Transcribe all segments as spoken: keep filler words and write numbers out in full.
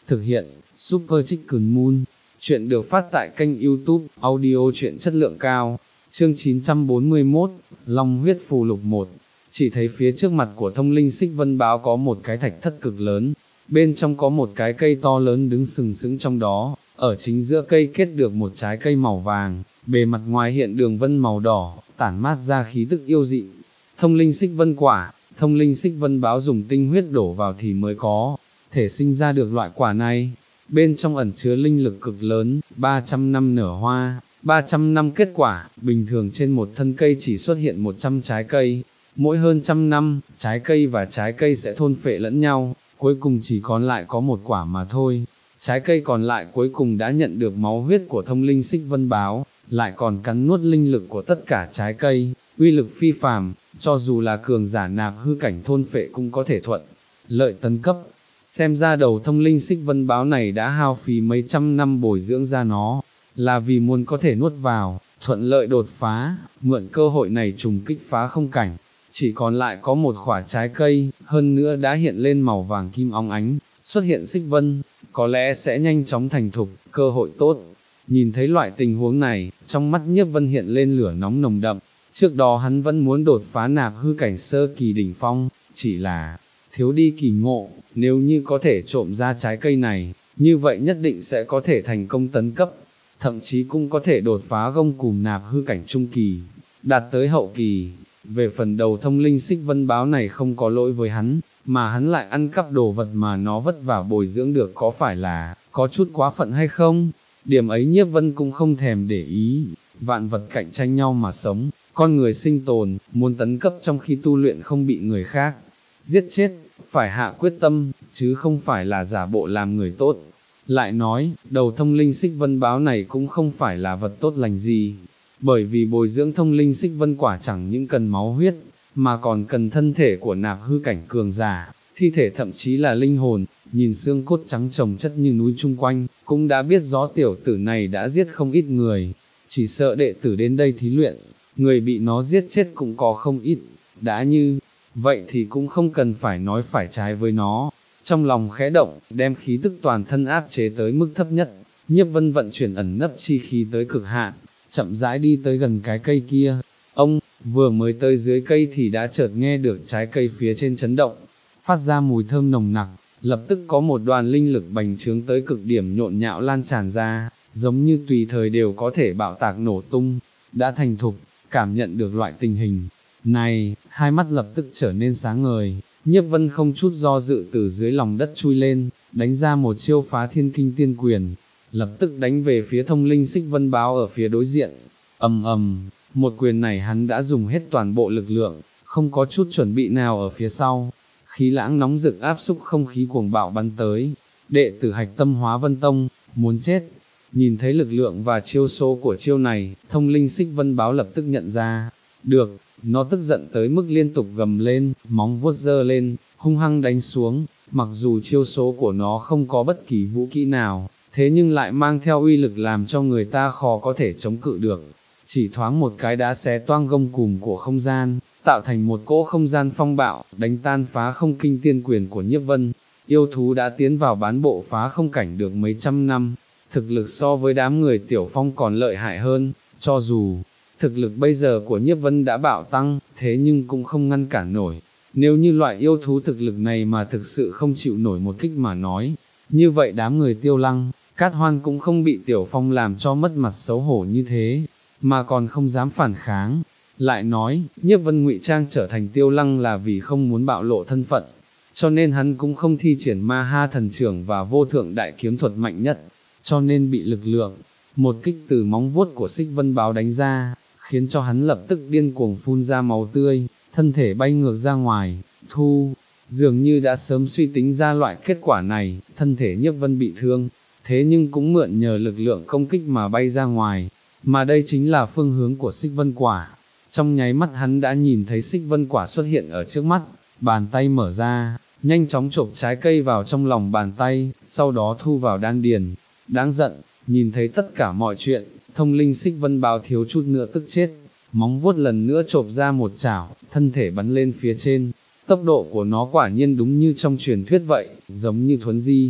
Thực hiện, Super Chicken Moon. Chuyện được phát tại kênh YouTube, audio truyện chất lượng cao. Chương chín trăm bốn mươi mốt, Long huyết phù lục một. Chỉ thấy phía trước mặt của Thông Linh Xích Vân Báo có một cái thạch thất cực lớn, bên trong có một cái cây to lớn đứng sừng sững trong đó, ở chính giữa cây kết được một trái cây màu vàng, bề mặt ngoài hiện đường vân màu đỏ, tản mát ra khí tức yêu dị. Thông Linh Xích Vân Quả. Thông Linh Xích Vân Báo dùng tinh huyết đổ vào thì mới có thể sinh ra được loại quả này, bên trong ẩn chứa linh lực cực lớn, ba trăm năm nở hoa, ba trăm năm kết quả. Bình thường trên một thân cây chỉ xuất hiện một trăm trái cây, mỗi hơn trăm năm, trái cây và trái cây sẽ thôn phệ lẫn nhau, cuối cùng chỉ còn lại có một quả mà thôi. Trái cây còn lại cuối cùng đã nhận được máu huyết của Thông Linh Xích Vân Báo, lại còn cắn nuốt linh lực của tất cả trái cây, uy lực phi phàm, cho dù là cường giả nạp hư cảnh thôn phệ cũng có thể thuận lợi tấn cấp. Xem ra đầu Thông Linh Xích Vân Báo này đã hao phí mấy trăm năm bồi dưỡng ra nó, là vì muốn có thể nuốt vào, thuận lợi đột phá, mượn cơ hội này trùng kích phá không cảnh. Chỉ còn lại có một quả trái cây, hơn nữa đã hiện lên màu vàng kim óng ánh, xuất hiện xích vân, có lẽ sẽ nhanh chóng thành thục, cơ hội tốt. Nhìn thấy loại tình huống này, trong mắt Nhiếp Vân hiện lên lửa nóng nồng đậm. Trước đó hắn vẫn muốn đột phá nạp hư cảnh sơ kỳ đỉnh phong, chỉ là thiếu đi kỳ ngộ. Nếu như có thể trộm ra trái cây này, như vậy nhất định sẽ có thể thành công tấn cấp, thậm chí cũng có thể đột phá gông cùm nạp hư cảnh trung kỳ, đạt tới hậu kỳ. Về phần đầu Thông Linh Xích Vân Báo này không có lỗi với hắn, mà hắn lại ăn cắp đồ vật mà nó vất vả bồi dưỡng được, có phải là có chút quá phận hay không? Điểm ấy Nhiếp Vân cũng không thèm để ý, vạn vật cạnh tranh nhau mà sống, con người sinh tồn, muốn tấn cấp trong khi tu luyện không bị người khác giết chết, phải hạ quyết tâm, chứ không phải là giả bộ làm người tốt. Lại nói, đầu Thông Linh Xích Vân Báo này cũng không phải là vật tốt lành gì, bởi vì bồi dưỡng Thông Linh Xích Vân Quả chẳng những cần máu huyết, mà còn cần thân thể của nạp hư cảnh cường giả, thi thể thậm chí là linh hồn. Nhìn xương cốt trắng chồng chất như núi chung quanh, cũng đã biết rõ tiểu tử này đã giết không ít người, chỉ sợ đệ tử đến đây thí luyện, người bị nó giết chết cũng có không ít. Đã như vậy thì cũng không cần phải nói phải trái với nó. Trong lòng khẽ động, đem khí tức toàn thân áp chế tới mức thấp nhất, Nhiếp Vân vận chuyển ẩn nấp chi khí tới cực hạn, chậm rãi đi tới gần cái cây kia. Ông, vừa mới tới dưới cây thì đã chợt nghe được trái cây phía trên chấn động, phát ra mùi thơm nồng nặc, lập tức có một đoàn linh lực bành trướng tới cực điểm nhộn nhạo lan tràn ra, giống như tùy thời đều có thể bạo tạc nổ tung. Đã thành thục, cảm nhận được loại tình hình này, hai mắt lập tức trở nên sáng ngời. Nhiếp Vân không chút do dự từ dưới lòng đất chui lên, đánh ra một chiêu Phá Thiên Kinh Tiên Quyền, lập tức đánh về phía Thông Linh Xích Vân Báo ở phía đối diện. Ầm ầm, một quyền này hắn đã dùng hết toàn bộ lực lượng, không có chút chuẩn bị nào ở phía sau. Khí lãng nóng rực áp xúc không khí cuồng bạo bắn tới. Đệ tử Hạch Tâm Hóa Vân Tông, muốn chết. Nhìn thấy lực lượng và chiêu số của chiêu này, Thông Linh Xích Vân Báo lập tức nhận ra được, nó tức giận tới mức liên tục gầm lên, móng vuốt giơ lên, hung hăng đánh xuống. Mặc dù chiêu số của nó không có bất kỳ vũ kỹ nào, thế nhưng lại mang theo uy lực làm cho người ta khó có thể chống cự được. Chỉ thoáng một cái đã xé toang gông cùm của không gian, tạo thành một cỗ không gian phong bạo, đánh tan Phá Không Kinh Tiên Quyền của Nhiếp Vân. Yêu thú đã tiến vào bán bộ phá không cảnh được mấy trăm năm, thực lực so với đám người Tiểu Phong còn lợi hại hơn. Cho dù thực lực bây giờ của Nhiếp Vân đã bạo tăng, thế nhưng cũng không ngăn cản nổi. Nếu như loại yêu thú thực lực này mà thực sự không chịu nổi một kích mà nói, như vậy đám người Tiêu Lăng, Cát Hoan cũng không bị Tiểu Phong làm cho mất mặt xấu hổ như thế, mà còn không dám phản kháng. Lại nói, Nhiếp Vân ngụy trang trở thành Tiêu Lăng là vì không muốn bạo lộ thân phận, cho nên hắn cũng không thi triển Ma Ha Thần Trưởng và Vô Thượng Đại Kiếm Thuật mạnh nhất, cho nên bị lực lượng một kích từ móng vuốt của Xích Vân Báo đánh ra, khiến cho hắn lập tức điên cuồng phun ra máu tươi, thân thể bay ngược ra ngoài. Thu, dường như đã sớm suy tính ra loại kết quả này, thân thể Nhiếp Vân bị thương, thế nhưng cũng mượn nhờ lực lượng công kích mà bay ra ngoài, mà đây chính là phương hướng của Xích Vân Quả. Trong nháy mắt hắn đã nhìn thấy Xích Vân Quả xuất hiện ở trước mắt, bàn tay mở ra, nhanh chóng chộp trái cây vào trong lòng bàn tay, sau đó thu vào đan điền. Đáng giận, nhìn thấy tất cả mọi chuyện, Thông Linh Xích Vân Báo thiếu chút nữa tức chết, móng vuốt lần nữa chộp ra một chảo, thân thể bắn lên phía trên. Tốc độ của nó quả nhiên đúng như trong truyền thuyết vậy, giống như thuấn di,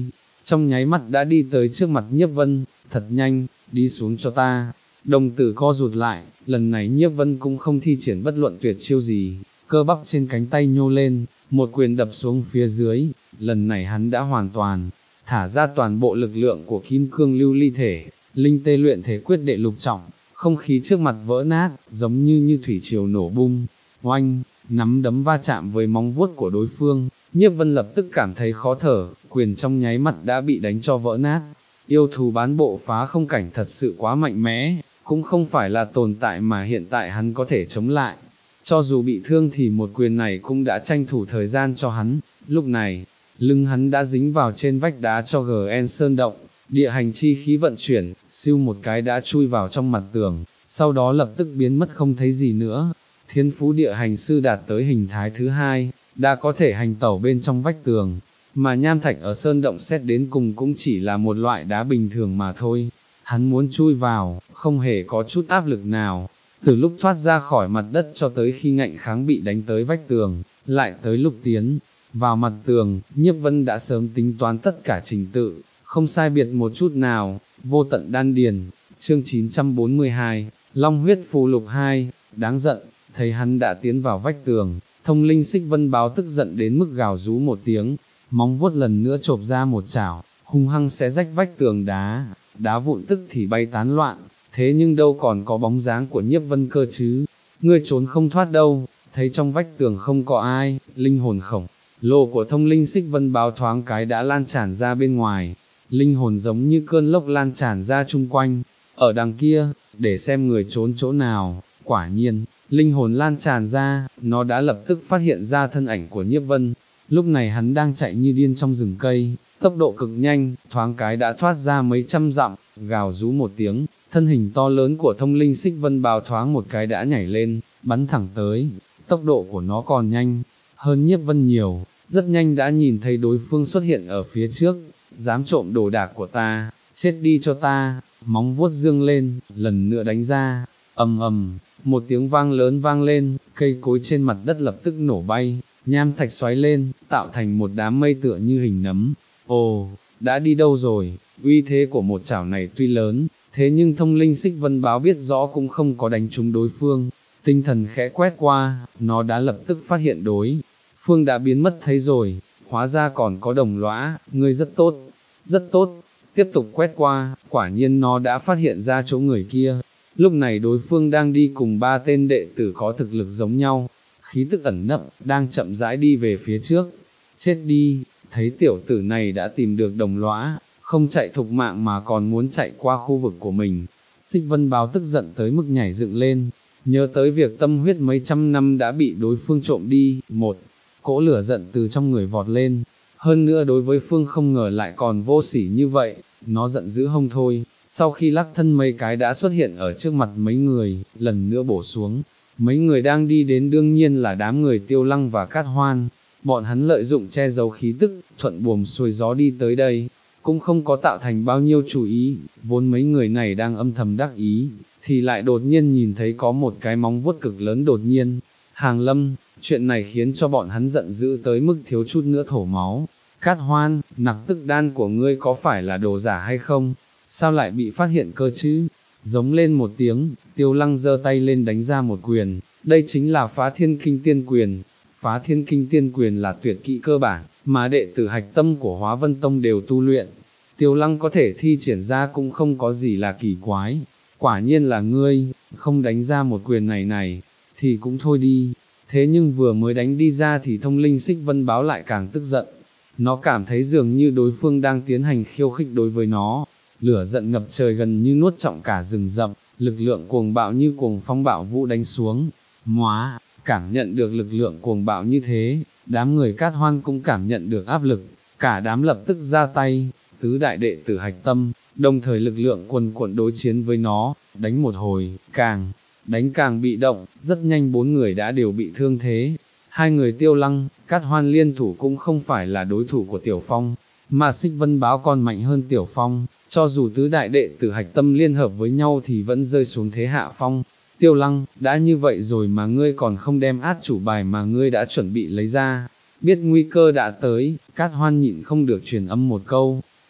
trong nháy mắt đã đi tới trước mặt Nhiếp Vân, thật nhanh, đi xuống cho ta. Đồng tử co rụt lại, lần này Nhiếp Vân cũng không thi triển bất luận tuyệt chiêu gì, cơ bắp trên cánh tay nhô lên, một quyền đập xuống phía dưới, lần này hắn đã hoàn toàn thả ra toàn bộ lực lượng của kim cương lưu ly thể, linh tê luyện thể quyết đệ lục trọng, không khí trước mặt vỡ nát, giống như như thủy triều nổ bung, oanh, nắm đấm va chạm với móng vuốt của đối phương, Nhiếp Vân lập tức cảm thấy khó thở, quyền trong nháy mắt đã bị đánh cho vỡ nát. Yêu thú bán bộ phá không cảnh thật sự quá mạnh mẽ, cũng không phải là tồn tại mà hiện tại hắn có thể chống lại. Cho dù bị thương thì một quyền này cũng đã tranh thủ thời gian cho hắn, lúc này, lưng hắn đã dính vào trên vách đá cho giê en sơn động, địa hành chi khí vận chuyển, siêu một cái đã chui vào trong mặt tường, sau đó lập tức biến mất không thấy gì nữa. Thiên phú địa hành sư đạt tới hình thái thứ hai, đã có thể hành tẩu bên trong vách tường, mà nham thạch ở sơn động xét đến cùng cũng chỉ là một loại đá bình thường mà thôi. Hắn muốn chui vào, không hề có chút áp lực nào, từ lúc thoát ra khỏi mặt đất cho tới khi ngạnh kháng bị đánh tới vách tường, lại tới lúc tiến vào mặt tường, Nhiếp Vân đã sớm tính toán tất cả trình tự, không sai biệt một chút nào. Vô tận đan điền, chương chín trăm bốn mươi hai, Long huyết phù lục hai, đáng giận, thấy hắn đã tiến vào vách tường, thông linh xích vân báo tức giận đến mức gào rú một tiếng, móng vuốt lần nữa chộp ra một chảo, hung hăng xé rách vách tường đá, đá vụn tức thì bay tán loạn, thế nhưng đâu còn có bóng dáng của Nhiếp Vân cơ chứ, ngươi trốn không thoát đâu. Thấy trong vách tường không có ai, linh hồn khổng lồ của thông linh xích vân báo thoáng cái đã lan tràn ra bên ngoài, linh hồn giống như cơn lốc lan tràn ra chung quanh, ở đằng kia, để xem người trốn chỗ nào. Quả nhiên, linh hồn lan tràn ra, nó đã lập tức phát hiện ra thân ảnh của Nhiếp Vân. Lúc này hắn đang chạy như điên trong rừng cây, tốc độ cực nhanh, thoáng cái đã thoát ra mấy trăm dặm, gào rú một tiếng, thân hình to lớn của thông linh xích vân bào thoáng một cái đã nhảy lên, bắn thẳng tới. Tốc độ của nó còn nhanh hơn Nhiếp Vân nhiều, rất nhanh đã nhìn thấy đối phương xuất hiện ở phía trước, dám trộm đồ đạc của ta, chết đi cho ta. Móng vuốt dương lên, lần nữa đánh ra, ầm ầm, một tiếng vang lớn vang lên, cây cối trên mặt đất lập tức nổ bay, nham thạch xoáy lên, tạo thành một đám mây tựa như hình nấm. Ồ, đã đi đâu rồi? Uy thế của một chảo này tuy lớn, thế nhưng thông linh xích vân báo biết rõ cũng không có đánh trúng đối phương. Tinh thần khẽ quét qua, nó đã lập tức phát hiện đối phương đã biến mất thấy rồi, hóa ra còn có đồng lõa, ngươi rất tốt, rất tốt. Tiếp tục quét qua, quả nhiên nó đã phát hiện ra chỗ người kia. Lúc này đối phương đang đi cùng ba tên đệ tử có thực lực giống nhau, khí tức ẩn nấp, đang chậm rãi đi về phía trước. Chết đi, thấy tiểu tử này đã tìm được đồng lõa, không chạy thục mạng mà còn muốn chạy qua khu vực của mình. Xích vân báo tức giận tới mức nhảy dựng lên, nhớ tới việc tâm huyết mấy trăm năm đã bị đối phương trộm đi, một cỗ lửa giận từ trong người vọt lên, hơn nữa đối với phương không ngờ lại còn vô sỉ như vậy, nó giận dữ không thôi. Sau khi lắc thân mấy cái đã xuất hiện ở trước mặt mấy người, lần nữa bổ xuống, mấy người đang đi đến đương nhiên là đám người Tiêu Lăng và Cát Hoan, bọn hắn lợi dụng che giấu khí tức, thuận buồm xuôi gió đi tới đây, cũng không có tạo thành bao nhiêu chú ý, vốn mấy người này đang âm thầm đắc ý, thì lại đột nhiên nhìn thấy có một cái móng vuốt cực lớn đột nhiên hàng lâm. Chuyện này khiến cho bọn hắn giận dữ tới mức thiếu chút nữa thổ máu. Cát Hoan, nặc tức đan của ngươi có phải là đồ giả hay không? Sao lại bị phát hiện cơ chứ? Giống lên một tiếng, Tiêu Lăng giơ tay lên đánh ra một quyền, đây chính là Phá Thiên Kinh Tiên Quyền. Phá Thiên Kinh Tiên Quyền là tuyệt kỹ cơ bản, mà đệ tử hạch tâm của Hóa Vân Tông đều tu luyện. Tiêu Lăng có thể thi triển ra cũng không có gì là kỳ quái. Quả nhiên là ngươi, không đánh ra một quyền này này, thì cũng thôi đi. Thế nhưng vừa mới đánh đi ra thì thông linh xích vân báo lại càng tức giận. Nó cảm thấy dường như đối phương đang tiến hành khiêu khích đối với nó. Lửa giận ngập trời gần như nuốt trọn cả rừng rậm, lực lượng cuồng bạo như cuồng phong bạo vũ đánh xuống. Móa, cảm nhận được lực lượng cuồng bạo như thế, đám người Cát Hoan cũng cảm nhận được áp lực, cả đám lập tức ra tay, tứ đại đệ tử hạch tâm, đồng thời lực lượng quần quận đối chiến với nó, đánh một hồi, càng đánh càng bị động, rất nhanh bốn người đã đều bị thương thế. Hai người Tiêu Lăng, Cát Hoan liên thủ cũng không phải là đối thủ của Tiểu Phong, mà Xích Vân Báo còn mạnh hơn Tiểu Phong, cho dù tứ đại đệ tử hạch tâm liên hợp với nhau thì vẫn rơi xuống thế hạ phong. Tiêu Lăng, đã như vậy rồi mà ngươi còn không đem át chủ bài mà ngươi đã chuẩn bị lấy ra. Biết nguy cơ đã tới, Cát Hoan nhịn không được truyền âm một câu,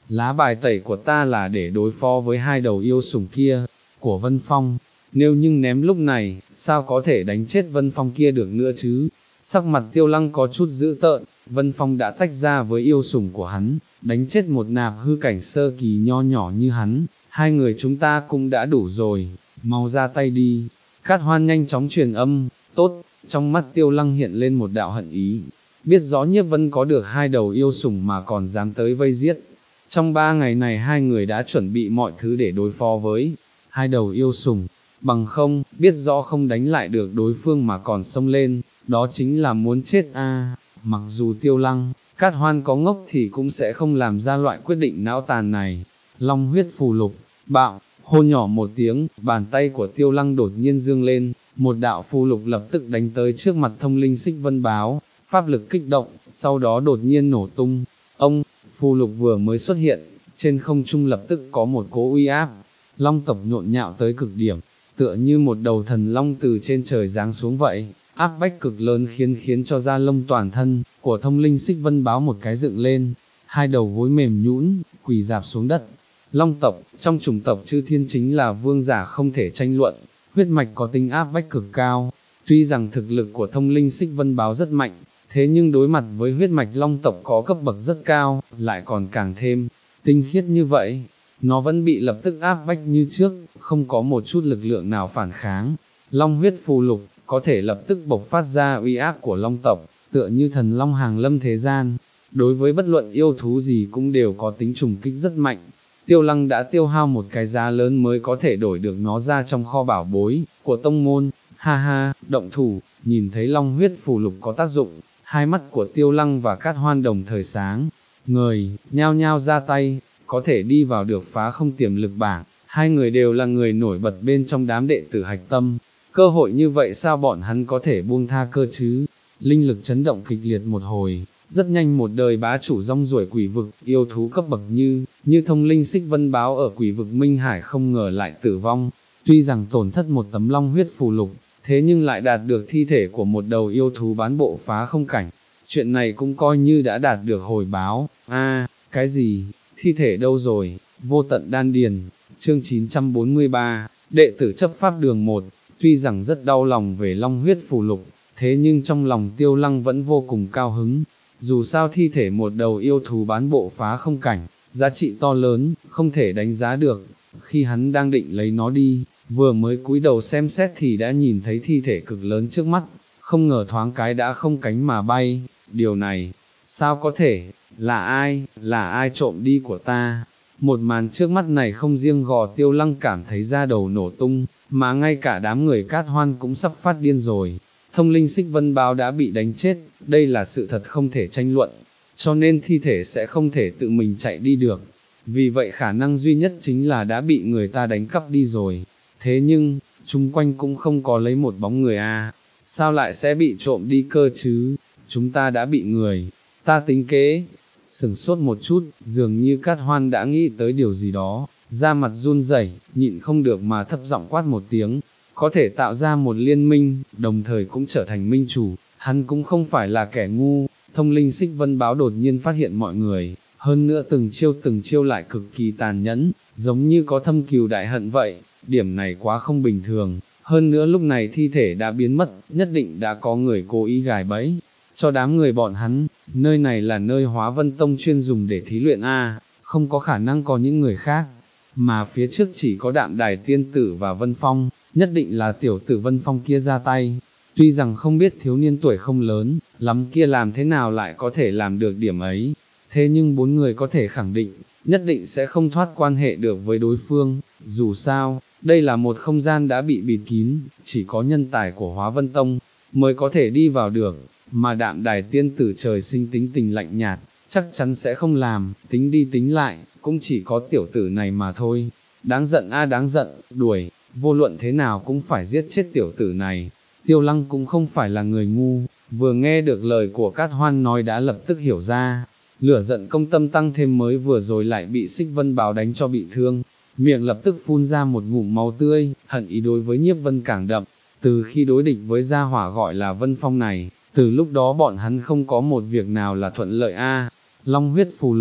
lá bài tẩy của ta là để đối phó với hai đầu yêu sủng kia, của Vân Phong, nếu nhưng ném lúc này, sao có thể đánh chết Vân Phong kia được nữa chứ? Sắc mặt Tiêu Lăng có chút dữ tợn, Vân Phong đã tách ra với yêu sủng của hắn, đánh chết một nạp hư cảnh sơ kỳ nho nhỏ như hắn, hai người chúng ta cũng đã đủ rồi, mau ra tay đi. Cát Hoan nhanh chóng truyền âm, tốt, trong mắt Tiêu Lăng hiện lên một đạo hận ý, biết rõ Nhiếp Vân có được hai đầu yêu sủng mà còn dám tới vây giết. Trong ba ngày này hai người đã chuẩn bị mọi thứ để đối phó với hai đầu yêu sủng, bằng không, biết rõ không đánh lại được đối phương mà còn xông lên, đó chính là muốn chết a. À. Mặc dù Tiêu Lăng, Cát Hoan có ngốc thì cũng sẽ không làm ra loại quyết định não tàn này. Long huyết phù lục, bạo, hô nhỏ một tiếng, bàn tay của Tiêu Lăng đột nhiên dương lên, một đạo phù lục lập tức đánh tới trước mặt Thông Linh Xích Vân Báo, pháp lực kích động, sau đó đột nhiên nổ tung. Ông, phù lục vừa mới xuất hiện, trên không trung lập tức có một cỗ uy áp, long tộc nhộn nhạo tới cực điểm, tựa như một đầu thần long từ trên trời giáng xuống vậy, áp bách cực lớn khiến khiến cho da lông toàn thân của Thông Linh Xích Vân Báo một cái dựng lên, hai đầu gối mềm nhũn, quỳ rạp xuống đất. Long tộc, trong chủng tộc chư thiên chính là vương giả không thể tranh luận, huyết mạch có tính áp bách cực cao, tuy rằng thực lực của Thông Linh Xích Vân Báo rất mạnh, thế nhưng đối mặt với huyết mạch long tộc có cấp bậc rất cao, lại còn càng thêm tinh khiết như vậy, nó vẫn bị lập tức áp bách như trước, không có một chút lực lượng nào phản kháng. Long huyết phù lục, có thể lập tức bộc phát ra uy áp của long tộc, tựa như thần long hàng lâm thế gian, đối với bất luận yêu thú gì cũng đều có tính trùng kích rất mạnh. Tiêu Lăng đã tiêu hao một cái giá lớn mới có thể đổi được nó ra trong kho bảo bối của tông môn, ha ha, động thủ. Nhìn thấy long huyết phù lục có tác dụng, hai mắt của Tiêu Lăng và Cát Hoan đồng thời sáng ngời, nhao nhao ra tay, có thể đi vào được phá không tiềm lực bảng, hai người đều là người nổi bật bên trong đám đệ tử hạch tâm, cơ hội như vậy sao bọn hắn có thể buông tha cơ chứ? Linh lực chấn động kịch liệt một hồi, rất nhanh một đời bá chủ rong ruổi quỷ vực, yêu thú cấp bậc như, như Thông Linh Xích Vân Báo ở quỷ vực Minh Hải không ngờ lại tử vong, tuy rằng tổn thất một tấm long huyết phù lục, thế nhưng lại đạt được thi thể của một đầu yêu thú bán bộ phá không cảnh, chuyện này cũng coi như đã đạt được hồi báo. A, à, cái gì, thi thể đâu rồi? Vô tận đan điền, chương chín trăm bốn mươi ba, đệ tử chấp pháp đường một, tuy rằng rất đau lòng về long huyết phù lục, thế nhưng trong lòng Tiêu Lăng vẫn vô cùng cao hứng, dù sao thi thể một đầu yêu thú bán bộ phá không cảnh, giá trị to lớn, không thể đánh giá được. Khi hắn đang định lấy nó đi, vừa mới cúi đầu xem xét thì đã nhìn thấy thi thể cực lớn trước mắt, không ngờ thoáng cái đã không cánh mà bay. Điều này, sao có thể, là ai, là ai trộm đi của ta? Một màn trước mắt này không riêng gò Tiêu Lăng cảm thấy da đầu nổ tung, mà ngay cả đám người Cát Hoan cũng sắp phát điên rồi. Thông Linh Xích Vân Báo đã bị đánh chết, đây là sự thật không thể tranh luận, cho nên thi thể sẽ không thể tự mình chạy đi được. Vì vậy khả năng duy nhất chính là đã bị người ta đánh cắp đi rồi. Thế nhưng, chung quanh cũng không có lấy một bóng người a, à. Sao lại sẽ bị trộm đi cơ chứ? Chúng ta đã bị người ta tính kế. Sừng sốt một chút, dường như Cát Hoan đã nghĩ tới điều gì đó, da mặt run rẩy, nhịn không được mà thấp giọng quát một tiếng. Có thể tạo ra một liên minh, đồng thời cũng trở thành minh chủ, hắn cũng không phải là kẻ ngu. Thông Linh Xích Vân Báo đột nhiên phát hiện mọi người, hơn nữa từng chiêu từng chiêu lại cực kỳ tàn nhẫn, giống như có thâm cừu đại hận vậy, điểm này quá không bình thường. Hơn nữa lúc này thi thể đã biến mất, nhất định đã có người cố ý gài bẫy cho đám người bọn hắn. Nơi này là nơi Hóa Vân Tông chuyên dùng để thí luyện a, không có khả năng có những người khác, mà phía trước chỉ có Đạm Đài Tiên Tử và Vân Phong, nhất định là tiểu tử Vân Phong kia ra tay. Tuy rằng không biết thiếu niên tuổi không lớn lắm kia làm thế nào lại có thể làm được điểm ấy, thế nhưng bốn người có thể khẳng định, nhất định sẽ không thoát quan hệ được với đối phương. Dù sao, đây là một không gian đã bị bịt kín, chỉ có nhân tài của Hóa Vân Tông mới có thể đi vào được, mà Đạm Đài Tiên Tử trời sinh tính tình lạnh nhạt, chắc chắn sẽ không làm. Tính đi tính lại, cũng chỉ có tiểu tử này mà thôi. Đáng giận a, đáng giận, đuổi, vô luận thế nào cũng phải giết chết tiểu tử này. Tiêu Lăng cũng không phải là người ngu, vừa nghe được lời của Cát Hoan nói đã lập tức hiểu ra, lửa giận công tâm tăng thêm, mới vừa rồi lại bị Xích Vân Báo đánh cho bị thương, miệng lập tức phun ra một ngụm máu tươi, hận ý đối với Nhiếp Vân càng đậm. Từ khi đối địch với gia hỏa gọi là Vân Phong này, từ lúc đó bọn hắn không có một việc nào là thuận lợi a. Long huyết phù lục,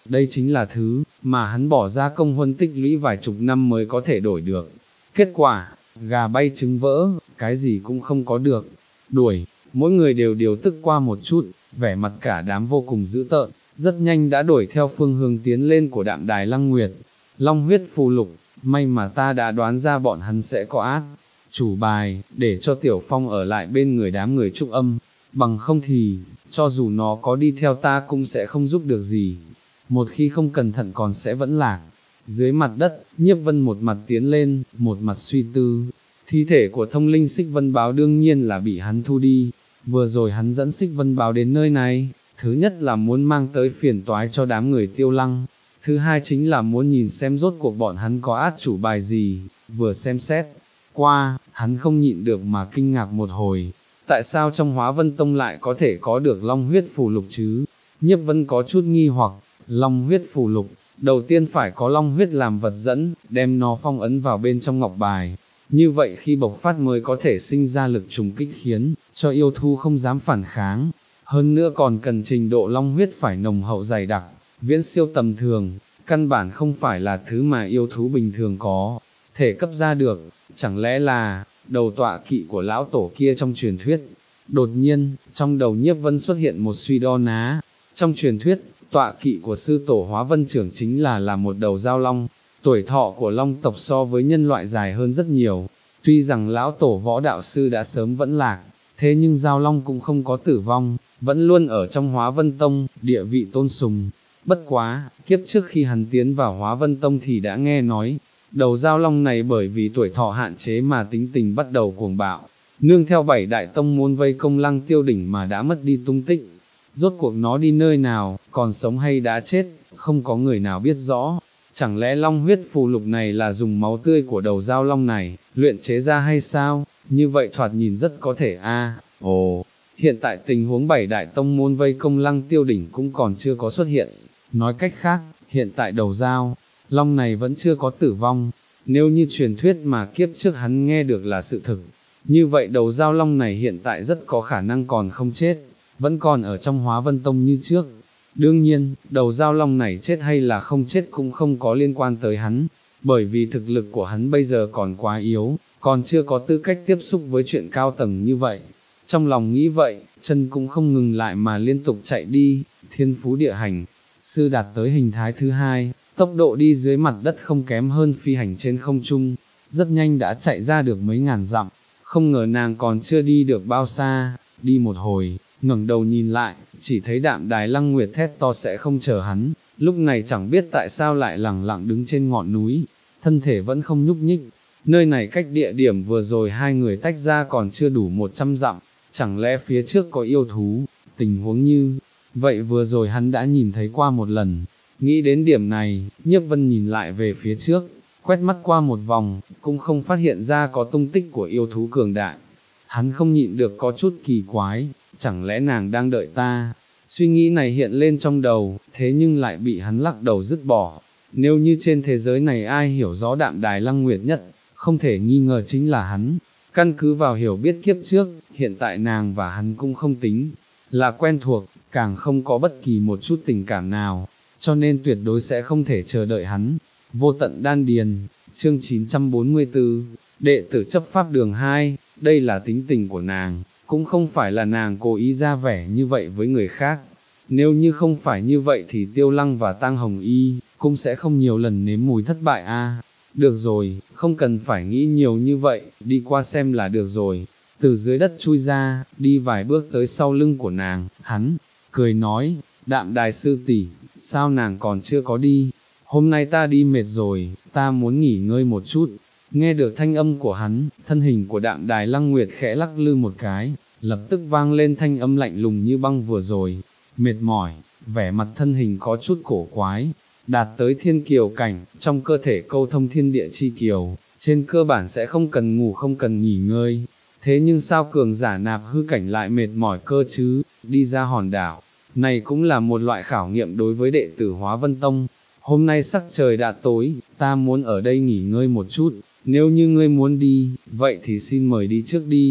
đây chính là thứ mà hắn bỏ ra công huân tích lũy vài chục năm mới có thể đổi được. Kết quả, gà bay trứng vỡ, cái gì cũng không có được. Đuổi, mỗi người đều điều tức qua một chút, vẻ mặt cả đám vô cùng dữ tợn, rất nhanh đã đuổi theo phương hướng tiến lên của Đạm Đài Lăng Nguyệt. Long huyết phù lục, may mà ta đã đoán ra bọn hắn sẽ có át chủ bài, để cho Tiểu Phong ở lại bên người đám người Trúc Âm, bằng không thì, cho dù nó có đi theo ta cũng sẽ không giúp được gì, một khi không cẩn thận còn sẽ vẫn lạc. Dưới mặt đất, Nhiếp Vân một mặt tiến lên, một mặt suy tư, thi thể của thông linh Xích Vân Báo đương nhiên là bị hắn thu đi, vừa rồi hắn dẫn Xích Vân Báo đến nơi này, thứ nhất là muốn mang tới phiền toái cho đám người Tiêu Lăng, thứ hai chính là muốn nhìn xem rốt cuộc bọn hắn có át chủ bài gì, vừa xem xét qua, hắn không nhịn được mà kinh ngạc một hồi, tại sao trong Hóa Vân Tông lại có thể có được long huyết phù lục chứ? Nhiếp Vân có chút nghi hoặc, long huyết phù lục, đầu tiên phải có long huyết làm vật dẫn, đem nó phong ấn vào bên trong ngọc bài, như vậy khi bộc phát mới có thể sinh ra lực trùng kích khiến cho yêu thú không dám phản kháng, hơn nữa còn cần trình độ long huyết phải nồng hậu dày đặc, viễn siêu tầm thường, căn bản không phải là thứ mà yêu thú bình thường có thể cấp ra được, chẳng lẽ là đầu tọa kỵ của lão tổ kia trong truyền thuyết. Đột nhiên, trong đầu Nhiếp Vân xuất hiện một suy đoán ná, trong truyền thuyết, tọa kỵ của sư tổ Hóa Vân Trưởng chính là là một đầu giao long, tuổi thọ của long tộc so với nhân loại dài hơn rất nhiều, tuy rằng lão tổ võ đạo sư đã sớm vẫn lạc, thế nhưng giao long cũng không có tử vong, vẫn luôn ở trong Hóa Vân Tông, địa vị tôn sùng. Bất quá, kiếp trước khi hắn tiến vào Hóa Vân Tông thì đã nghe nói, đầu giao long này bởi vì tuổi thọ hạn chế mà tính tình bắt đầu cuồng bạo, nương theo bảy đại tông môn vây công Lăng Tiêu Đỉnh mà đã mất đi tung tích. Rốt cuộc nó đi nơi nào, còn sống hay đã chết, không có người nào biết rõ. Chẳng lẽ long huyết phù lục này là dùng máu tươi của đầu giao long này, luyện chế ra hay sao? Như vậy thoạt nhìn rất có thể a. Ồ, hiện tại tình huống bảy đại tông môn vây công Lăng Tiêu Đỉnh cũng còn chưa có xuất hiện. Nói cách khác, hiện tại đầu giao long này vẫn chưa có tử vong. Nếu như truyền thuyết mà kiếp trước hắn nghe được là sự thực, như vậy đầu giao long này hiện tại rất có khả năng còn không chết, vẫn còn ở trong Hóa Vân Tông như trước. Đương nhiên, đầu giao long này chết hay là không chết cũng không có liên quan tới hắn, bởi vì thực lực của hắn bây giờ còn quá yếu, còn chưa có tư cách tiếp xúc với chuyện cao tầng như vậy. Trong lòng nghĩ vậy, chân cũng không ngừng lại mà liên tục chạy đi, thiên phú địa hành, sư đạt tới hình thái thứ hai, tốc độ đi dưới mặt đất không kém hơn phi hành trên không trung, rất nhanh đã chạy ra được mấy ngàn dặm, không ngờ nàng còn chưa đi được bao xa, đi một hồi, ngẩng đầu nhìn lại, chỉ thấy Đạm Đài Lăng Nguyệt thét to sẽ không chờ hắn, lúc này chẳng biết tại sao lại lẳng lặng đứng trên ngọn núi, thân thể vẫn không nhúc nhích, nơi này cách địa điểm vừa rồi hai người tách ra còn chưa đủ một trăm dặm, chẳng lẽ phía trước có yêu thú, tình huống như vậy vừa rồi hắn đã nhìn thấy qua một lần. Nghĩ đến điểm này, Nhiếp Vân nhìn lại về phía trước, quét mắt qua một vòng, cũng không phát hiện ra có tung tích của yêu thú cường đại. Hắn không nhịn được có chút kỳ quái, chẳng lẽ nàng đang đợi ta? Suy nghĩ này hiện lên trong đầu, thế nhưng lại bị hắn lắc đầu dứt bỏ. Nếu như trên thế giới này ai hiểu rõ Đạm Đài Lăng Nguyệt nhất, không thể nghi ngờ chính là hắn. Căn cứ vào hiểu biết kiếp trước, hiện tại nàng và hắn cũng không tính là quen thuộc, càng không có bất kỳ một chút tình cảm nào, cho nên tuyệt đối sẽ không thể chờ đợi hắn. Vô tận đan điền, chương chín trăm bốn mươi tư, đệ tử chấp pháp đường hai, đây là tính tình của nàng, cũng không phải là nàng cố ý ra vẻ như vậy với người khác. Nếu như không phải như vậy thì Tiêu Lăng và Tang Hồng Y cũng sẽ không nhiều lần nếm mùi thất bại a. Được rồi, không cần phải nghĩ nhiều như vậy, đi qua xem là được rồi. Từ dưới đất chui ra, đi vài bước tới sau lưng của nàng, hắn cười nói, Đạm Đài sư tỷ, sao nàng còn chưa có đi? Hôm nay ta đi mệt rồi, ta muốn nghỉ ngơi một chút. Nghe được thanh âm của hắn, thân hình của Đạm Đài Lăng Nguyệt khẽ lắc lư một cái, lập tức vang lên thanh âm lạnh lùng như băng vừa rồi. Mệt mỏi, vẻ mặt thân hình có chút cổ quái, đạt tới thiên kiều cảnh, trong cơ thể câu thông thiên địa chi kiều, trên cơ bản sẽ không cần ngủ không cần nghỉ ngơi. Thế nhưng sao cường giả nạp hư cảnh lại mệt mỏi cơ chứ, đi ra hòn đảo, này cũng là một loại khảo nghiệm đối với đệ tử Hóa Vân Tông. Hôm nay sắc trời đã tối, ta muốn ở đây nghỉ ngơi một chút, nếu như ngươi muốn đi, vậy thì xin mời đi trước đi.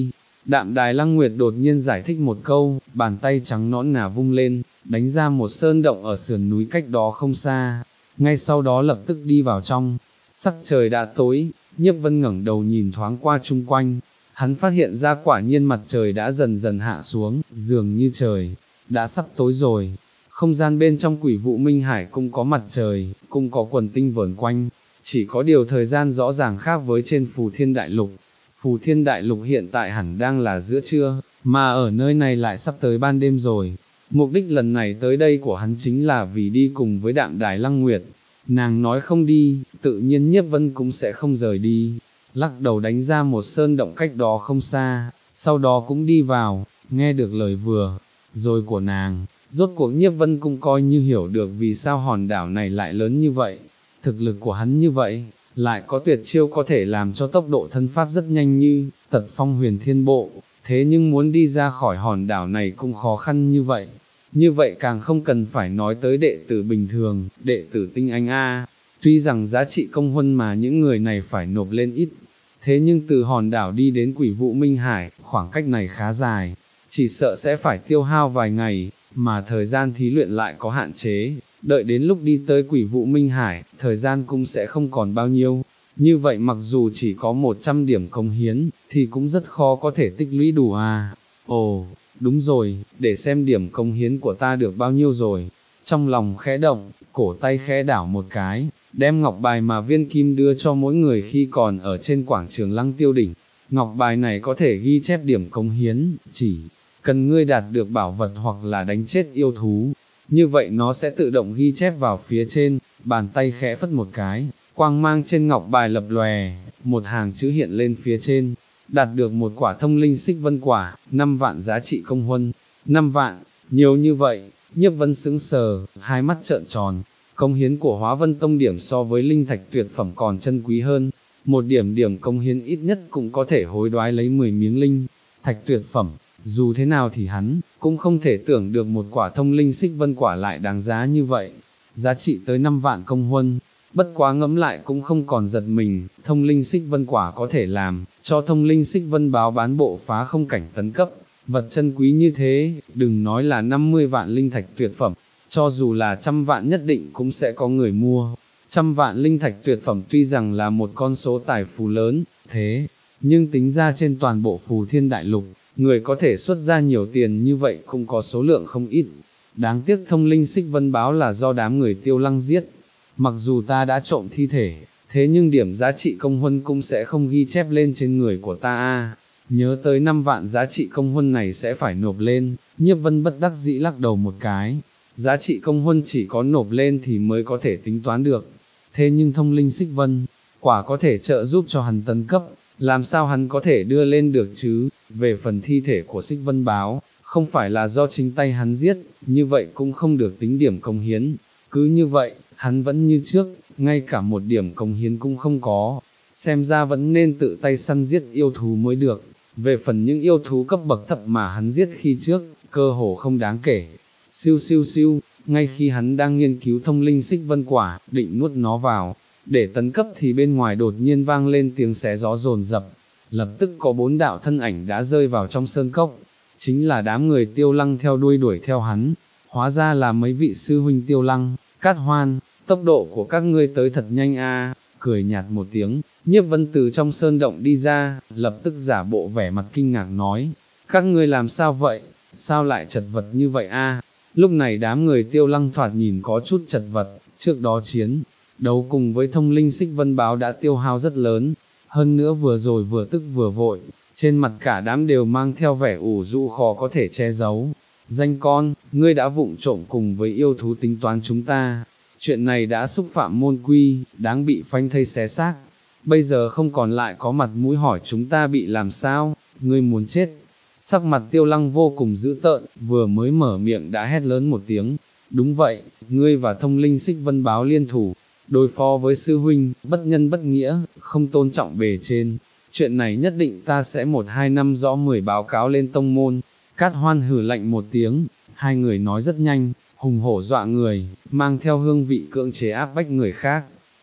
Đạm Đài Lăng Nguyệt đột nhiên giải thích một câu, bàn tay trắng nõn nà vung lên, đánh ra một sơn động ở sườn núi cách đó không xa, ngay sau đó lập tức đi vào trong. Sắc trời đã tối, Nhiếp Vân ngẩng đầu nhìn thoáng qua chung quanh, hắn phát hiện ra quả nhiên mặt trời đã dần dần hạ xuống, dường như trời đã sắp tối rồi. Không gian bên trong Quỷ Vụ Minh Hải cũng có mặt trời, cũng có quần tinh vờn quanh, chỉ có điều thời gian rõ ràng khác với trên Phù Thiên Đại Lục. Phù Thiên Đại Lục hiện tại hẳn đang là giữa trưa, mà ở nơi này lại sắp tới ban đêm rồi. Mục đích lần này tới đây của hắn chính là vì đi cùng với Đạm Đài Lăng Nguyệt. Nàng nói không đi, tự nhiên Nhiếp Vân cũng sẽ không rời đi. Lắc đầu đánh ra một sơn động cách đó không xa, sau đó cũng đi vào, nghe được lời vừa rồi của nàng, rốt cuộc Nhiếp Vân cũng coi như hiểu được vì sao hòn đảo này lại lớn như vậy. Thực lực của hắn như vậy, lại có tuyệt chiêu có thể làm cho tốc độ thân pháp rất nhanh như Tật Phong Huyền Thiên Bộ, thế nhưng muốn đi ra khỏi hòn đảo này cũng khó khăn như vậy. Như vậy càng không cần phải nói tới đệ tử bình thường, đệ tử tinh anh A. Tuy rằng giá trị công huân mà những người này phải nộp lên ít, thế nhưng từ hòn đảo đi đến Quỷ Vụ Minh Hải, khoảng cách này khá dài, chỉ sợ sẽ phải tiêu hao vài ngày, mà thời gian thí luyện lại có hạn chế, đợi đến lúc đi tới Quỷ Vụ Minh Hải, thời gian cũng sẽ không còn bao nhiêu. Như vậy mặc dù chỉ có một trăm điểm công hiến, thì cũng rất khó có thể tích lũy đủ à. Ồ, đúng rồi, để xem điểm công hiến của ta được bao nhiêu rồi. Trong lòng khẽ động, cổ tay khẽ đảo một cái, đem ngọc bài mà Viên Kim đưa cho mỗi người khi còn ở trên quảng trường Lăng Tiêu Đỉnh. Ngọc bài này có thể ghi chép điểm công hiến, chỉ cần ngươi đạt được bảo vật hoặc là đánh chết yêu thú, như vậy nó sẽ tự động ghi chép vào phía trên. Bàn tay khẽ phất một cái, quang mang trên ngọc bài lập lòe, một hàng chữ hiện lên phía trên, đạt được một quả thông linh xích vân quả, năm vạn giá trị công huân. Năm vạn, nhiều như vậy. Nhiếp Vân sững sờ, hai mắt trợn tròn. Công hiến của Hóa Vân Tông điểm so với linh thạch tuyệt phẩm còn chân quý hơn, một điểm điểm công hiến ít nhất cũng có thể hối đoái lấy mười miếng linh thạch tuyệt phẩm. Dù thế nào thì hắn cũng không thể tưởng được một quả thông linh xích vân quả lại đáng giá như vậy, giá trị tới năm vạn công huân. Bất quá ngẫm lại cũng không còn giật mình, thông linh xích vân quả có thể làm cho thông linh xích vân báo bán bộ phá không cảnh tấn cấp, vật chân quý như thế, đừng nói là năm mươi vạn linh thạch tuyệt phẩm, cho dù là trăm vạn nhất định cũng sẽ có người mua. Trăm vạn linh thạch tuyệt phẩm tuy rằng là một con số tài phú lớn, thế nhưng tính ra trên toàn bộ Phù Thiên Đại Lục, người có thể xuất ra nhiều tiền như vậy cũng có số lượng không ít. Đáng tiếc thông linh xích vân báo là do đám người Tiêu Lăng giết. Mặc dù ta đã trộm thi thể, thế nhưng điểm giá trị công huân cũng sẽ không ghi chép lên trên người của ta a. Nhớ tới năm vạn giá trị công huân này sẽ phải nộp lên, Nhiếp Vân bất đắc dĩ lắc đầu một cái. Giá trị công huân chỉ có nộp lên thì mới có thể tính toán được. Thế nhưng thông linh xích vân quả có thể trợ giúp cho hắn tấn cấp, làm sao hắn có thể đưa lên được chứ? Về phần thi thể của xích vân báo, không phải là do chính tay hắn giết, như vậy cũng không được tính điểm công hiến. Cứ như vậy, hắn vẫn như trước, ngay cả một điểm công hiến cũng không có, xem ra vẫn nên tự tay săn giết yêu thú mới được. Về phần những yêu thú cấp bậc thấp mà hắn giết khi trước, cơ hồ không đáng kể. Siêu siêu siêu, ngay khi hắn đang nghiên cứu thông linh xích vân quả, định nuốt nó vào, để tấn cấp thì bên ngoài đột nhiên vang lên tiếng xé gió dồn dập, lập tức có bốn đạo thân ảnh đã rơi vào trong sơn cốc, chính là đám người Tiêu Lăng theo đuôi đuổi theo hắn, hóa ra là mấy vị sư huynh Tiêu Lăng, Cát Hoan, tốc độ của các ngươi tới thật nhanh a. Cười nhạt một tiếng, Nhiếp Vân từ trong sơn động đi ra, lập tức giả bộ vẻ mặt kinh ngạc nói, các ngươi làm sao vậy, sao lại chật vật như vậy a? Lúc này đám người Tiêu Lăng thoạt nhìn có chút chật vật, trước đó chiến đấu cùng với thông linh xích vân báo đã tiêu hao rất lớn, hơn nữa vừa rồi vừa tức vừa vội, trên mặt cả đám đều mang theo vẻ ủ rũ khó có thể che giấu. Danh con, ngươi đã vụng trộm cùng với yêu thú tính toán chúng ta, chuyện này đã xúc phạm môn quy, đáng bị phanh thây xé xác, bây giờ không còn lại có mặt mũi hỏi chúng ta bị làm sao, ngươi muốn chết. Sắc mặt Tiêu Lăng vô cùng dữ tợn, vừa mới mở miệng đã hét lớn một tiếng, đúng vậy, ngươi và thông linh xích vân báo liên thủ, đối phó với sư huynh, bất nhân bất nghĩa, không tôn trọng bề trên, chuyện này nhất định ta sẽ một hai năm rõ mười báo cáo lên tông môn. Cát Hoan hừ lạnh một tiếng, hai người nói rất nhanh, hùng hổ dọa người, mang theo hương vị cưỡng chế áp bách người khác.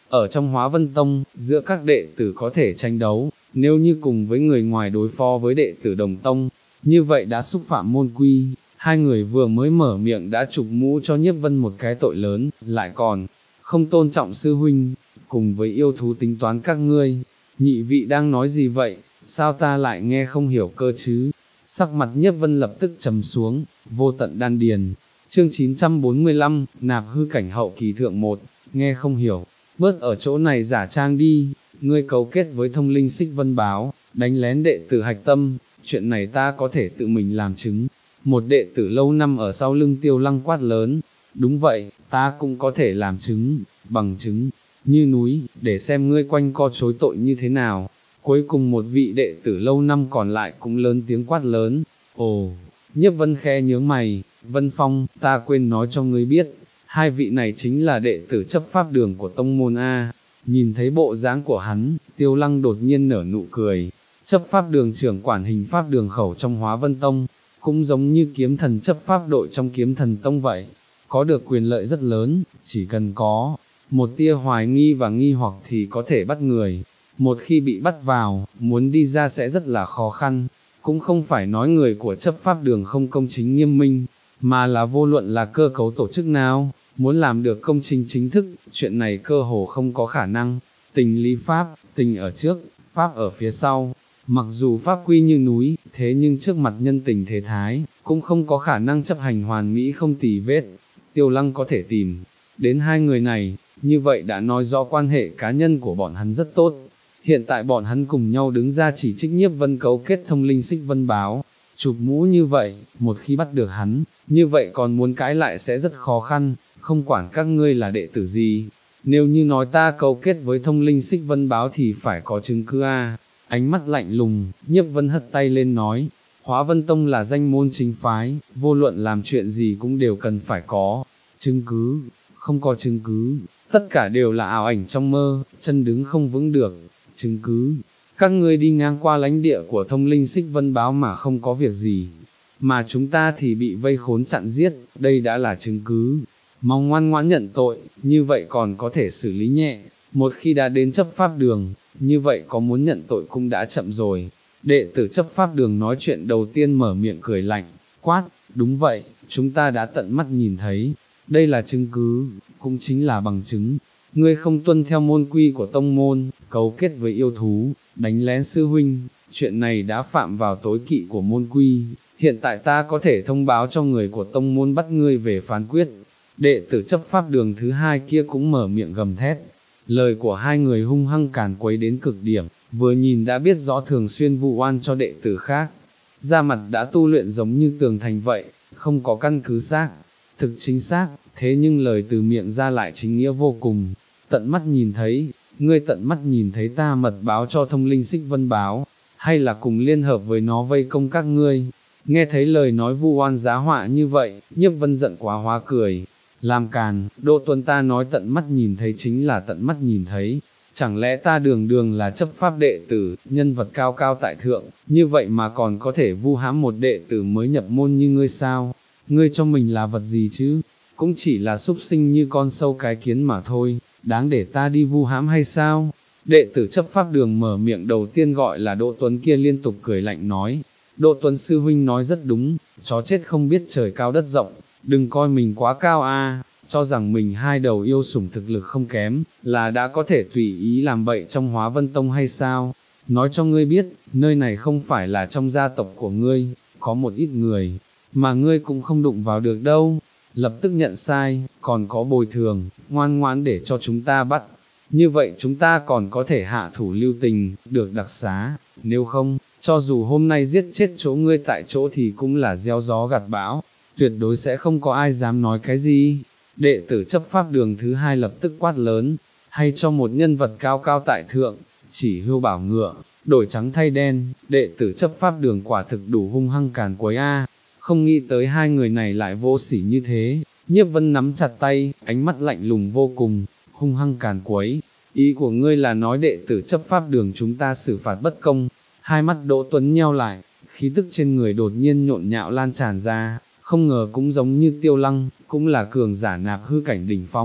Ở trong Hóa Vân Tông, giữa các đệ tử có thể tranh đấu, nếu như cùng với người ngoài đối phó với đệ tử đồng tông, như vậy đã xúc phạm môn quy. Hai người vừa mới mở miệng đã chụp mũ cho Nhiếp Vân một cái tội lớn, lại còn không tôn trọng sư huynh, cùng với yêu thú tính toán các ngươi. Nhị vị đang nói gì vậy, sao ta lại nghe không hiểu cơ chứ? Sắc mặt Nhiếp Vân lập tức trầm xuống, vô tận đan điền. Chương chín trăm bốn mươi lăm, nạp hư cảnh hậu kỳ thượng một, nghe không hiểu, bớt ở chỗ này giả trang đi, ngươi cấu kết với thông linh xích vân báo, đánh lén đệ tử hạch tâm, chuyện này ta có thể tự mình làm chứng. Một đệ tử lâu năm ở sau lưng Tiêu Lăng quát lớn, đúng vậy, ta cũng có thể làm chứng, bằng chứng, như núi, để xem ngươi quanh co chối tội như thế nào. Cuối cùng một vị đệ tử lâu năm còn lại cũng lớn tiếng quát lớn, ồ, Nhiếp Vân khe nhướng mày, Vân Phong, ta quên nói cho ngươi biết, hai vị này chính là đệ tử chấp pháp đường của tông môn A. Nhìn thấy bộ dáng của hắn, Tiêu Lăng đột nhiên nở nụ cười, chấp pháp đường trưởng quản hình pháp đường khẩu trong Hóa Vân Tông, cũng giống như kiếm thần chấp pháp đội trong kiếm thần tông vậy, có được quyền lợi rất lớn, chỉ cần có một tia hoài nghi và nghi hoặc thì có thể bắt người, một khi bị bắt vào, muốn đi ra sẽ rất là khó khăn, cũng không phải nói người của chấp pháp đường không công chính nghiêm minh, mà là vô luận là cơ cấu tổ chức nào, muốn làm được công chính chính thức, chuyện này cơ hồ không có khả năng. Tình lý pháp, tình ở trước, pháp ở phía sau, mặc dù pháp quy như núi, thế nhưng trước mặt nhân tình thế thái, cũng không có khả năng chấp hành hoàn mỹ không tì vết. Tiêu Lăng có thể tìm đến hai người này, như vậy đã nói rõ quan hệ cá nhân của bọn hắn rất tốt. Hiện tại bọn hắn cùng nhau đứng ra chỉ trích Nhiếp Vân cấu kết thông linh xích vân báo, chụp mũ như vậy, một khi bắt được hắn, như vậy còn muốn cãi lại sẽ rất khó khăn, không quản các ngươi là đệ tử gì. Nếu như nói ta cấu kết với thông linh xích vân báo thì phải có chứng cứ a. Ánh mắt lạnh lùng, Nhiếp Vân hất tay lên nói, Hóa Vân Tông là danh môn chính phái, vô luận làm chuyện gì cũng đều cần phải có chứng cứ, không có chứng cứ, tất cả đều là ảo ảnh trong mơ, chân đứng không vững được. Chứng cứ, các ngươi đi ngang qua lãnh địa của thông linh xích vân báo mà không có việc gì, mà chúng ta thì bị vây khốn chặn giết, đây đã là chứng cứ. Mau ngoan ngoãn nhận tội, như vậy còn có thể xử lý nhẹ, một khi đã đến chấp pháp đường, như vậy có muốn nhận tội cũng đã chậm rồi. Đệ tử chấp pháp đường nói chuyện đầu tiên mở miệng cười lạnh, quát, đúng vậy, chúng ta đã tận mắt nhìn thấy, đây là chứng cứ, cũng chính là bằng chứng. Ngươi không tuân theo môn quy của tông môn, cấu kết với yêu thú, đánh lén sư huynh, chuyện này đã phạm vào tối kỵ của môn quy, hiện tại ta có thể thông báo cho người của tông môn bắt ngươi về phán quyết. Đệ tử chấp pháp đường thứ hai kia cũng mở miệng gầm thét, lời của hai người hung hăng càn quấy đến cực điểm, vừa nhìn đã biết rõ thường xuyên vụ oan cho đệ tử khác, da mặt đã tu luyện giống như tường thành vậy, không có căn cứ xác thực chính xác, thế nhưng lời từ miệng ra lại chính nghĩa vô cùng. Tận mắt nhìn thấy, ngươi tận mắt nhìn thấy ta mật báo cho thông linh xích vân báo, hay là cùng liên hợp với nó vây công các ngươi. Nghe thấy lời nói vu oan giá họa như vậy, Nhiếp Vân giận quá hóa cười, làm càn, Đỗ Tuấn ta nói tận mắt nhìn thấy chính là tận mắt nhìn thấy, chẳng lẽ ta đường đường là chấp pháp đệ tử, nhân vật cao cao tại thượng, như vậy mà còn có thể vu hãm một đệ tử mới nhập môn như ngươi sao? Ngươi cho mình là vật gì chứ? Cũng chỉ là súc sinh như con sâu cái kiến mà thôi, đáng để ta đi vu hãm hay sao? Đệ tử chấp pháp đường mở miệng đầu tiên gọi là Đỗ Tuấn kia liên tục cười lạnh nói, Đỗ Tuấn sư huynh nói rất đúng, chó chết không biết trời cao đất rộng, đừng coi mình quá cao a, cho rằng mình hai đầu yêu sủng thực lực không kém, là đã có thể tùy ý làm bậy trong Hóa Vân Tông hay sao? Nói cho ngươi biết, nơi này không phải là trong gia tộc của ngươi, có một ít người, mà ngươi cũng không đụng vào được đâu. Lập tức nhận sai, còn có bồi thường, ngoan ngoãn để cho chúng ta bắt, như vậy chúng ta còn có thể hạ thủ lưu tình, được đặc xá, nếu không, cho dù hôm nay giết chết chỗ ngươi tại chỗ thì cũng là gieo gió gặt bão, tuyệt đối sẽ không có ai dám nói cái gì. Đệ tử chấp pháp đường thứ hai lập tức quát lớn, hay cho một nhân vật cao cao tại thượng, chỉ hưu bảo ngựa, đổi trắng thay đen, đệ tử chấp pháp đường quả thực đủ hung hăng càn quấy a. Không nghĩ tới hai người này lại vô sỉ như thế. Nhiếp Vân nắm chặt tay, ánh mắt lạnh lùng vô cùng, hung hăng càn quấy, ý của ngươi là nói đệ tử chấp pháp đường chúng ta xử phạt bất công. Hai mắt Đỗ Tuấn nheo lại, khí tức trên người đột nhiên nhộn nhạo lan tràn ra, không ngờ cũng giống như Tiêu Lăng, cũng là cường giả nạp hư cảnh đỉnh phong,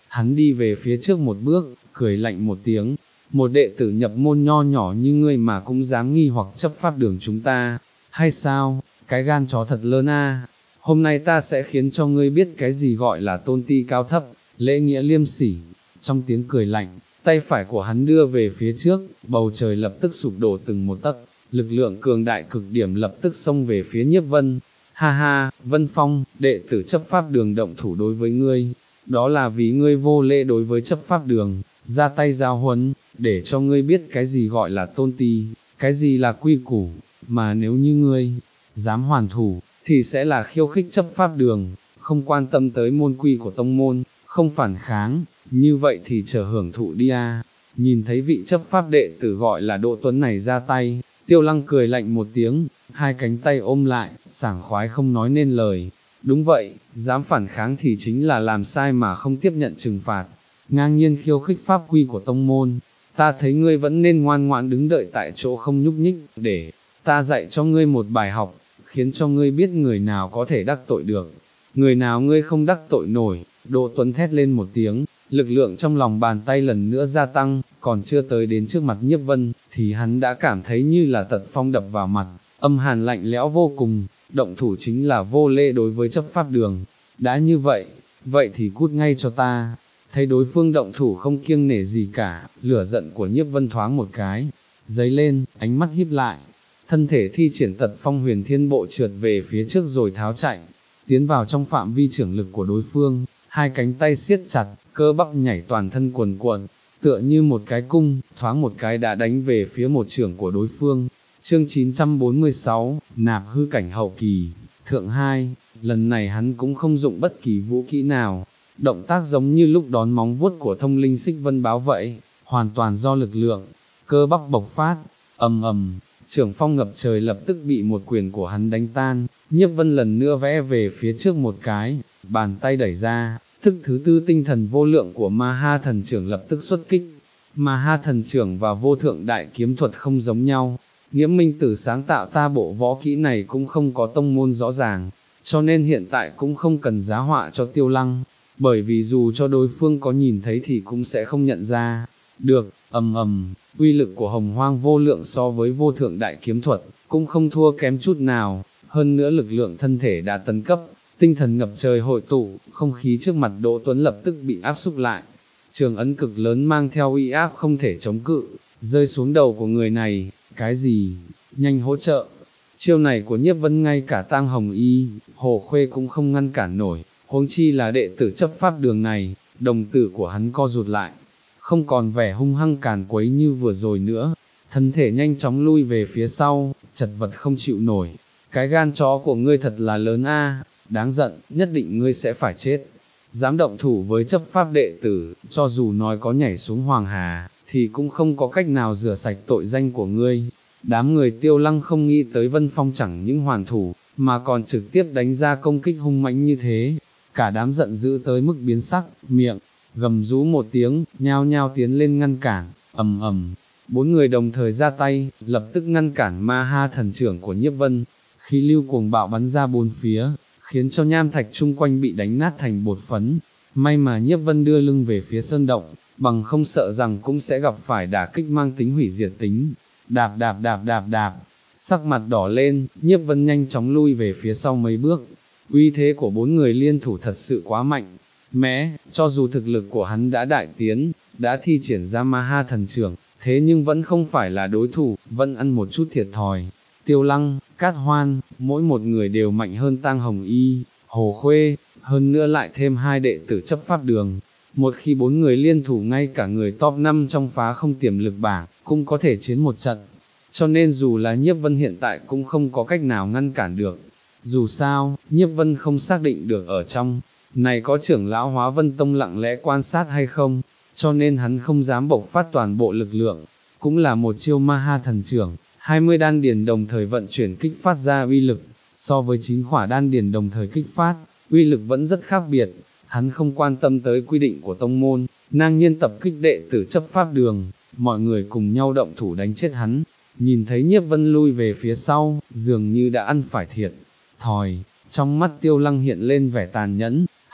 hắn đi về phía trước một bước, cười lạnh một tiếng, một đệ tử nhập môn nho nhỏ như ngươi mà cũng dám nghi hoặc chấp pháp đường chúng ta, hay sao, cái gan chó thật lớn a. Hôm nay ta sẽ khiến cho ngươi biết cái gì gọi là tôn ti cao thấp, lễ nghĩa liêm sỉ. Trong tiếng cười lạnh, tay phải của hắn đưa về phía trước, bầu trời lập tức sụp đổ từng một tấc, lực lượng cường đại cực điểm lập tức xông về phía Nhiếp Vân. Ha ha, Vân Phong, đệ tử chấp pháp đường động thủ đối với ngươi, đó là vì ngươi vô lễ đối với chấp pháp đường, ra tay giao huấn, để cho ngươi biết cái gì gọi là tôn ti, cái gì là quy củ, mà nếu như ngươi dám hoàn thủ, thì sẽ là khiêu khích chấp pháp đường, không quan tâm tới môn quy của tông môn, không phản kháng, như vậy thì chờ hưởng thụ đi a. Nhìn thấy vị chấp pháp đệ tử gọi là Đỗ Tuấn này ra tay, Tiêu Lăng cười lạnh một tiếng, hai cánh tay ôm lại, sảng khoái không nói nên lời. Đúng vậy, dám phản kháng thì chính là làm sai mà không tiếp nhận trừng phạt, ngang nhiên khiêu khích pháp quy của tông môn. Ta thấy ngươi vẫn nên ngoan ngoãn đứng đợi tại chỗ không nhúc nhích, để ta dạy cho ngươi một bài học, khiến cho ngươi biết người nào có thể đắc tội được, người nào ngươi không đắc tội nổi. Đỗ Tuấn thét lên một tiếng, lực lượng trong lòng bàn tay lần nữa gia tăng, còn chưa tới đến trước mặt Nhiếp Vân, thì hắn đã cảm thấy như là tật phong đập vào mặt, âm hàn lạnh lẽo vô cùng, động thủ chính là vô lễ đối với chấp pháp đường. Đã như vậy, vậy thì cút ngay cho ta. Thấy đối phương động thủ không kiêng nể gì cả, lửa giận của Nhiếp Vân thoáng một cái, dấy lên, ánh mắt híp lại, thân thể thi triển tật phong huyền thiên bộ trượt về phía trước rồi tháo chạy, tiến vào trong phạm vi trưởng lực của đối phương, hai cánh tay siết chặt, cơ bắp nhảy toàn thân cuồn cuộn, tựa như một cái cung, thoáng một cái đã đánh về phía một trưởng của đối phương. Chương chín trăm bốn mươi sáu, nạp hư cảnh hậu kỳ, thượng hai, lần này hắn cũng không dụng bất kỳ vũ kỹ nào, động tác giống như lúc đón móng vuốt của thông linh xích vân báo vậy, hoàn toàn do lực lượng, cơ bắp bộc phát, ầm ầm, trưởng phong ngập trời lập tức bị một quyền của hắn đánh tan. Nhiếp Vân lần nữa vẽ về phía trước một cái, bàn tay đẩy ra, thức thứ tư tinh thần vô lượng của Ma Ha thần trưởng lập tức xuất kích. Ma Ha thần trưởng và vô thượng đại kiếm thuật không giống nhau, Nghiễm Minh Tử sáng tạo ta bộ võ kỹ này cũng không có tông môn rõ ràng, cho nên hiện tại cũng không cần giá họa cho Tiêu Lăng, bởi vì dù cho đối phương có nhìn thấy thì cũng sẽ không nhận ra được. Ầm ầm, uy lực của Hồng Hoang vô lượng so với vô thượng đại kiếm thuật cũng không thua kém chút nào, hơn nữa lực lượng thân thể đã tấn cấp, tinh thần ngập trời hội tụ, không khí trước mặt Đỗ Tuấn lập tức bị áp xúc lại, trường ấn cực lớn mang theo uy áp không thể chống cự, rơi xuống đầu của người này. Cái gì? Nhanh hỗ trợ! Chiêu này của Nhiếp Vân ngay cả Tang Hồng Y, Hồ Khuê cũng không ngăn cản nổi, huống chi là đệ tử chấp pháp đường này. Đồng tử của hắn co rụt lại, không còn vẻ hung hăng càn quấy như vừa rồi nữa, thân thể nhanh chóng lui về phía sau, chật vật không chịu nổi. Cái gan chó của ngươi thật là lớn a, đáng giận, nhất định ngươi sẽ phải chết. Dám động thủ với chấp pháp đệ tử, cho dù nói có nhảy xuống Hoàng Hà, thì cũng không có cách nào rửa sạch tội danh của ngươi. Đám người Tiêu Lăng không nghĩ tới Vân Phong chẳng những hoàn thủ, mà còn trực tiếp đánh ra công kích hung mãnh như thế. Cả đám giận dữ tới mức biến sắc, miệng gầm rú một tiếng, nhao nhao tiến lên ngăn cản. Ầm ầm, bốn người đồng thời ra tay, lập tức ngăn cản Ma Ha thần trưởng của Nhiếp Vân. Khí lưu cuồng bạo bắn ra bốn phía, khiến cho nham thạch chung quanh bị đánh nát thành bột phấn. May mà Nhiếp Vân đưa lưng về phía sơn động, bằng không sợ rằng cũng sẽ gặp phải đả kích mang tính hủy diệt tính. Đạp đạp đạp đạp đạp, sắc mặt đỏ lên, Nhiếp Vân nhanh chóng lui về phía sau mấy bước. Uy thế của bốn người liên thủ thật sự quá mạnh mẽ, cho dù thực lực của hắn đã đại tiến, đã thi triển ra Ma Ha thần trưởng, thế nhưng vẫn không phải là đối thủ, vẫn ăn một chút thiệt thòi. Tiêu Lăng, Cát Hoan, mỗi một người đều mạnh hơn Tang Hồng Y, Hồ Khuê, hơn nữa lại thêm hai đệ tử chấp pháp đường. Một khi bốn người liên thủ, ngay cả người top năm trong phá không tiềm lực bảng, cũng có thể chiến một trận. Cho nên dù là Nhiếp Vân hiện tại cũng không có cách nào ngăn cản được. Dù sao, Nhiếp Vân không xác định được ở trong này có trưởng lão Hóa Vân Tông lặng lẽ quan sát hay không, cho nên hắn không dám bộc phát toàn bộ lực lượng. Cũng là một chiêu Ma Ha thần trưởng, hai mươi đan điền đồng thời vận chuyển kích phát ra uy lực, so với chín khỏa đan điền đồng thời kích phát, uy lực vẫn rất khác biệt. Hắn không quan tâm tới quy định của tông môn, ngang nhiên tập kích đệ tử chấp pháp đường, mọi người cùng nhau động thủ đánh chết hắn. Nhìn thấy Nhiếp Vân lui về phía sau, dường như đã ăn phải thiệt thòi, trong mắt Tiêu Lăng hiện lên vẻ tàn nhẫn,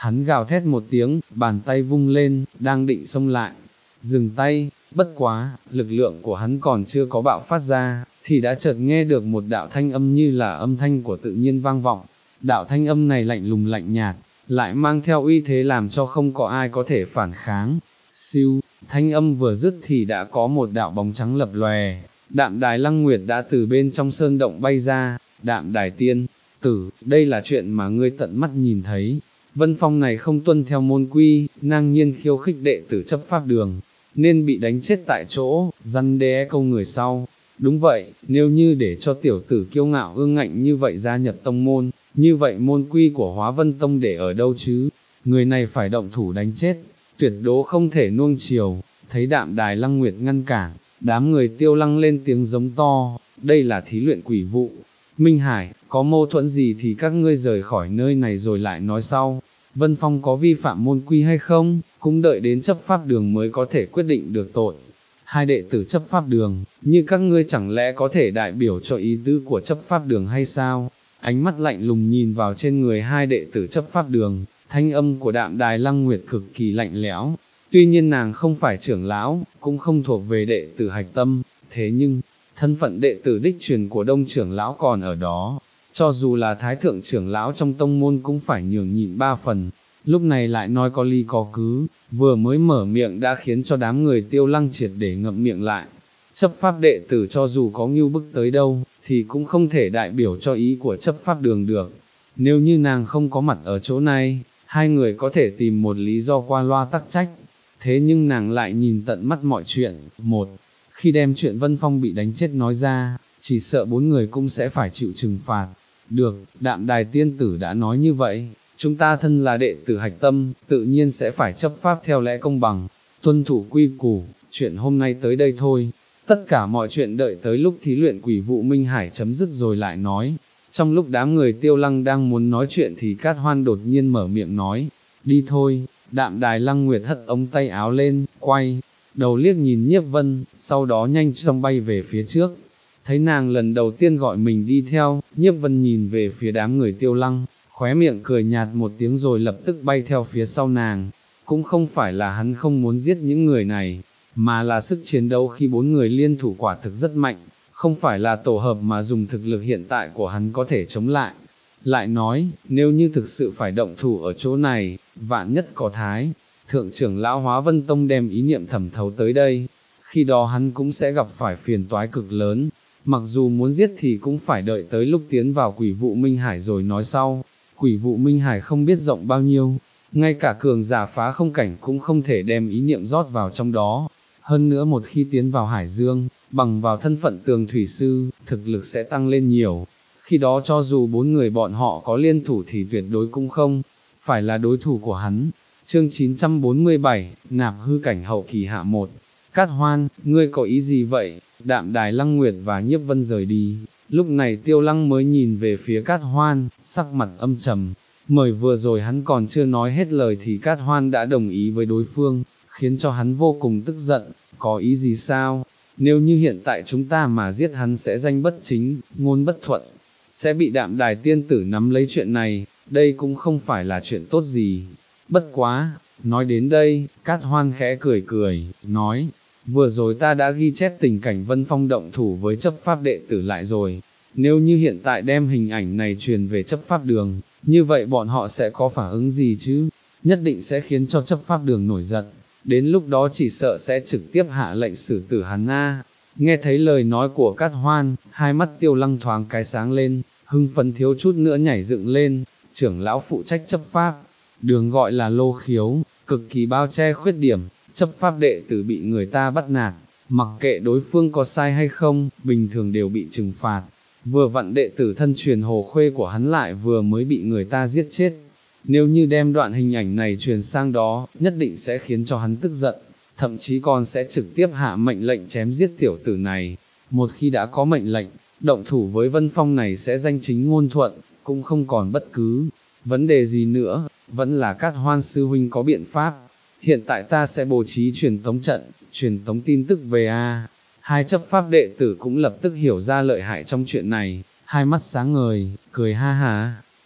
hắn gào thét một tiếng, bàn tay vung lên, đang định xông lại, dừng tay, bất quá, lực lượng của hắn còn chưa có bạo phát ra, thì đã chợt nghe được một đạo thanh âm như là âm thanh của tự nhiên vang vọng, đạo thanh âm này lạnh lùng lạnh nhạt, lại mang theo uy thế làm cho không có ai có thể phản kháng. Siêu, thanh âm vừa dứt thì đã có một đạo bóng trắng lập lòe, Đạm Đài Lăng Nguyệt đã từ bên trong sơn động bay ra. Đạm Đài tiên tử, đây là chuyện mà ngươi tận mắt nhìn thấy. Vân Phong này không tuân theo môn quy, ngang nhiên khiêu khích đệ tử chấp pháp đường, nên bị đánh chết tại chỗ, răn đe câu người sau. Đúng vậy, nếu như để cho tiểu tử kiêu ngạo ương ngạnh như vậy gia nhập tông môn, như vậy môn quy của Hóa Vân Tông để ở đâu chứ? Người này phải động thủ đánh chết, tuyệt đối không thể nuông chiều. Thấy Đạm Đài Lăng Nguyệt ngăn cản, đám người Tiêu Lăng lên tiếng giống to, đây là thí luyện quỷ vụ. Minh Hải, có mâu thuẫn gì thì các ngươi rời khỏi nơi này rồi lại nói sau. Vân Phong có vi phạm môn quy hay không, cũng đợi đến chấp pháp đường mới có thể quyết định được tội. Hai đệ tử chấp pháp đường, như các ngươi chẳng lẽ có thể đại biểu cho ý tứ của chấp pháp đường hay sao? Ánh mắt lạnh lùng nhìn vào trên người hai đệ tử chấp pháp đường, thanh âm của Đạm Đài Lăng Nguyệt cực kỳ lạnh lẽo. Tuy nhiên nàng không phải trưởng lão, cũng không thuộc về đệ tử hạch tâm, thế nhưng, thân phận đệ tử đích truyền của Đông trưởng lão còn ở đó, cho dù là thái thượng trưởng lão trong tông môn cũng phải nhường nhịn ba phần, lúc này lại nói có lý có cứ, vừa mới mở miệng đã khiến cho đám người Tiêu Lăng triệt để ngậm miệng lại. Chấp pháp đệ tử cho dù có ngưu bức tới đâu, thì cũng không thể đại biểu cho ý của chấp pháp đường được. Nếu như nàng không có mặt ở chỗ này, hai người có thể tìm một lý do qua loa tắc trách, thế nhưng nàng lại nhìn tận mắt mọi chuyện. Một, khi đem chuyện Vân Phong bị đánh chết nói ra, chỉ sợ bốn người cũng sẽ phải chịu trừng phạt. Được, Đạm Đài tiên tử đã nói như vậy, chúng ta thân là đệ tử hạch tâm, tự nhiên sẽ phải chấp pháp theo lẽ công bằng, tuân thủ quy củ, chuyện hôm nay tới đây thôi. Tất cả mọi chuyện đợi tới lúc thí luyện quỷ vụ Minh Hải chấm dứt rồi lại nói. Trong lúc đám người Tiêu Lăng đang muốn nói chuyện thì Cát Hoan đột nhiên mở miệng nói, đi thôi. Đạm Đài Lăng Nguyệt hất ống tay áo lên, quay đầu liếc nhìn Nhiếp Vân, sau đó nhanh chóng bay về phía trước. Thấy nàng lần đầu tiên gọi mình đi theo, Nhiếp Vân nhìn về phía đám người Tiêu Lăng, khóe miệng cười nhạt một tiếng rồi lập tức bay theo phía sau nàng. Cũng không phải là hắn không muốn giết những người này, mà là sức chiến đấu khi bốn người liên thủ quả thực rất mạnh, không phải là tổ hợp mà dùng thực lực hiện tại của hắn có thể chống lại. Lại nói, nếu như thực sự phải động thủ ở chỗ này, vạn nhất có thái thượng trưởng lão Hóa Vân Tông đem ý niệm thẩm thấu tới đây, khi đó hắn cũng sẽ gặp phải phiền toái cực lớn, mặc dù muốn giết thì cũng phải đợi tới lúc tiến vào quỷ vụ Minh Hải rồi nói sau. Quỷ vụ Minh Hải không biết rộng bao nhiêu, ngay cả cường giả phá không cảnh cũng không thể đem ý niệm rót vào trong đó. Hơn nữa một khi tiến vào Hải Dương, bằng vào thân phận tường thủy sư, thực lực sẽ tăng lên nhiều. Khi đó cho dù bốn người bọn họ có liên thủ thì tuyệt đối cũng không phải là đối thủ của hắn. Chương chín trăm bốn mươi bảy, nạp hư cảnh hậu kỳ hạ một. Cát Hoan, ngươi có ý gì vậy? Đạm Đài Lăng Nguyệt và Nhiếp Vân rời đi. Lúc này Tiêu Lăng mới nhìn về phía Cát Hoan, sắc mặt âm trầm. Mời vừa rồi hắn còn chưa nói hết lời thì Cát Hoan đã đồng ý với đối phương, khiến cho hắn vô cùng tức giận. Có ý gì sao? Nếu như hiện tại chúng ta mà giết hắn sẽ danh bất chính, ngôn bất thuận, sẽ bị Đạm Đài tiên tử nắm lấy chuyện này, đây cũng không phải là chuyện tốt gì. Bất quá, nói đến đây, Cát Hoan khẽ cười cười, nói, vừa rồi ta đã ghi chép tình cảnh Vân Phong động thủ với chấp pháp đệ tử lại rồi, nếu như hiện tại đem hình ảnh này truyền về chấp pháp đường, như vậy bọn họ sẽ có phản ứng gì chứ? Nhất định sẽ khiến cho chấp pháp đường nổi giận, đến lúc đó chỉ sợ sẽ trực tiếp hạ lệnh xử tử hắn a. Nghe thấy lời nói của Cát Hoan, hai mắt Tiêu Lăng thoáng cái sáng lên, hưng phấn thiếu chút nữa nhảy dựng lên. Trưởng lão phụ trách chấp pháp đường gọi là Lô Khiếu, cực kỳ bao che khuyết điểm, chấp pháp đệ tử bị người ta bắt nạt, mặc kệ đối phương có sai hay không, bình thường đều bị trừng phạt. Vừa vặn đệ tử thân truyền Hồ Khuê của hắn lại vừa mới bị người ta giết chết. Nếu như đem đoạn hình ảnh này truyền sang đó, nhất định sẽ khiến cho hắn tức giận, thậm chí còn sẽ trực tiếp hạ mệnh lệnh chém giết tiểu tử này. Một khi đã có mệnh lệnh, động thủ với Vân Phong này sẽ danh chính ngôn thuận, cũng không còn bất cứ vấn đề gì nữa, vẫn là Cát Hoan sư huynh có biện pháp. Hiện tại ta sẽ bố trí truyền tống trận, truyền tống tin tức về a. Hai chấp pháp đệ tử cũng lập tức hiểu ra lợi hại trong chuyện này, hai mắt sáng ngời, cười ha ha.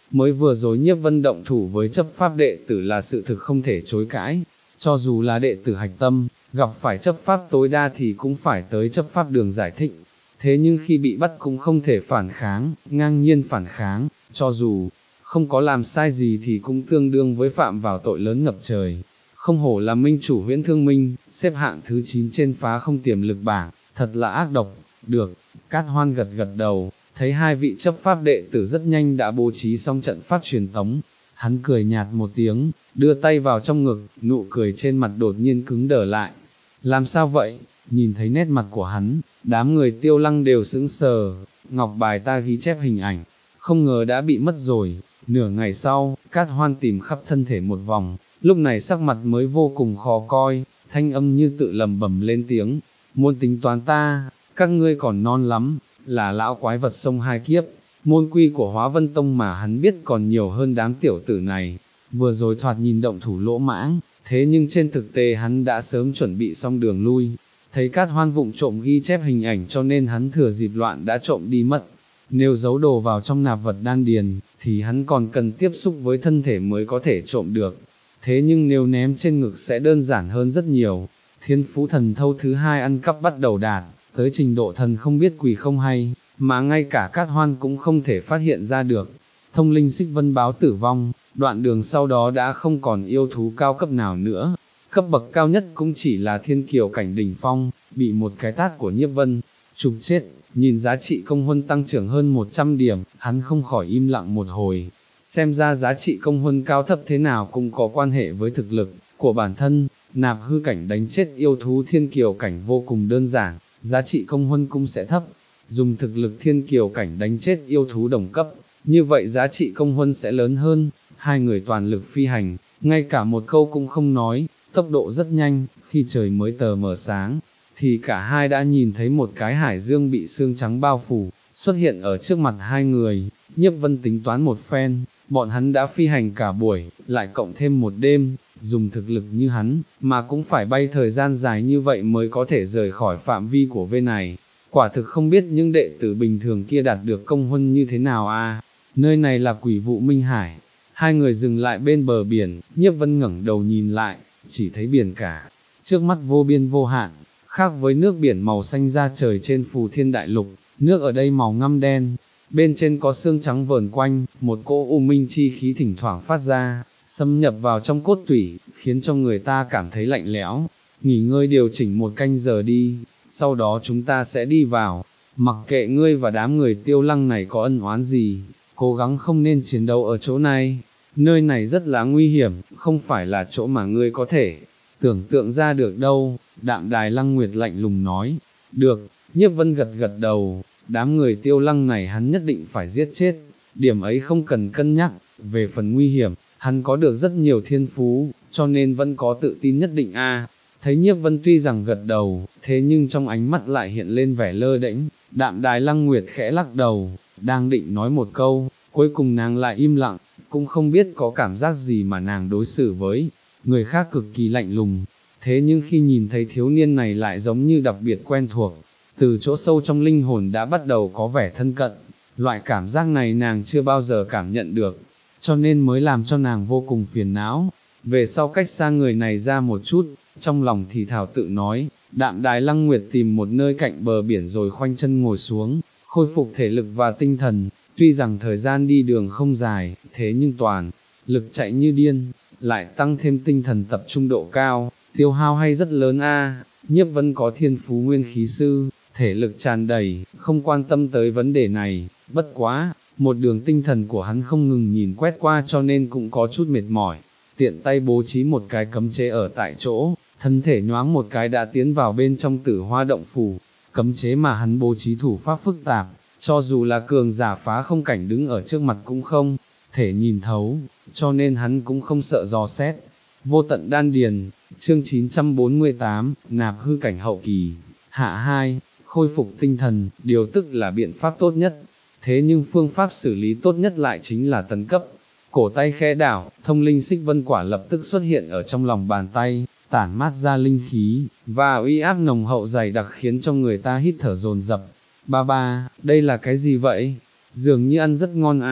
mới vừa rồi Nhiếp Vân động thủ với chấp pháp đệ tử là sự thực không thể chối cãi, cho dù là đệ tử hạch tâm, gặp phải chấp pháp tối đa thì cũng phải tới chấp pháp đường giải thích, thế nhưng khi bị bắt cũng không thể phản kháng, ngang nhiên phản kháng, cho dù không có làm sai gì thì cũng tương đương với phạm vào tội lớn ngập trời. Không hổ là minh chủ Huyễn Thương Minh, xếp hạng thứ chín trên phá không tiềm lực bảng, thật là ác độc. Được, Cát Hoan gật gật đầu, thấy hai vị chấp pháp đệ tử rất nhanh đã bố trí xong trận pháp truyền tống, hắn cười nhạt một tiếng, đưa tay vào trong ngực, nụ cười trên mặt đột nhiên cứng đờ lại. Làm sao vậy? Nhìn thấy nét mặt của hắn, đám người Tiêu Lăng đều sững sờ, ngọc bài ta ghi chép hình ảnh, không ngờ đã bị mất rồi. Nửa ngày sau, Cát Hoan tìm khắp thân thể một vòng, lúc này sắc mặt mới vô cùng khó coi, thanh âm như tự lầm bầm lên tiếng, muốn tính toán ta, các ngươi còn non lắm, là lão quái vật sông hai kiếp, môn quy của Hóa Vân Tông mà hắn biết còn nhiều hơn đám tiểu tử này, vừa rồi thoạt nhìn động thủ lỗ mãng, thế nhưng trên thực tế hắn đã sớm chuẩn bị xong đường lui, thấy Cát Hoan vụng trộm ghi chép hình ảnh cho nên hắn thừa dịp loạn đã trộm đi mất. Nếu giấu đồ vào trong nạp vật đan điền, thì hắn còn cần tiếp xúc với thân thể mới có thể trộm được. Thế nhưng nếu ném trên ngực sẽ đơn giản hơn rất nhiều. Thiên phú thần thâu thứ hai ăn cắp bắt đầu đạt, tới trình độ thần không biết quỷ không hay, mà ngay cả Cát Hoan cũng không thể phát hiện ra được. Thông linh xích vân báo tử vong, đoạn đường sau đó đã không còn yêu thú cao cấp nào nữa. Cấp bậc cao nhất cũng chỉ là thiên kiều cảnh đỉnh phong, bị một cái tát của Nhiếp Vân chụp chết. Nhìn giá trị công huân tăng trưởng hơn một trăm điểm, hắn không khỏi im lặng một hồi. Xem ra giá trị công huân cao thấp thế nào cũng có quan hệ với thực lực của bản thân. Nạp hư cảnh đánh chết yêu thú thiên kiều cảnh vô cùng đơn giản, giá trị công huân cũng sẽ thấp. Dùng thực lực thiên kiều cảnh đánh chết yêu thú đồng cấp, như vậy giá trị công huân sẽ lớn hơn. Hai người toàn lực phi hành, ngay cả một câu cũng không nói, tốc độ rất nhanh, khi trời mới tờ mờ sáng, thì cả hai đã nhìn thấy một cái hải dương bị sương trắng bao phủ, xuất hiện ở trước mặt hai người. Nhiếp Vân tính toán một phen, bọn hắn đã phi hành cả buổi, lại cộng thêm một đêm, dùng thực lực như hắn, mà cũng phải bay thời gian dài như vậy mới có thể rời khỏi phạm vi của vê này. Quả thực không biết những đệ tử bình thường kia đạt được công huân như thế nào a. Nơi này là Quỷ Vụ Minh Hải. Hai người dừng lại bên bờ biển, Nhiếp Vân ngẩng đầu nhìn lại, chỉ thấy biển cả, trước mắt vô biên vô hạn. Khác với nước biển màu xanh da trời trên Phù Thiên Đại Lục, nước ở đây màu ngăm đen, bên trên có sương trắng vờn quanh, một cỗ u minh chi khí thỉnh thoảng phát ra, xâm nhập vào trong cốt tủy, khiến cho người ta cảm thấy lạnh lẽo. Nghỉ ngơi điều chỉnh một canh giờ đi, sau đó chúng ta sẽ đi vào, mặc kệ ngươi và đám người Tiêu Lăng này có ân oán gì, cố gắng không nên chiến đấu ở chỗ này, nơi này rất là nguy hiểm, không phải là chỗ mà ngươi có thể tưởng tượng ra được đâu. Đạm Đài Lăng Nguyệt lạnh lùng nói. Được, Nhiếp Vân gật gật đầu, đám người Tiêu Lăng này hắn nhất định phải giết chết, điểm ấy không cần cân nhắc. Về phần nguy hiểm, hắn có được rất nhiều thiên phú, cho nên vẫn có tự tin nhất định a. Thấy Nhiếp Vân tuy rằng gật đầu, thế nhưng trong ánh mắt lại hiện lên vẻ lơ đễnh. Đạm Đài Lăng Nguyệt khẽ lắc đầu, đang định nói một câu, cuối cùng nàng lại im lặng, cũng không biết có cảm giác gì mà nàng đối xử với người khác cực kỳ lạnh lùng. Thế nhưng khi nhìn thấy thiếu niên này lại giống như đặc biệt quen thuộc, từ chỗ sâu trong linh hồn đã bắt đầu có vẻ thân cận, loại cảm giác này nàng chưa bao giờ cảm nhận được, cho nên mới làm cho nàng vô cùng phiền não. Về sau cách xa người này ra một chút, trong lòng thì thảo tự nói. Đạm Đài Lăng Nguyệt tìm một nơi cạnh bờ biển rồi khoanh chân ngồi xuống, khôi phục thể lực và tinh thần. Tuy rằng thời gian đi đường không dài, thế nhưng toàn lực chạy như điên, lại tăng thêm tinh thần tập trung độ cao, tiêu hao hay rất lớn a. Nhiếp Vân có thiên phú nguyên khí sư, thể lực tràn đầy, không quan tâm tới vấn đề này, bất quá, một đường tinh thần của hắn không ngừng nhìn quét qua cho nên cũng có chút mệt mỏi, tiện tay bố trí một cái cấm chế ở tại chỗ, thân thể nhoáng một cái đã tiến vào bên trong Tử Hoa động phủ. Cấm chế mà hắn bố trí thủ pháp phức tạp, cho dù là cường giả phá không cảnh đứng ở trước mặt cũng không thể nhìn thấu, cho nên hắn cũng không sợ dò xét. Vô tận đan điền, chương chín trăm bốn mươi tám, nạp hư cảnh hậu kỳ, hạ hai, khôi phục tinh thần, điều tức là biện pháp tốt nhất, thế nhưng phương pháp xử lý tốt nhất lại chính là tấn cấp. Cổ tay khẽ đảo, thông linh xích vân quả lập tức xuất hiện ở trong lòng bàn tay, tản mát ra linh khí, và uy áp nồng hậu dày đặc khiến cho người ta hít thở dồn dập. Ba ba, đây là cái gì vậy? Dường như ăn rất ngon à.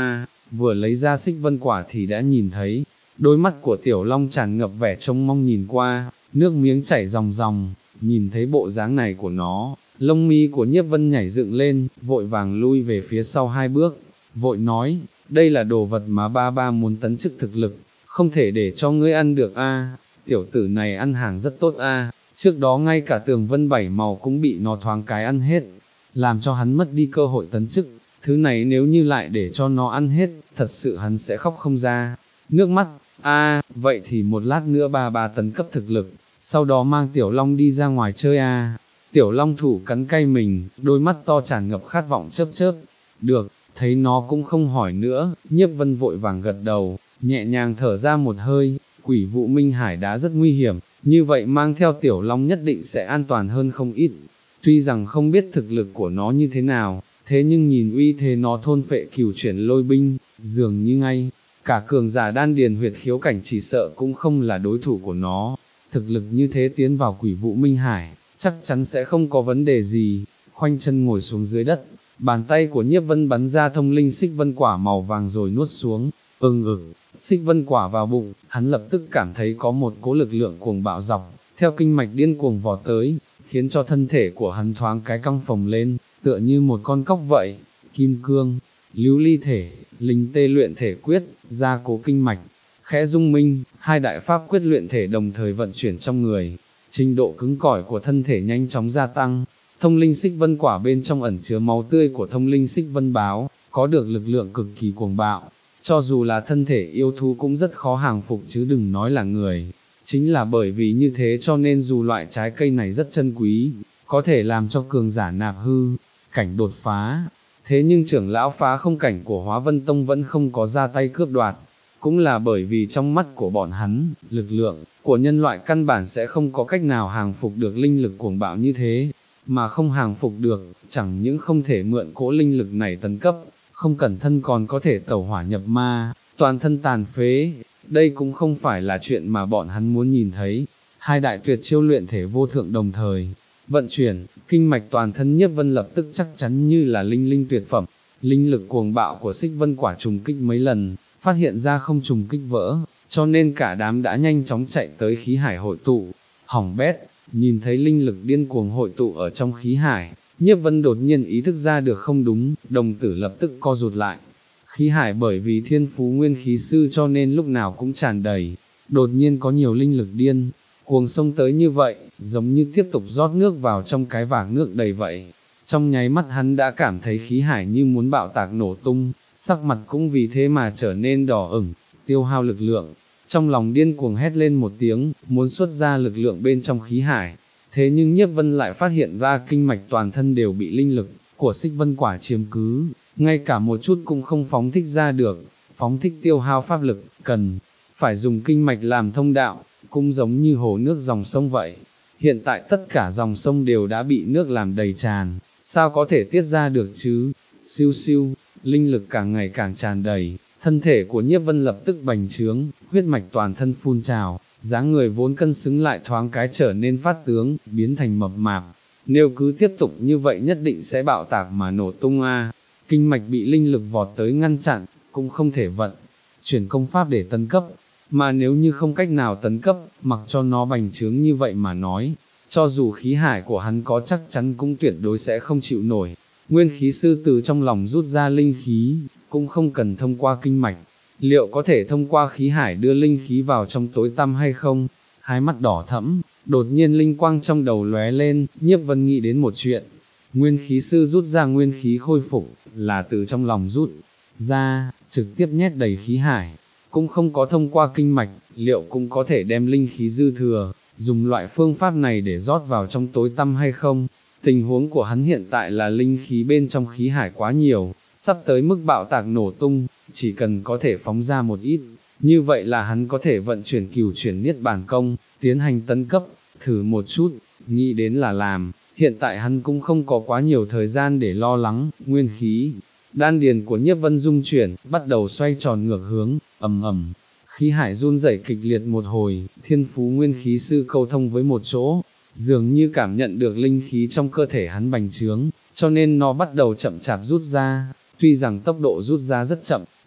vừa lấy ra xích vân quả thì đã nhìn thấy, đôi mắt của Tiểu Long tràn ngập vẻ trông mong nhìn qua, nước miếng chảy ròng ròng, nhìn thấy bộ dáng này của nó, lông mi của Nhiếp Vân nhảy dựng lên, vội vàng lui về phía sau hai bước, vội nói, đây là đồ vật mà ba ba muốn tấn chức thực lực, không thể để cho ngươi ăn được a. Tiểu tử này ăn hàng rất tốt a, trước đó ngay cả tường vân bảy màu cũng bị nó thoáng cái ăn hết, làm cho hắn mất đi cơ hội tấn chức, thứ này nếu như lại để cho nó ăn hết, thật sự hắn sẽ khóc không ra, nước mắt, a, vậy thì một lát nữa ba ba tấn cấp thực lực, sau đó mang Tiểu Long đi ra ngoài chơi a. Tiểu Long thủ cắn cay mình, đôi mắt to tràn ngập khát vọng chớp chớp, được, thấy nó cũng không hỏi nữa, Nhiếp Vân vội vàng gật đầu, nhẹ nhàng thở ra một hơi, quỷ vụ Minh Hải đã rất nguy hiểm, như vậy mang theo Tiểu Long nhất định sẽ an toàn hơn không ít, tuy rằng không biết thực lực của nó như thế nào, thế nhưng nhìn uy thế nó thôn phệ cửu chuyển lôi binh, dường như ngay, cả cường giả đan điền huyệt khiếu cảnh chỉ sợ cũng không là đối thủ của nó, thực lực như thế tiến vào quỷ vụ Minh Hải, chắc chắn sẽ không có vấn đề gì, khoanh chân ngồi xuống dưới đất, bàn tay của Nhiếp Vân bắn ra thông linh xích vân quả màu vàng rồi nuốt xuống, ừng ực, xích vân quả vào bụng, hắn lập tức cảm thấy có một cỗ lực lượng cuồng bạo dọc, theo kinh mạch điên cuồng vọt tới, khiến cho thân thể của hắn thoáng cái căng phồng lên, tựa như một con cóc vậy, kim cương, lưu ly thể, linh tê luyện thể quyết, gia cố kinh mạch, khẽ rung minh, hai đại pháp quyết luyện thể đồng thời vận chuyển trong người, trình độ cứng cỏi của thân thể nhanh chóng gia tăng, thông linh xích vân quả bên trong ẩn chứa máu tươi của thông linh xích vân báo, có được lực lượng cực kỳ cuồng bạo, cho dù là thân thể yêu thú cũng rất khó hàng phục chứ đừng nói là người. Chính là bởi vì như thế cho nên dù loại trái cây này rất chân quý, có thể làm cho cường giả nạp hư, cảnh đột phá, thế nhưng trưởng lão phá không cảnh của Hóa Vân Tông vẫn không có ra tay cướp đoạt, cũng là bởi vì trong mắt của bọn hắn, lực lượng của nhân loại căn bản sẽ không có cách nào hàng phục được linh lực cuồng bạo như thế, mà không hàng phục được, chẳng những không thể mượn cỗ linh lực này tấn cấp, không cẩn thân còn có thể tẩu hỏa nhập ma, toàn thân tàn phế. Đây cũng không phải là chuyện mà bọn hắn muốn nhìn thấy, hai đại tuyệt chiêu luyện thể vô thượng đồng thời, vận chuyển, kinh mạch toàn thân Nhiếp Vân lập tức chắc chắn như là linh linh tuyệt phẩm, linh lực cuồng bạo của xích vân quả trùng kích mấy lần, phát hiện ra không trùng kích vỡ, cho nên cả đám đã nhanh chóng chạy tới khí hải hội tụ, hỏng bét, nhìn thấy linh lực điên cuồng hội tụ ở trong khí hải, Nhiếp Vân đột nhiên ý thức ra được không đúng, đồng tử lập tức co rụt lại. Khí hải bởi vì thiên phú nguyên khí sư cho nên lúc nào cũng tràn đầy, đột nhiên có nhiều linh lực điên, cuồng sông tới như vậy, giống như tiếp tục rót nước vào trong cái vạc nước đầy vậy. Trong nháy mắt hắn đã cảm thấy khí hải như muốn bạo tạc nổ tung, sắc mặt cũng vì thế mà trở nên đỏ ửng, tiêu hao lực lượng. Trong lòng điên cuồng hét lên một tiếng, muốn xuất ra lực lượng bên trong khí hải. Thế nhưng Nhiếp Vân lại phát hiện ra kinh mạch toàn thân đều bị linh lực của xích vân quả chiếm cứ, ngay cả một chút cũng không phóng thích ra được, phóng thích tiêu hao pháp lực, cần phải dùng kinh mạch làm thông đạo, cũng giống như hồ nước dòng sông vậy. Hiện tại tất cả dòng sông đều đã bị nước làm đầy tràn, sao có thể tiết ra được chứ? Siêu siêu, linh lực càng ngày càng tràn đầy, thân thể của Nhiếp Vân lập tức bành trướng, huyết mạch toàn thân phun trào, dáng người vốn cân xứng lại thoáng cái trở nên phát tướng, biến thành mập mạp. Nếu cứ tiếp tục như vậy nhất định sẽ bạo tạc mà nổ tung a. Kinh mạch bị linh lực vọt tới ngăn chặn, cũng không thể vận chuyển công pháp để tấn cấp, mà nếu như không cách nào tấn cấp, mặc cho nó bành trướng như vậy mà nói, cho dù khí hải của hắn có chắc chắn cũng tuyệt đối sẽ không chịu nổi. Nguyên khí sư từ trong lòng rút ra linh khí, cũng không cần thông qua kinh mạch, liệu có thể thông qua khí hải đưa linh khí vào trong tối tăm hay không? Hai mắt đỏ thẫm, đột nhiên linh quang trong đầu lóe lên, Nhiếp Vân nghĩ đến một chuyện. Nguyên khí sư rút ra nguyên khí khôi phục, là từ trong lòng rút ra, trực tiếp nhét đầy khí hải, cũng không có thông qua kinh mạch, liệu cũng có thể đem linh khí dư thừa, dùng loại phương pháp này để rót vào trong tối tăm hay không? Tình huống của hắn hiện tại là linh khí bên trong khí hải quá nhiều, sắp tới mức bạo tạc nổ tung, chỉ cần có thể phóng ra một ít, như vậy là hắn có thể vận chuyển cửu chuyển niết bàn công, tiến hành tấn cấp, thử một chút, nghĩ đến là làm. Hiện tại hắn cũng không có quá nhiều thời gian để lo lắng, nguyên khí, đan điền của Nhiếp Vân dung chuyển, bắt đầu xoay tròn ngược hướng, ầm ầm, khí hải run rẩy kịch liệt một hồi, thiên phú nguyên khí sư câu thông với một chỗ, dường như cảm nhận được linh khí trong cơ thể hắn bành trướng, cho nên nó bắt đầu chậm chạp rút ra, tuy rằng tốc độ rút ra rất chậm,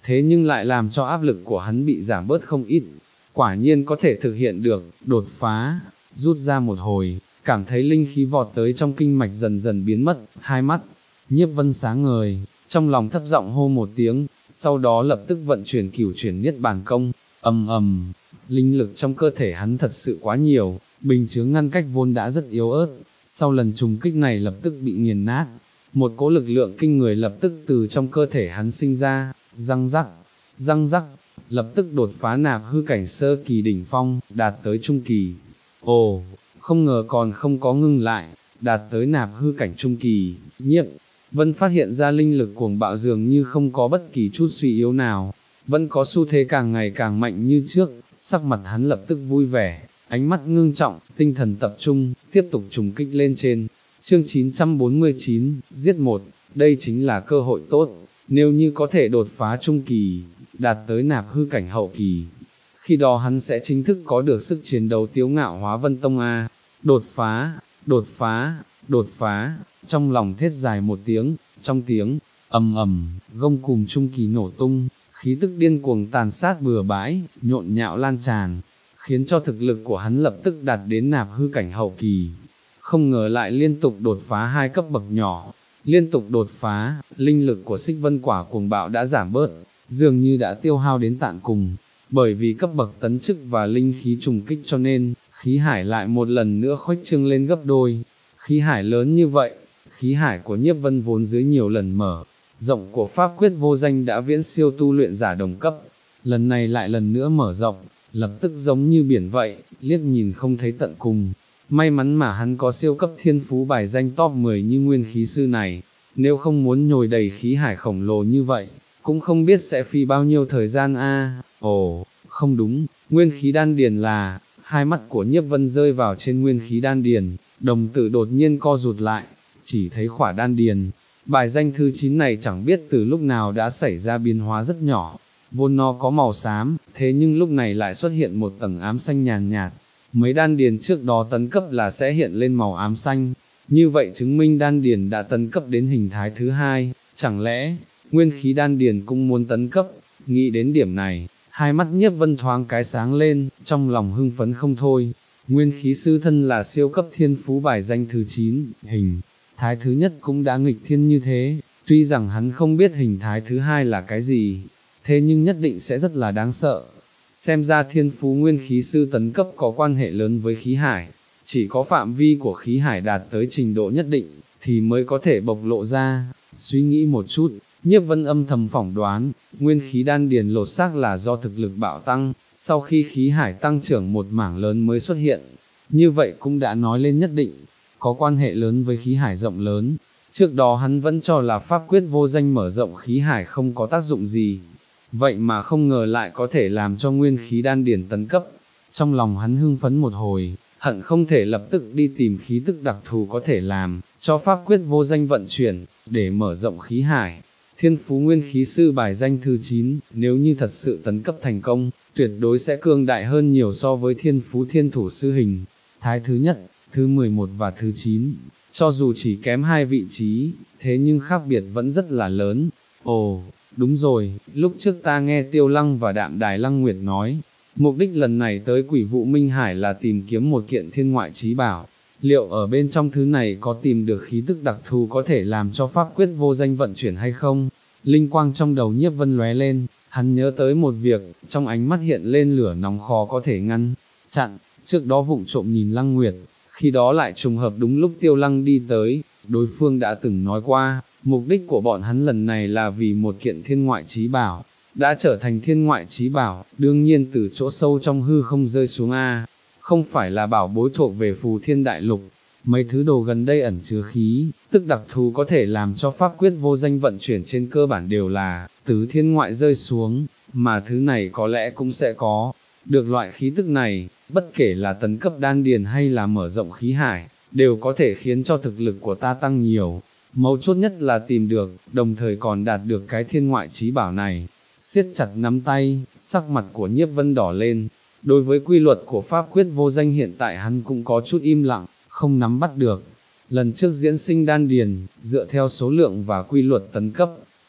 thế nhưng lại làm cho áp lực của hắn bị giảm bớt không ít, quả nhiên có thể thực hiện được, đột phá, rút ra một hồi, cảm thấy linh khí vọt tới trong kinh mạch dần dần biến mất, hai mắt, Nhiếp Vân sáng ngời, trong lòng thấp giọng hô một tiếng, sau đó lập tức vận chuyển cửu chuyển niết bàn công, ầm ầm, linh lực trong cơ thể hắn thật sự quá nhiều, bình chướng ngăn cách vốn đã rất yếu ớt, sau lần trùng kích này lập tức bị nghiền nát, một cỗ lực lượng kinh người lập tức từ trong cơ thể hắn sinh ra, răng rắc, răng rắc, lập tức đột phá nạp hư cảnh sơ kỳ đỉnh phong, đạt tới trung kỳ. Ồ, không ngờ còn không có ngưng lại, đạt tới nạp hư cảnh trung kỳ, Nhiếp Vân phát hiện ra linh lực cuồng bạo dường như không có bất kỳ chút suy yếu nào, vẫn có xu thế càng ngày càng mạnh như trước, sắc mặt hắn lập tức vui vẻ, ánh mắt ngưng trọng, tinh thần tập trung, tiếp tục trùng kích lên trên. Chương chín trăm bốn mươi chín, giết một, đây chính là cơ hội tốt, nếu như có thể đột phá trung kỳ, đạt tới nạp hư cảnh hậu kỳ, khi đó hắn sẽ chính thức có được sức chiến đấu tiếu ngạo hóa Vân Tông A. Đột phá, đột phá, đột phá, trong lòng thét dài một tiếng, trong tiếng ầm ầm, gông cùm trung kỳ nổ tung, khí tức điên cuồng tàn sát bừa bãi, nhộn nhạo lan tràn, khiến cho thực lực của hắn lập tức đạt đến nạp hư cảnh hậu kỳ. Không ngờ lại liên tục đột phá hai cấp bậc nhỏ, liên tục đột phá, linh lực của Xích Vân Quả cuồng bạo đã giảm bớt, dường như đã tiêu hao đến tận cùng, bởi vì cấp bậc tấn chức và linh khí trùng kích cho nên, khí hải lại một lần nữa khuếch trương lên gấp đôi. Khí hải lớn như vậy, khí hải của Nhiếp Vân vốn dưới nhiều lần mở rộng của pháp quyết vô danh đã viễn siêu tu luyện giả đồng cấp, lần này lại lần nữa mở rộng, lập tức giống như biển vậy, liếc nhìn không thấy tận cùng. May mắn mà hắn có siêu cấp thiên phú bài danh top mười như nguyên khí sư này, nếu không muốn nhồi đầy khí hải khổng lồ như vậy, cũng không biết sẽ phí bao nhiêu thời gian a. Ồ, không đúng, nguyên khí đan điền là, hai mắt của Nhiếp Vân rơi vào trên nguyên khí đan điền, đồng tử đột nhiên co rụt lại, chỉ thấy khỏa đan điền, bài danh thứ chín này chẳng biết từ lúc nào đã xảy ra biến hóa rất nhỏ, vốn nó có màu xám, thế nhưng lúc này lại xuất hiện một tầng ám xanh nhàn nhạt, mấy đan điền trước đó tấn cấp là sẽ hiện lên màu ám xanh, như vậy chứng minh đan điền đã tấn cấp đến hình thái thứ hai, chẳng lẽ, nguyên khí đan điền cũng muốn tấn cấp, nghĩ đến điểm này, hai mắt Nhiếp Vân thoáng cái sáng lên, trong lòng hưng phấn không thôi. Nguyên khí sư thân là siêu cấp thiên phú bài danh thứ chín, hình thái thứ nhất cũng đã nghịch thiên như thế, tuy rằng hắn không biết hình thái thứ hai là cái gì, thế nhưng nhất định sẽ rất là đáng sợ. Xem ra thiên phú nguyên khí sư tấn cấp có quan hệ lớn với khí hải, chỉ có phạm vi của khí hải đạt tới trình độ nhất định, thì mới có thể bộc lộ ra. Suy nghĩ một chút, Nhiếp Vân âm thầm phỏng đoán, nguyên khí đan điền lột xác là do thực lực bạo tăng, sau khi khí hải tăng trưởng một mảng lớn mới xuất hiện, như vậy cũng đã nói lên nhất định, có quan hệ lớn với khí hải rộng lớn. Trước đó hắn vẫn cho là pháp quyết vô danh mở rộng khí hải không có tác dụng gì, vậy mà không ngờ lại có thể làm cho nguyên khí đan điền tấn cấp. Trong lòng hắn hưng phấn một hồi, hận không thể lập tức đi tìm khí tức đặc thù có thể làm cho pháp quyết vô danh vận chuyển, để mở rộng khí hải. Thiên phú nguyên khí sư bài danh thứ chín, nếu như thật sự tấn cấp thành công, tuyệt đối sẽ cường đại hơn nhiều so với thiên phú thiên thủ sư hình thái thứ nhất, thứ mười một và thứ chín, cho dù chỉ kém hai vị trí, thế nhưng khác biệt vẫn rất là lớn. Ồ, đúng rồi, lúc trước ta nghe Tiêu Lăng và Đạm Đài Lăng Nguyệt nói, mục đích lần này tới Quỷ Vụ Minh Hải là tìm kiếm một kiện thiên ngoại trí bảo, liệu ở bên trong thứ này có tìm được khí tức đặc thù có thể làm cho pháp quyết vô danh vận chuyển hay không? Linh quang trong đầu Nhiếp Vân lóe lên, hắn nhớ tới một việc, trong ánh mắt hiện lên lửa nóng khó có thể ngăn chặn, trước đó vụng trộm nhìn Lăng Nguyệt, khi đó lại trùng hợp đúng lúc Tiêu Lăng đi tới, đối phương đã từng nói qua, mục đích của bọn hắn lần này là vì một kiện thiên ngoại trí bảo, đã trở thành thiên ngoại trí bảo, đương nhiên từ chỗ sâu trong hư không rơi xuống a, không phải là bảo bối thuộc về Phù Thiên Đại Lục, mấy thứ đồ gần đây ẩn chứa khí, tức đặc thù có thể làm cho pháp quyết vô danh vận chuyển trên cơ bản đều là từ thiên ngoại rơi xuống, mà thứ này có lẽ cũng sẽ có được loại khí tức này, bất kể là tấn cấp đan điền hay là mở rộng khí hải, đều có thể khiến cho thực lực của ta tăng nhiều. Mấu chốt nhất là tìm được, đồng thời còn đạt được cái thiên ngoại trí bảo này. Siết chặt nắm tay, sắc mặt của Nhiếp Vân đỏ lên. Đối với quy luật của pháp quyết vô danh hiện tại hắn cũng có chút im lặng, không nắm bắt được. Lần trước diễn sinh đan điền, dựa theo số lượng và quy luật tấn cấp,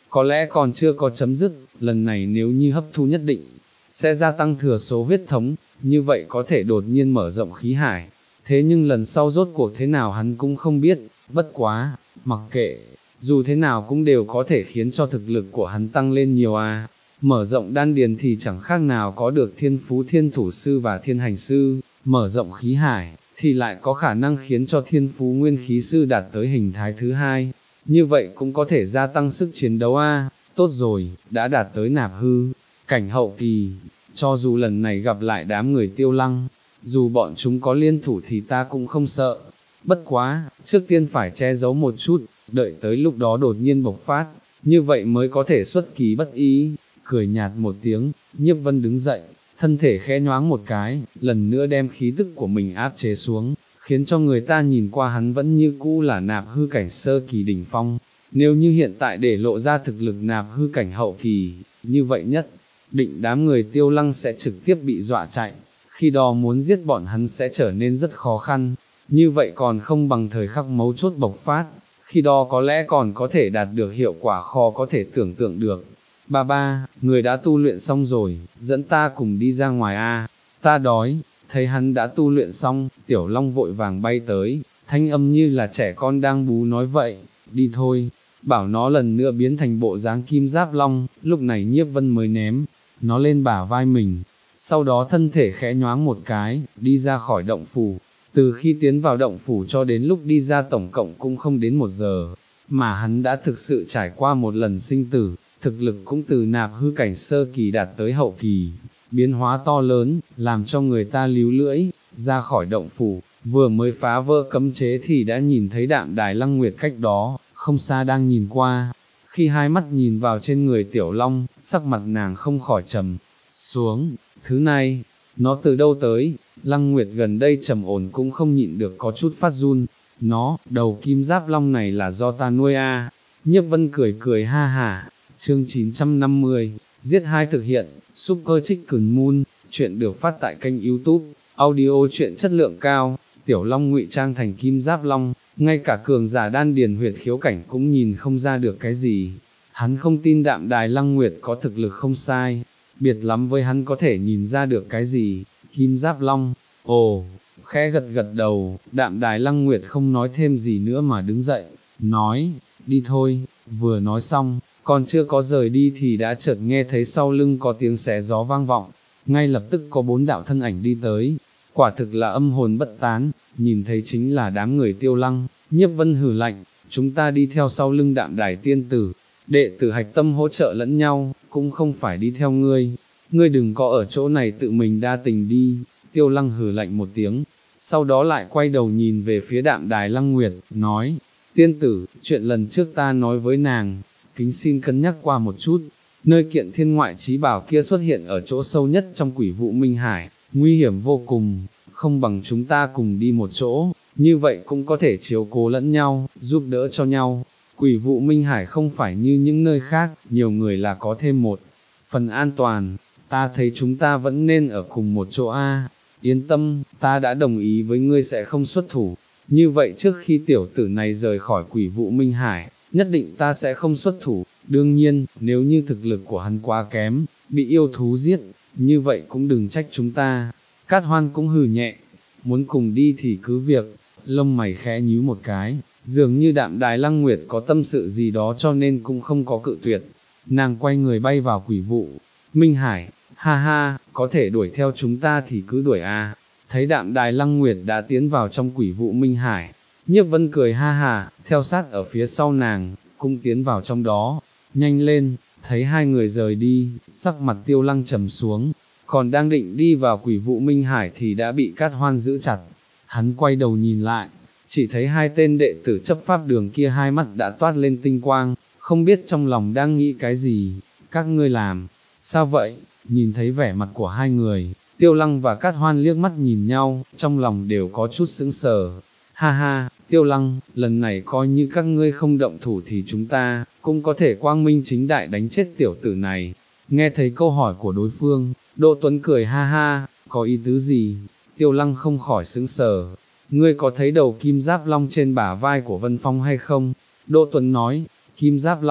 có lẽ còn chưa có chấm dứt, lần này nếu như hấp thu nhất định, sẽ gia tăng thừa số huyết thống, như vậy có thể đột nhiên mở rộng khí hải, thế nhưng lần sau rốt cuộc thế nào hắn cũng không biết, bất quá, mặc kệ, dù thế nào cũng đều có thể khiến cho thực lực của hắn tăng lên nhiều à, mở rộng đan điền thì chẳng khác nào có được thiên phú thiên thủ sư và thiên hành sư, mở rộng khí hải, thì lại có khả năng khiến cho thiên phú nguyên khí sư đạt tới hình thái thứ hai, như vậy cũng có thể gia tăng sức chiến đấu a. Tốt rồi, đã đạt tới nạp hư cảnh hậu kỳ, cho dù lần này gặp lại đám người Tiêu Lăng, dù bọn chúng có liên thủ thì ta cũng không sợ, bất quá, trước tiên phải che giấu một chút, đợi tới lúc đó đột nhiên bộc phát, như vậy mới có thể xuất kỳ bất ý. Cười nhạt một tiếng, Nhiếp Vân đứng dậy, thân thể khẽ nhoáng một cái, lần nữa đem khí tức của mình áp chế xuống, khiến cho người ta nhìn qua hắn vẫn như cũ là nạp hư cảnh sơ kỳ đỉnh phong. Nếu như hiện tại để lộ ra thực lực nạp hư cảnh hậu kỳ, như vậy nhất định đám người Tiêu Lăng sẽ trực tiếp bị dọa chạy, khi đó muốn giết bọn hắn sẽ trở nên rất khó khăn, như vậy còn không bằng thời khắc mấu chốt bộc phát, khi đó có lẽ còn có thể đạt được hiệu quả khó có thể tưởng tượng được. Ba ba, người đã tu luyện xong rồi, dẫn ta cùng đi ra ngoài a. Ta đói. Thấy hắn đã tu luyện xong, Tiểu Long vội vàng bay tới, thanh âm như là trẻ con đang bú nói vậy, đi thôi, bảo nó lần nữa biến thành bộ dáng Kim Giáp Long. Lúc này Nhiếp Vân mới ném nó lên bả vai mình, sau đó thân thể khẽ nhoáng một cái, đi ra khỏi động phủ. Từ khi tiến vào động phủ cho đến lúc đi ra tổng cộng cũng không đến một giờ, mà hắn đã thực sự trải qua một lần sinh tử, thực lực cũng từ nạp hư cảnh sơ kỳ đạt tới hậu kỳ, biến hóa to lớn, làm cho người ta líu lưỡi. Ra khỏi động phủ, vừa mới phá vỡ cấm chế thì đã nhìn thấy Đạm Đài Lăng Nguyệt cách đó, không xa đang nhìn qua. Khi hai mắt nhìn vào trên người Tiểu Long, sắc mặt nàng không khỏi trầm xuống, thứ này, nó từ đâu tới? Lăng Nguyệt gần đây trầm ổn cũng không nhịn được có chút phát run, nó, đầu Kim Giáp Long này là do ta nuôi a. À. Nhiếp Vân cười cười ha hả. Chương chín trăm năm mươi, giết hai thực hiện, Super Chicken Moon, chuyện được phát tại kênh YouTube, audio chuyện chất lượng cao. Tiểu Long ngụy trang thành Kim Giáp Long, ngay cả cường giả đan điền huyệt khiếu cảnh cũng nhìn không ra được cái gì. Hắn không tin Đạm Đài Lăng Nguyệt có thực lực không sai, biệt lắm với hắn có thể nhìn ra được cái gì. Kim Giáp Long, ồ, khẽ gật gật đầu, Đạm Đài Lăng Nguyệt không nói thêm gì nữa mà đứng dậy, nói, đi thôi. Vừa nói xong, còn chưa có rời đi thì đã chợt nghe thấy sau lưng có tiếng xé gió vang vọng, ngay lập tức có bốn đạo thân ảnh đi tới, quả thực là âm hồn bất tán, nhìn thấy chính là đám người Tiêu Lăng. Nhiếp Vân hừ lạnh, chúng ta đi theo sau lưng Đạm Đài tiên tử, đệ tử hạch tâm hỗ trợ lẫn nhau, cũng không phải đi theo ngươi, ngươi đừng có ở chỗ này tự mình đa tình đi. Tiêu Lăng hừ lạnh một tiếng, sau đó lại quay đầu nhìn về phía Đạm Đài Lăng Nguyệt, nói, tiên tử, chuyện lần trước ta nói với nàng, kính xin cân nhắc qua một chút, nơi kiện thiên ngoại trí bảo kia xuất hiện ở chỗ sâu nhất trong quỷ vụ Minh Hải, nguy hiểm vô cùng, không bằng chúng ta cùng đi một chỗ, như vậy cũng có thể chiếu cố lẫn nhau, giúp đỡ cho nhau. Quỷ vụ Minh Hải không phải như những nơi khác, nhiều người là có thêm một phần an toàn, ta thấy chúng ta vẫn nên ở cùng một chỗ a. Yên tâm, ta đã đồng ý với ngươi sẽ không xuất thủ, như vậy trước khi tiểu tử này rời khỏi quỷ vụ Minh Hải, nhất định ta sẽ không xuất thủ. Đương nhiên, nếu như thực lực của hắn quá kém, bị yêu thú giết, như vậy cũng đừng trách chúng ta. Cát Hoan cũng hừ nhẹ, muốn cùng đi thì cứ việc. Lông mày khẽ nhíu một cái, dường như Đạm Đài Lăng Nguyệt có tâm sự gì đó cho nên cũng không có cự tuyệt. Nàng quay người bay vào quỷ vụ Minh Hải, ha ha, có thể đuổi theo chúng ta thì cứ đuổi a. Thấy Đạm Đài Lăng Nguyệt đã tiến vào trong quỷ vụ Minh Hải, Nhiếp Vân cười ha ha, theo sát ở phía sau nàng, cũng tiến vào trong đó. Nhanh lên. Thấy hai người rời đi, sắc mặt Tiêu Lăng trầm xuống, còn đang định đi vào quỷ vụ Minh Hải thì đã bị Cát Hoan giữ chặt. Hắn quay đầu nhìn lại, chỉ thấy hai tên đệ tử chấp pháp đường kia hai mắt đã toát lên tinh quang, không biết trong lòng đang nghĩ cái gì. Các ngươi làm sao vậy? Nhìn thấy vẻ mặt của hai người, Tiêu Lăng và Cát Hoan liếc mắt nhìn nhau, trong lòng đều có chút sững sờ. Ha ha, Tiêu Lăng, lần này coi như các ngươi không động thủ thì chúng ta cũng có thể quang minh chính đại đánh chết tiểu tử này. Nghe thấy câu hỏi của đối phương, Đỗ Tuấn cười ha ha, có ý tứ gì? Tiêu Lăng không khỏi sững sờ. Ngươi có thấy đầu Kim Giáp Long trên bả vai của Vân Phong hay không? Đỗ Tuấn nói, Kim Giáp Long,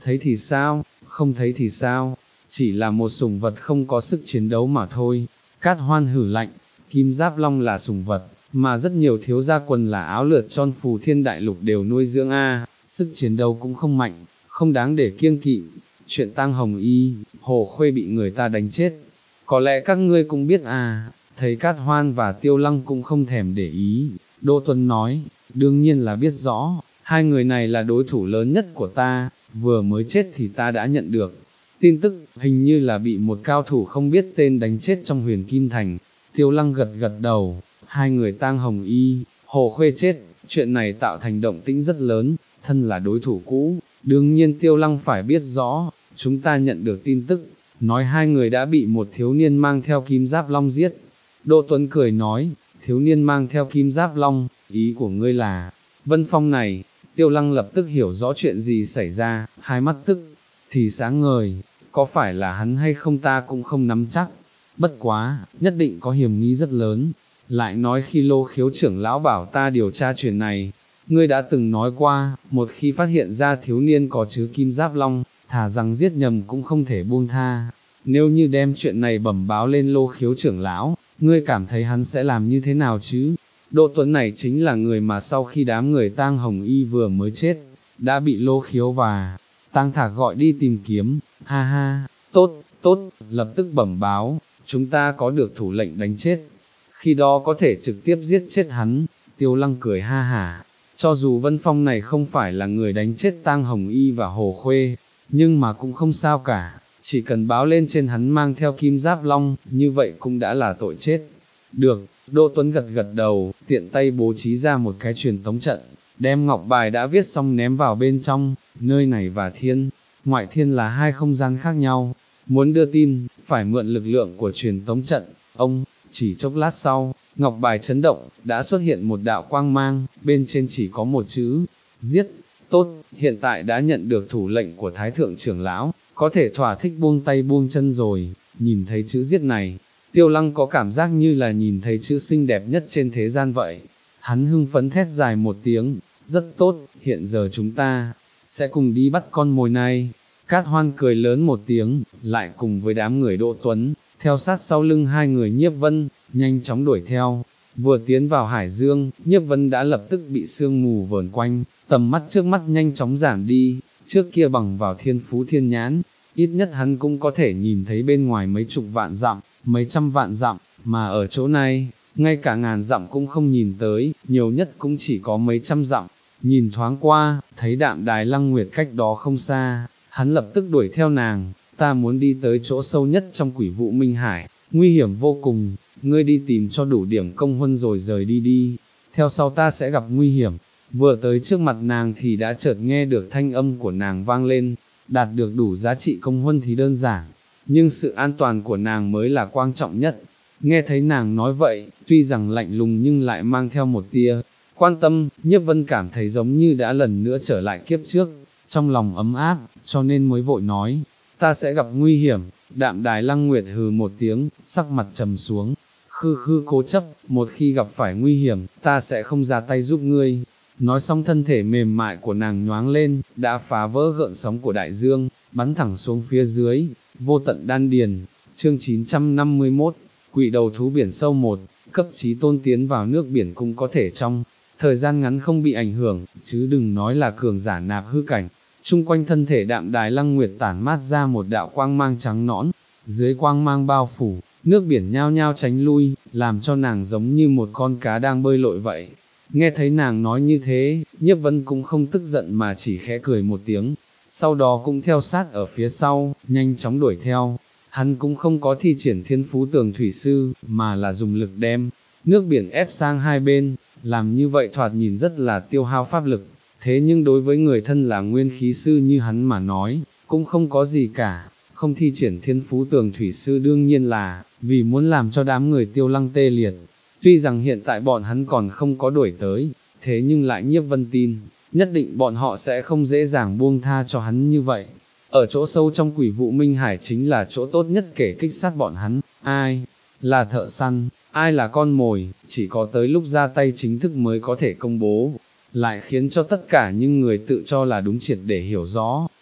thấy thì sao, không thấy thì sao, chỉ là một sủng vật không có sức chiến đấu mà thôi. Cát Hoan hử lạnh, Kim Giáp Long là sủng vật, mà rất nhiều thiếu gia quần là áo lượt tròn phù thiên đại lục đều nuôi dưỡng a, sức chiến đấu cũng không mạnh, không đáng để kiêng kỵ. Chuyện Tang Hồng Y, Hồ Khuê bị người ta đánh chết, có lẽ các ngươi cũng biết à. Thấy Cát Hoan và Tiêu Lăng cũng không thèm để ý, Đỗ Tuấn nói, đương nhiên là biết rõ, hai người này là đối thủ lớn nhất của ta, vừa mới chết thì ta đã nhận được tin tức, hình như là bị một cao thủ không biết tên đánh chết trong Huyền Kim Thành. Tiêu Lăng gật gật đầu, hai người Tang Hồng Y, Hồ Khuê chết, chuyện này tạo thành động tĩnh rất lớn, thân là đối thủ cũ, đương nhiên Tiêu Lăng phải biết rõ. Chúng ta nhận được tin tức, nói hai người đã bị một thiếu niên mang theo Kim Giáp Long giết. Đỗ Tuấn cười nói, thiếu niên mang theo Kim Giáp Long, ý của ngươi là Vân Phong này. Tiêu Lăng lập tức hiểu rõ chuyện gì xảy ra, hai mắt tức thì sáng ngời, có phải là hắn hay không ta cũng không nắm chắc, bất quá, nhất định có hiểm nghi rất lớn. Lại nói khi Lô Khiếu trưởng lão bảo ta điều tra chuyện này, ngươi đã từng nói qua, một khi phát hiện ra thiếu niên có chứa Kim Giáp Long, thà rằng giết nhầm cũng không thể buông tha. Nếu như đem chuyện này bẩm báo lên Lô Khiếu trưởng lão, ngươi cảm thấy hắn sẽ làm như thế nào chứ? Đỗ Tuấn này chính là người mà sau khi đám người Tang Hồng Y vừa mới chết, đã bị Lô Khiếu và Tang Thạc gọi đi tìm kiếm. Ha ha, tốt, tốt, lập tức bẩm báo, chúng ta có được thủ lệnh đánh chết, khi đó có thể trực tiếp giết chết hắn. Tiêu Lăng cười ha hả, cho dù Vân Phong này không phải là người đánh chết Tang Hồng Y và Hồ Khuê, nhưng mà cũng không sao cả, chỉ cần báo lên trên hắn mang theo Kim Giáp Long, như vậy cũng đã là tội chết. Được, Đỗ Tuấn gật gật đầu, tiện tay bố trí ra một cái truyền tống trận, đem ngọc bài đã viết xong ném vào bên trong. Nơi này và thiên, ngoại thiên là hai không gian khác nhau, muốn đưa tin, phải mượn lực lượng của truyền tống trận. Ông, chỉ chốc lát sau, ngọc bài chấn động, đã xuất hiện một đạo quang mang, bên trên chỉ có một chữ, giết. Tốt, hiện tại đã nhận được thủ lệnh của Thái Thượng trưởng lão, có thể thỏa thích buông tay buông chân rồi. Nhìn thấy chữ giết này, Tiêu Lăng có cảm giác như là nhìn thấy chữ xinh đẹp nhất trên thế gian vậy. Hắn hưng phấn thét dài một tiếng, rất tốt, hiện giờ chúng ta sẽ cùng đi bắt con mồi này. Cát Hoan cười lớn một tiếng, lại cùng với đám người Đỗ Tuấn, theo sát sau lưng hai người Nhiếp Vân, nhanh chóng đuổi theo. Vừa tiến vào Hải Dương, Nhiếp Vân đã lập tức bị sương mù vờn quanh, tầm mắt trước mắt nhanh chóng giảm đi. Trước kia bằng vào thiên phú thiên nhãn, ít nhất hắn cũng có thể nhìn thấy bên ngoài mấy chục vạn dặm, mấy trăm vạn dặm, mà ở chỗ này, ngay cả ngàn dặm cũng không nhìn tới, nhiều nhất cũng chỉ có mấy trăm dặm. Nhìn thoáng qua, thấy Đạm Đài Lăng Nguyệt cách đó không xa, hắn lập tức đuổi theo nàng. Ta muốn đi tới chỗ sâu nhất trong Quỷ Vụ Minh Hải, nguy hiểm vô cùng, ngươi đi tìm cho đủ điểm công huân rồi rời đi đi, theo sau ta sẽ gặp nguy hiểm. Vừa tới trước mặt nàng thì đã chợt nghe được thanh âm của nàng vang lên, đạt được đủ giá trị công huân thì đơn giản, nhưng sự an toàn của nàng mới là quan trọng nhất. Nghe thấy nàng nói vậy, tuy rằng lạnh lùng nhưng lại mang theo một tia quan tâm, Nhiếp Vân cảm thấy giống như đã lần nữa trở lại kiếp trước, trong lòng ấm áp, cho nên mới vội nói, ta sẽ gặp nguy hiểm. Đạm Đài Lăng Nguyệt hừ một tiếng, sắc mặt trầm xuống, khư khư cố chấp, một khi gặp phải nguy hiểm, ta sẽ không ra tay giúp ngươi. Nói xong thân thể mềm mại của nàng nhoáng lên, đã phá vỡ gợn sóng của đại dương, bắn thẳng xuống phía dưới, vô tận đan điền. Chương chín trăm năm mươi mốt, Quỷ Đầu Thú Biển Sâu một, cấp chí tôn tiến vào nước biển cũng có thể trong thời gian ngắn không bị ảnh hưởng, chứ đừng nói là cường giả nạp hư cảnh. Trung quanh thân thể Đạm Đài Lăng Nguyệt tản mát ra một đạo quang mang trắng nõn, dưới quang mang bao phủ, nước biển nhao nhao tránh lui, làm cho nàng giống như một con cá đang bơi lội vậy. Nghe thấy nàng nói như thế, Nhiếp Vân cũng không tức giận mà chỉ khẽ cười một tiếng, sau đó cũng theo sát ở phía sau, nhanh chóng đuổi theo. Hắn cũng không có thi triển thiên phú tường thủy sư, mà là dùng lực đem nước biển ép sang hai bên, làm như vậy thoạt nhìn rất là tiêu hao pháp lực, thế nhưng đối với người thân là nguyên khí sư như hắn mà nói, cũng không có gì cả. Không thi triển thiên phú tường thủy sư đương nhiên là vì muốn làm cho đám người Tiêu Lăng tê liệt. Tuy rằng hiện tại bọn hắn còn không có đuổi tới, thế nhưng lại Nhiếp Vân tin, nhất định bọn họ sẽ không dễ dàng buông tha cho hắn như vậy. Ở chỗ sâu trong Quỷ Vụ Minh Hải chính là chỗ tốt nhất kể kích sát bọn hắn, ai là thợ săn, ai là con mồi, chỉ có tới lúc ra tay chính thức mới có thể công bố, lại khiến cho tất cả những người tự cho là đúng triệt để hiểu rõ,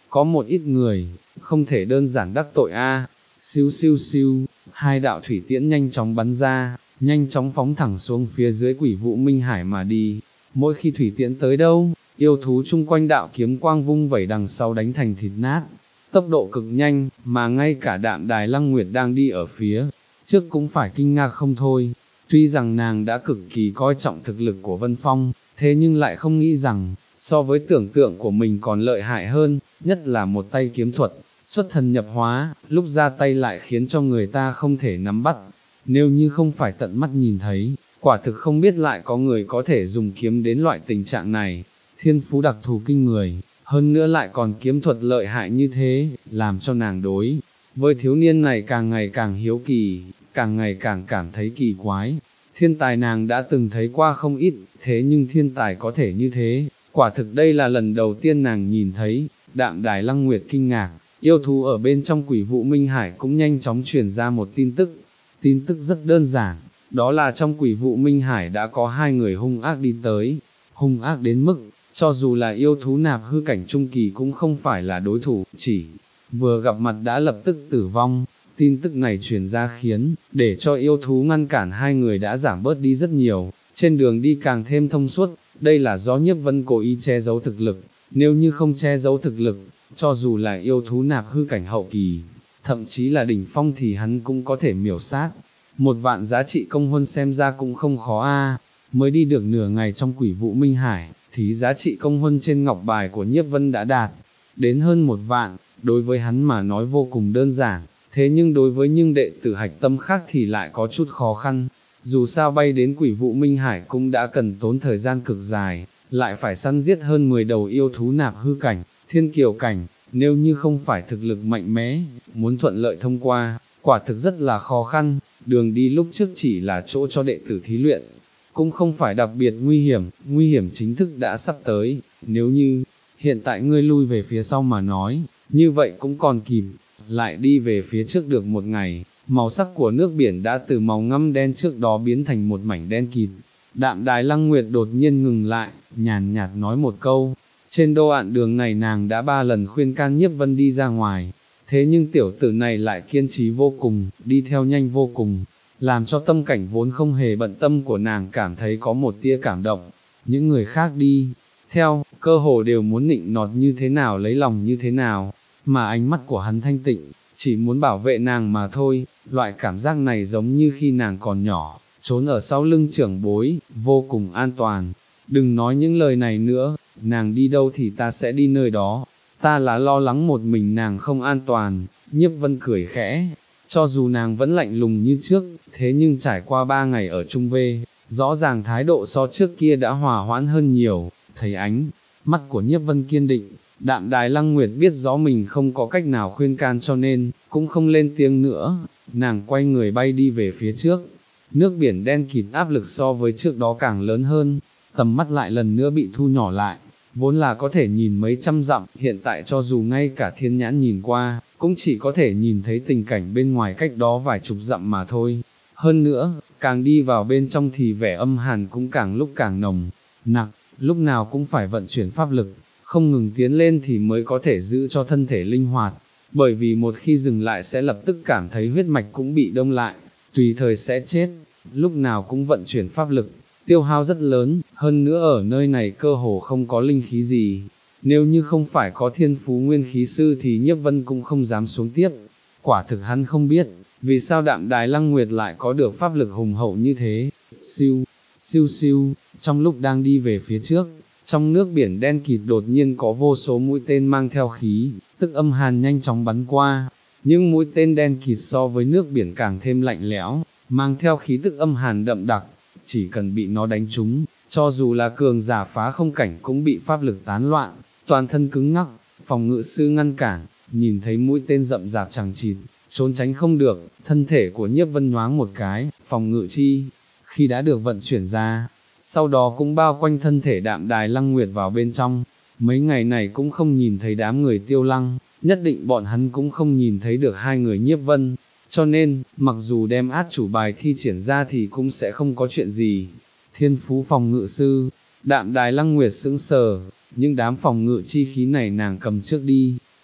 có một ít người, không thể đơn giản đắc tội a. Siêu siêu siêu, hai đạo thủy tiễn nhanh chóng bắn ra, nhanh chóng phóng thẳng xuống phía dưới quỷ vụ Minh Hải mà đi. Mỗi khi thủy tiễn tới đâu, yêu thú chung quanh đạo kiếm quang vung vẩy đằng sau đánh thành thịt nát. Tốc độ cực nhanh, mà ngay cả Đạm Đài Lăng Nguyệt đang đi ở phía trước cũng phải kinh ngạc không thôi. Tuy rằng nàng đã cực kỳ coi trọng thực lực của Vân Phong, thế nhưng lại không nghĩ rằng, so với tưởng tượng của mình còn lợi hại hơn, nhất là một tay kiếm thuật, xuất thần nhập hóa, lúc ra tay lại khiến cho người ta không thể nắm bắt. Nếu như không phải tận mắt nhìn thấy, quả thực không biết lại có người có thể dùng kiếm đến loại tình trạng này. Thiên phú đặc thù kinh người, hơn nữa lại còn kiếm thuật lợi hại như thế, làm cho nàng đối với thiếu niên này càng ngày càng hiếu kỳ, càng ngày càng cảm thấy kỳ quái. Thiên tài nàng đã từng thấy qua không ít, thế nhưng thiên tài có thể như thế, quả thực đây là lần đầu tiên nàng nhìn thấy. Đạm Đài Lăng Nguyệt kinh ngạc, yêu thú ở bên trong quỷ vụ Minh Hải cũng nhanh chóng truyền ra một tin tức. Tin tức rất đơn giản, đó là trong quỷ vụ Minh Hải đã có hai người hung ác đi tới, hung ác đến mức, cho dù là yêu thú nạp hư cảnh trung kỳ cũng không phải là đối thủ, chỉ vừa gặp mặt đã lập tức tử vong. Tin tức này truyền ra khiến, để cho yêu thú ngăn cản hai người đã giảm bớt đi rất nhiều, trên đường đi càng thêm thông suốt. Đây là do Nhiếp Vân cố ý che giấu thực lực, nếu như không che giấu thực lực, cho dù là yêu thú nạp hư cảnh hậu kỳ, thậm chí là đỉnh phong thì hắn cũng có thể miểu sát. Một vạn giá trị công huân xem ra cũng không khó a. Mới đi được nửa ngày trong quỷ vụ Minh Hải, thì giá trị công huân trên ngọc bài của Nhiếp Vân đã đạt đến hơn một vạn. Đối với hắn mà nói vô cùng đơn giản, thế nhưng đối với những đệ tử hạch tâm khác thì lại có chút khó khăn. Dù sao bay đến quỷ vụ Minh Hải cũng đã cần tốn thời gian cực dài, lại phải săn giết hơn mười đầu yêu thú nạp hư cảnh, thiên kiều cảnh, nếu như không phải thực lực mạnh mẽ, muốn thuận lợi thông qua, quả thực rất là khó khăn. Đường đi lúc trước chỉ là chỗ cho đệ tử thí luyện, cũng không phải đặc biệt nguy hiểm, nguy hiểm chính thức đã sắp tới. Nếu như hiện tại ngươi lui về phía sau mà nói, như vậy cũng còn kịp. Lại đi về phía trước được một ngày, màu sắc của nước biển đã từ màu ngăm đen trước đó biến thành một mảnh đen kịt. Đạm Đài Lăng Nguyệt đột nhiên ngừng lại, nhàn nhạt nói một câu. Trên đô ạn đường này nàng đã ba lần khuyên can Nhiếp Vân đi ra ngoài, thế nhưng tiểu tử này lại kiên trì vô cùng, đi theo nhanh vô cùng, làm cho tâm cảnh vốn không hề bận tâm của nàng cảm thấy có một tia cảm động. Những người khác đi theo, cơ hồ đều muốn nịnh nọt như thế nào lấy lòng như thế nào, mà ánh mắt của hắn thanh tịnh, chỉ muốn bảo vệ nàng mà thôi. Loại cảm giác này giống như khi nàng còn nhỏ, trốn ở sau lưng trưởng bối, vô cùng an toàn. Đừng nói những lời này nữa, nàng đi đâu thì ta sẽ đi nơi đó, ta là lo lắng một mình nàng không an toàn. Nhiếp Vân cười khẽ, cho dù nàng vẫn lạnh lùng như trước, thế nhưng trải qua ba ngày ở Trung Vê, rõ ràng thái độ so trước kia đã hòa hoãn hơn nhiều. Thấy ánh mắt của Nhiếp Vân kiên định, Đạm Đài Lăng Nguyệt biết rõ mình không có cách nào khuyên can cho nên, cũng không lên tiếng nữa. Nàng quay người bay đi về phía trước, nước biển đen kịt áp lực so với trước đó càng lớn hơn, tầm mắt lại lần nữa bị thu nhỏ lại, vốn là có thể nhìn mấy trăm dặm, hiện tại cho dù ngay cả thiên nhãn nhìn qua, cũng chỉ có thể nhìn thấy tình cảnh bên ngoài cách đó vài chục dặm mà thôi. Hơn nữa, càng đi vào bên trong thì vẻ âm hàn cũng càng lúc càng nồng nặc, lúc nào cũng phải vận chuyển pháp lực, không ngừng tiến lên thì mới có thể giữ cho thân thể linh hoạt, bởi vì một khi dừng lại sẽ lập tức cảm thấy huyết mạch cũng bị đông lại, tùy thời sẽ chết. Lúc nào cũng vận chuyển pháp lực, tiêu hao rất lớn, hơn nữa ở nơi này cơ hồ không có linh khí gì. Nếu như không phải có thiên phú nguyên khí sư thì Nhiếp Vân cũng không dám xuống tiếp. Quả thực hắn không biết, vì sao Đạm Đài Lăng Nguyệt lại có được pháp lực hùng hậu như thế. Siêu, siêu siêu, trong lúc đang đi về phía trước, trong nước biển đen kịt đột nhiên có vô số mũi tên mang theo khí, tức âm hàn nhanh chóng bắn qua. Nhưng mũi tên đen kịt so với nước biển càng thêm lạnh lẽo, mang theo khí tức âm hàn đậm đặc, chỉ cần bị nó đánh trúng, cho dù là cường giả phá không cảnh cũng bị pháp lực tán loạn, toàn thân cứng ngắc. Phòng ngự sư ngăn cản, nhìn thấy mũi tên rậm rạp chẳng chịt, trốn tránh không được, thân thể của Nhiếp Vân nhoáng một cái, phòng ngự chi, khi đã được vận chuyển ra, sau đó cũng bao quanh thân thể Đạm Đài Lăng Nguyệt vào bên trong. Mấy ngày này cũng không nhìn thấy đám người Tiêu Lăng, nhất định bọn hắn cũng không nhìn thấy được hai người Nhiếp Vân, cho nên, mặc dù đem át chủ bài thi triển ra thì cũng sẽ không có chuyện gì. Thiên phú phòng ngự sư, Đạm Đài Lăng Nguyệt sững sờ, nhưng đám phòng ngự chi khí này nàng cầm trước đi,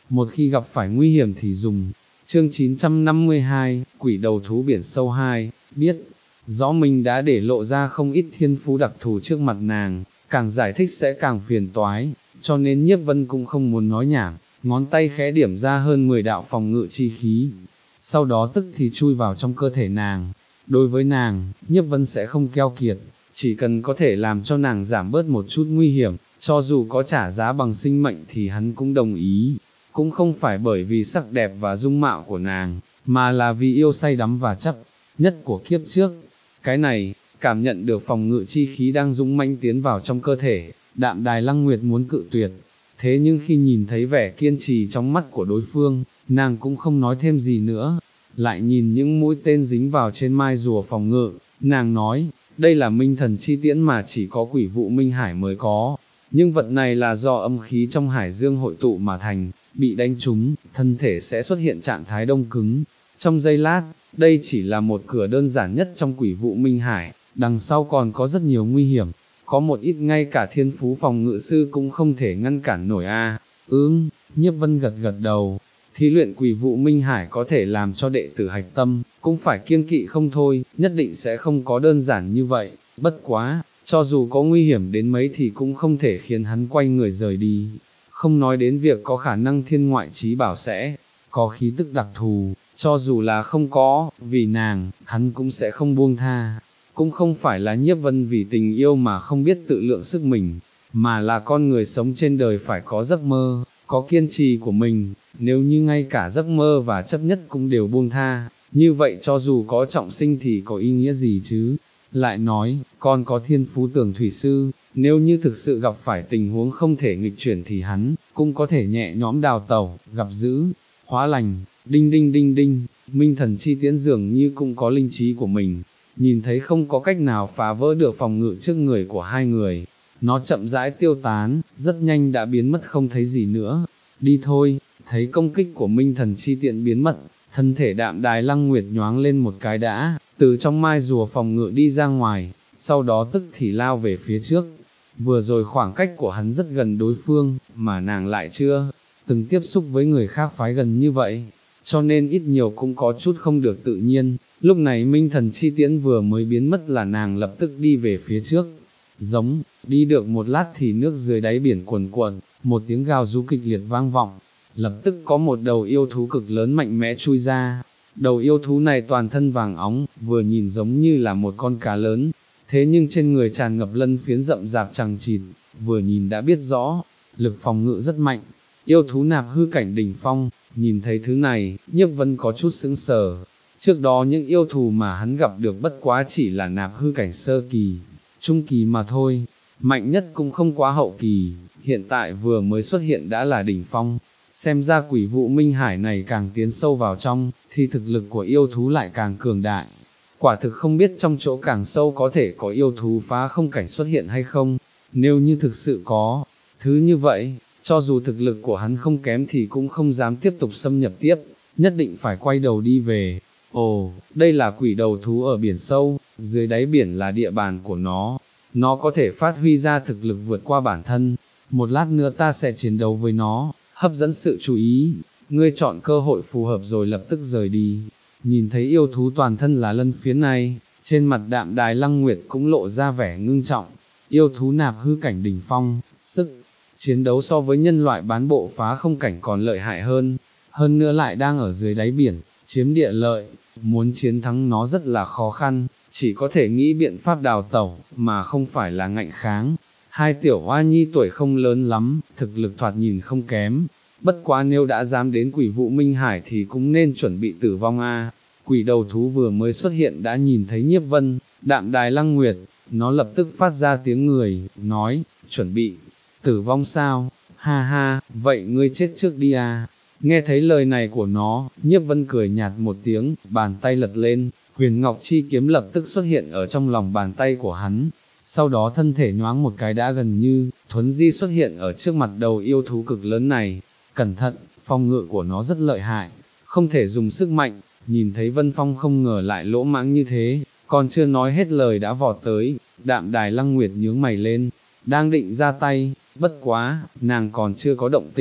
một khi gặp phải nguy hiểm thì dùng. Chương chín trăm năm mươi hai, Quỷ đầu thú biển sâu hai, biết rõ mình đã để lộ ra không ít thiên phú đặc thù trước mặt nàng, càng giải thích sẽ càng phiền toái, cho nên Nhiếp Vân cũng không muốn nói nhảm, ngón tay khẽ điểm ra hơn mười đạo phòng ngự chi khí, sau đó tức thì chui vào trong cơ thể nàng. Đối với nàng, Nhiếp Vân sẽ không keo kiệt, chỉ cần có thể làm cho nàng giảm bớt một chút nguy hiểm, cho dù có trả giá bằng sinh mệnh thì hắn cũng đồng ý, cũng không phải bởi vì sắc đẹp và dung mạo của nàng, mà là vì yêu say đắm và chấp nhất của kiếp trước. Cái này, cảm nhận được phòng ngự chi khí đang dũng mãnh tiến vào trong cơ thể, Đạm Đài Lăng Nguyệt muốn cự tuyệt, thế nhưng khi nhìn thấy vẻ kiên trì trong mắt của đối phương, nàng cũng không nói thêm gì nữa, lại nhìn những mũi tên dính vào trên mai rùa phòng ngự, nàng nói, đây là minh thần chi tiễn mà chỉ có Quỷ Vụ Minh Hải mới có, nhưng vật này là do âm khí trong hải dương hội tụ mà thành, bị đánh trúng, thân thể sẽ xuất hiện trạng thái đông cứng. Trong giây lát, đây chỉ là một cửa đơn giản nhất trong Quỷ Vụ Minh Hải, đằng sau còn có rất nhiều nguy hiểm, có một ít ngay cả thiên phú phòng ngự sư cũng không thể ngăn cản nổi a. À. Ừm, Nhiếp Vân gật gật đầu, thí luyện Quỷ Vụ Minh Hải có thể làm cho đệ tử hạch tâm, cũng phải kiêng kỵ không thôi, nhất định sẽ không có đơn giản như vậy, bất quá, cho dù có nguy hiểm đến mấy thì cũng không thể khiến hắn quay người rời đi, không nói đến việc có khả năng thiên ngoại trí bảo sẽ có khí tức đặc thù, cho dù là không có, vì nàng, hắn cũng sẽ không buông tha. Cũng không phải là Nhiếp Vân vì tình yêu mà không biết tự lượng sức mình, mà là con người sống trên đời phải có giấc mơ, có kiên trì của mình, nếu như ngay cả giấc mơ và chấp nhất cũng đều buông tha, như vậy cho dù có trọng sinh thì có ý nghĩa gì chứ. Lại nói, con có thiên phú Tường Thủy Sư, nếu như thực sự gặp phải tình huống không thể nghịch chuyển thì hắn, cũng có thể nhẹ nhõm đào tẩu, gặp dữ, hóa lành. Đinh đinh đinh đinh, minh thần chi tiễn dường như cũng có linh trí của mình, nhìn thấy không có cách nào phá vỡ được phòng ngự trước người của hai người, nó chậm rãi tiêu tán, rất nhanh đã biến mất không thấy gì nữa. Đi thôi, thấy công kích của minh thần chi tiện biến mất, thân thể Đạm Đài Lăng Nguyệt nhoáng lên một cái đã, từ trong mai rùa phòng ngự đi ra ngoài, sau đó tức thì lao về phía trước. Vừa rồi khoảng cách của hắn rất gần đối phương, mà nàng lại chưa từng tiếp xúc với người khác phái gần như vậy, cho nên ít nhiều cũng có chút không được tự nhiên. Lúc này minh thần chi tiễn vừa mới biến mất là nàng lập tức đi về phía trước, giống, đi được một lát thì nước dưới đáy biển cuồn cuộn, một tiếng gào rú kịch liệt vang vọng, lập tức có một đầu yêu thú cực lớn mạnh mẽ chui ra. Đầu yêu thú này toàn thân vàng óng, vừa nhìn giống như là một con cá lớn, thế nhưng trên người tràn ngập lân phiến rậm rạp chằng chịt, vừa nhìn đã biết rõ, lực phòng ngự rất mạnh. Yêu thú nạp hư cảnh đỉnh phong, nhìn thấy thứ này, Nhiếp Vân có chút sững sờ. Trước đó những yêu thù mà hắn gặp được bất quá chỉ là nạp hư cảnh sơ kỳ, trung kỳ mà thôi, mạnh nhất cũng không quá hậu kỳ, hiện tại vừa mới xuất hiện đã là đỉnh phong. Xem ra Quỷ Vụ Minh Hải này càng tiến sâu vào trong, thì thực lực của yêu thú lại càng cường đại. Quả thực không biết trong chỗ càng sâu có thể có yêu thú phá không cảnh xuất hiện hay không, nếu như thực sự có, thứ như vậy, cho dù thực lực của hắn không kém thì cũng không dám tiếp tục xâm nhập tiếp, nhất định phải quay đầu đi về. Ồ, đây là quỷ đầu thú ở biển sâu, dưới đáy biển là địa bàn của nó, nó có thể phát huy ra thực lực vượt qua bản thân, một lát nữa ta sẽ chiến đấu với nó, hấp dẫn sự chú ý, ngươi chọn cơ hội phù hợp rồi lập tức rời đi. Nhìn thấy yêu thú toàn thân là lân phiến này, trên mặt Đạm Đài Lăng Nguyệt cũng lộ ra vẻ ngưng trọng. Yêu thú nạp hư cảnh đỉnh phong, sức chiến đấu so với nhân loại bán bộ phá không cảnh còn lợi hại hơn, hơn nữa lại đang ở dưới đáy biển, chiếm địa lợi, muốn chiến thắng nó rất là khó khăn, chỉ có thể nghĩ biện pháp đào tẩu, mà không phải là ngạnh kháng. Hai tiểu hoa nhi tuổi không lớn lắm, thực lực thoạt nhìn không kém, bất quá nếu đã dám đến Quỷ Vụ Minh Hải thì cũng nên chuẩn bị tử vong a. Quỷ đầu thú vừa mới xuất hiện đã nhìn thấy Nhiếp Vân, Đạm Đài Lăng Nguyệt, nó lập tức phát ra tiếng người, nói, chuẩn bị tử vong sao, ha ha, vậy ngươi chết trước đi à. Nghe thấy lời này của nó, Nhiếp Vân cười nhạt một tiếng, bàn tay lật lên, huyền ngọc chi kiếm lập tức xuất hiện ở trong lòng bàn tay của hắn, sau đó thân thể nhoáng một cái đã gần như, thuấn di xuất hiện ở trước mặt đầu yêu thú cực lớn này. Cẩn thận, phòng ngự của nó rất lợi hại, không thể dùng sức mạnh. Nhìn thấy Vân Phong không ngờ lại lỗ mãng như thế, còn chưa nói hết lời đã vọt tới, Đạm Đài Lăng Nguyệt nhướng mày lên, đang định ra tay, bất quá, nàng còn chưa có động tĩnh,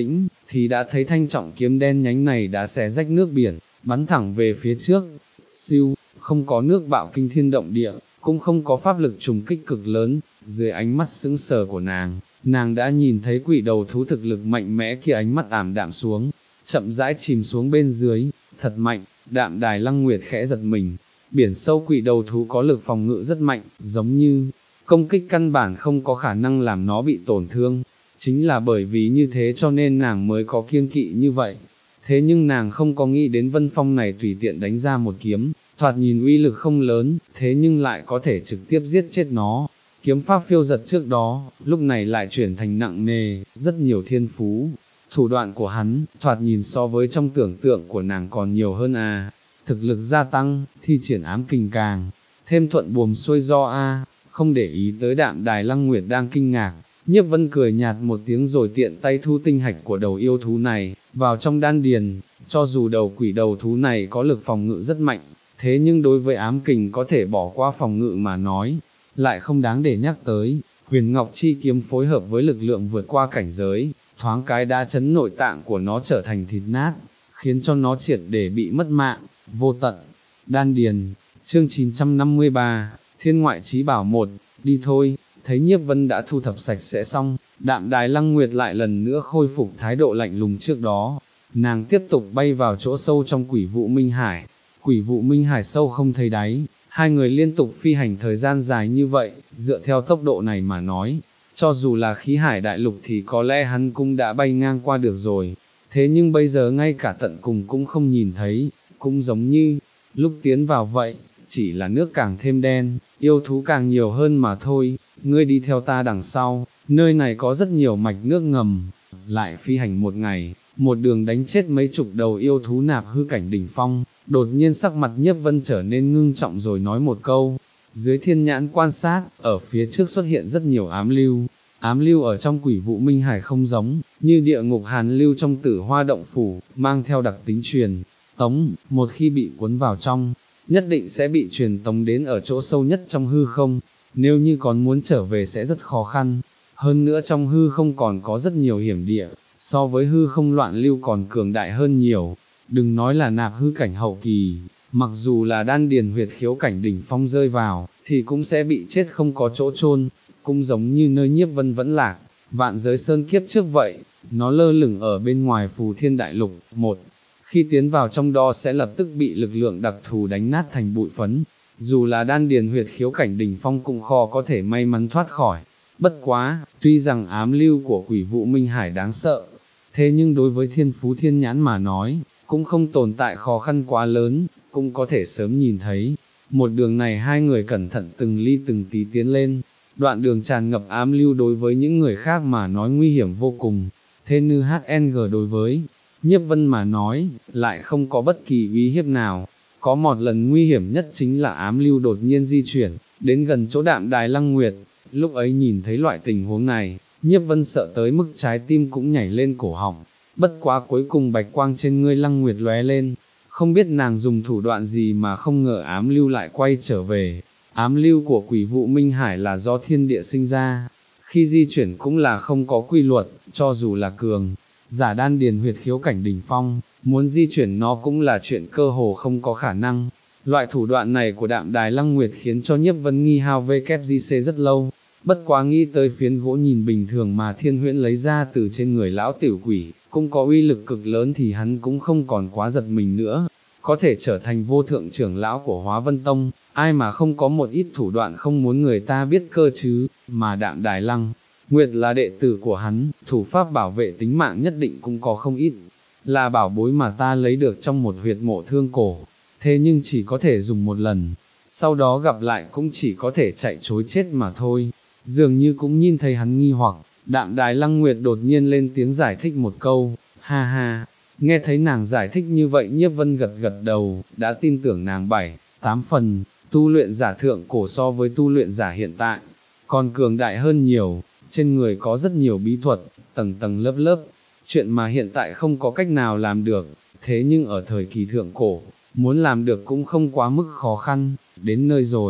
thì đã thấy thanh trọng kiếm đen nhánh này đã xé rách nước biển, bắn thẳng về phía trước. Siêu, không có nước bạo kinh thiên động địa, cũng không có pháp lực trùng kích cực lớn, dưới ánh mắt sững sờ của nàng, nàng đã nhìn thấy quỷ đầu thú thực lực mạnh mẽ kia ánh mắt ảm đạm xuống, chậm rãi chìm xuống bên dưới, thật mạnh. Đạm Đài Lăng Nguyệt khẽ giật mình, biển sâu quỷ đầu thú có lực phòng ngự rất mạnh, giống như công kích căn bản không có khả năng làm nó bị tổn thương, chính là bởi vì như thế cho nên nàng mới có kiêng kỵ như vậy. Thế nhưng nàng không có nghĩ đến Vân Phong này tùy tiện đánh ra một kiếm, thoạt nhìn uy lực không lớn, thế nhưng lại có thể trực tiếp giết chết nó. Kiếm pháp phiêu giật trước đó, lúc này lại chuyển thành nặng nề, rất nhiều thiên phú. Thủ đoạn của hắn, thoạt nhìn so với trong tưởng tượng của nàng còn nhiều hơn à. Thực lực gia tăng, thi triển ám kình càng, thêm thuận buồm xuôi do a. Không để ý tới Đạm Đài Lăng Nguyệt đang kinh ngạc, Nhiếp Vân cười nhạt một tiếng rồi tiện tay thu tinh hạch của đầu yêu thú này, vào trong đan điền. Cho dù đầu quỷ đầu thú này có lực phòng ngự rất mạnh, thế nhưng đối với ám kình có thể bỏ qua phòng ngự mà nói, lại không đáng để nhắc tới. Huyền Ngọc Chi kiếm phối hợp với lực lượng vượt qua cảnh giới, thoáng cái đã chấn nội tạng của nó trở thành thịt nát, khiến cho nó triệt để bị mất mạng. Vô tận, đan điền, chương chín trăm năm mươi ba, Thiên Ngoại Chí Bảo một, đi thôi. Thấy Nhiếp Vân đã thu thập sạch sẽ xong, Đạm Đài Lăng Nguyệt lại lần nữa khôi phục thái độ lạnh lùng trước đó, nàng tiếp tục bay vào chỗ sâu trong Quỷ Vụ Minh Hải. Quỷ Vụ Minh Hải sâu không thấy đáy, hai người liên tục phi hành thời gian dài như vậy, dựa theo tốc độ này mà nói, cho dù là khí hải đại lục thì có lẽ hắn cũng đã bay ngang qua được rồi, thế nhưng bây giờ ngay cả tận cùng cũng không nhìn thấy, cũng giống như lúc tiến vào vậy, chỉ là nước càng thêm đen, yêu thú càng nhiều hơn mà thôi. Ngươi đi theo ta đằng sau, nơi này có rất nhiều mạch nước ngầm. Lại phi hành một ngày, một đường đánh chết mấy chục đầu yêu thú nạp hư cảnh đỉnh phong, đột nhiên sắc mặt Nhiếp Vân trở nên ngưng trọng rồi nói một câu. Dưới thiên nhãn quan sát, ở phía trước xuất hiện rất nhiều ám lưu. Ám lưu ở trong Quỷ Vụ Minh Hải không giống như địa ngục hàn lưu trong Tử Hoa Động Phủ, mang theo đặc tính truyền tống, một khi bị cuốn vào trong, nhất định sẽ bị truyền tống đến ở chỗ sâu nhất trong hư không, nếu như còn muốn trở về sẽ rất khó khăn. Hơn nữa trong hư không còn có rất nhiều hiểm địa, so với hư không loạn lưu còn cường đại hơn nhiều. Đừng nói là nạp hư cảnh hậu kỳ, mặc dù là đan điền huyệt khiếu cảnh đỉnh phong rơi vào, thì cũng sẽ bị chết không có chỗ chôn. Cũng giống như nơi Nhiếp Vân vẫn lạc, vạn giới sơn kiếp trước vậy, nó lơ lửng ở bên ngoài Phù Thiên Đại Lục. Một khi tiến vào trong đó sẽ lập tức bị lực lượng đặc thù đánh nát thành bụi phấn, dù là đan điền huyệt khiếu cảnh đỉnh phong cũng khó có thể may mắn thoát khỏi. Bất quá, tuy rằng ám lưu của Quỷ Vụ Minh Hải đáng sợ, thế nhưng đối với thiên phú thiên nhãn mà nói, cũng không tồn tại khó khăn quá lớn, cũng có thể sớm nhìn thấy. Một đường này hai người cẩn thận từng ly từng tí tiến lên, đoạn đường tràn ngập ám lưu đối với những người khác mà nói nguy hiểm vô cùng, thế như hát en giê đối với Nhiếp Vân mà nói, lại không có bất kỳ uy hiếp nào. Có một lần nguy hiểm nhất chính là ám lưu đột nhiên di chuyển, đến gần chỗ Đạm Đài Lăng Nguyệt. Lúc ấy nhìn thấy loại tình huống này, Nhiếp Vân sợ tới mức trái tim cũng nhảy lên cổ họng. Bất quá cuối cùng bạch quang trên ngươi Lăng Nguyệt lóe lên, không biết nàng dùng thủ đoạn gì mà không ngờ ám lưu lại quay trở về. Ám lưu của Quỷ Vụ Minh Hải là do thiên địa sinh ra, khi di chuyển cũng là không có quy luật, cho dù là cường giả đan điền huyệt khiếu cảnh đỉnh phong, muốn di chuyển nó cũng là chuyện cơ hồ không có khả năng. Loại thủ đoạn này của Đạm Đài Lăng Nguyệt khiến cho Nhiếp Vân nghi hao vê kép giê xê rất lâu, bất quá nghĩ tới phiến gỗ nhìn bình thường mà Thiên Huyễn lấy ra từ trên người lão tiểu quỷ, cũng có uy lực cực lớn thì hắn cũng không còn quá giật mình nữa. Có thể trở thành vô thượng trưởng lão của Hóa Vân Tông, ai mà không có một ít thủ đoạn không muốn người ta biết cơ chứ, mà Đạm Đài Lăng Nguyệt là đệ tử của hắn, thủ pháp bảo vệ tính mạng nhất định cũng có không ít, là bảo bối mà ta lấy được trong một huyệt mộ thương cổ, thế nhưng chỉ có thể dùng một lần, sau đó gặp lại cũng chỉ có thể chạy trối chết mà thôi. Dường như cũng nhìn thấy hắn nghi hoặc, Đạm Đài Lăng Nguyệt đột nhiên lên tiếng giải thích một câu, ha ha. Nghe thấy nàng giải thích như vậy Nhiếp Vân gật gật đầu, đã tin tưởng nàng bảy, tám phần, tu luyện giả thượng cổ so với tu luyện giả hiện tại, còn cường đại hơn nhiều, trên người có rất nhiều bí thuật, tầng tầng lớp lớp, chuyện mà hiện tại không có cách nào làm được, thế nhưng ở thời kỳ thượng cổ, muốn làm được cũng không quá mức khó khăn. Đến nơi rồi,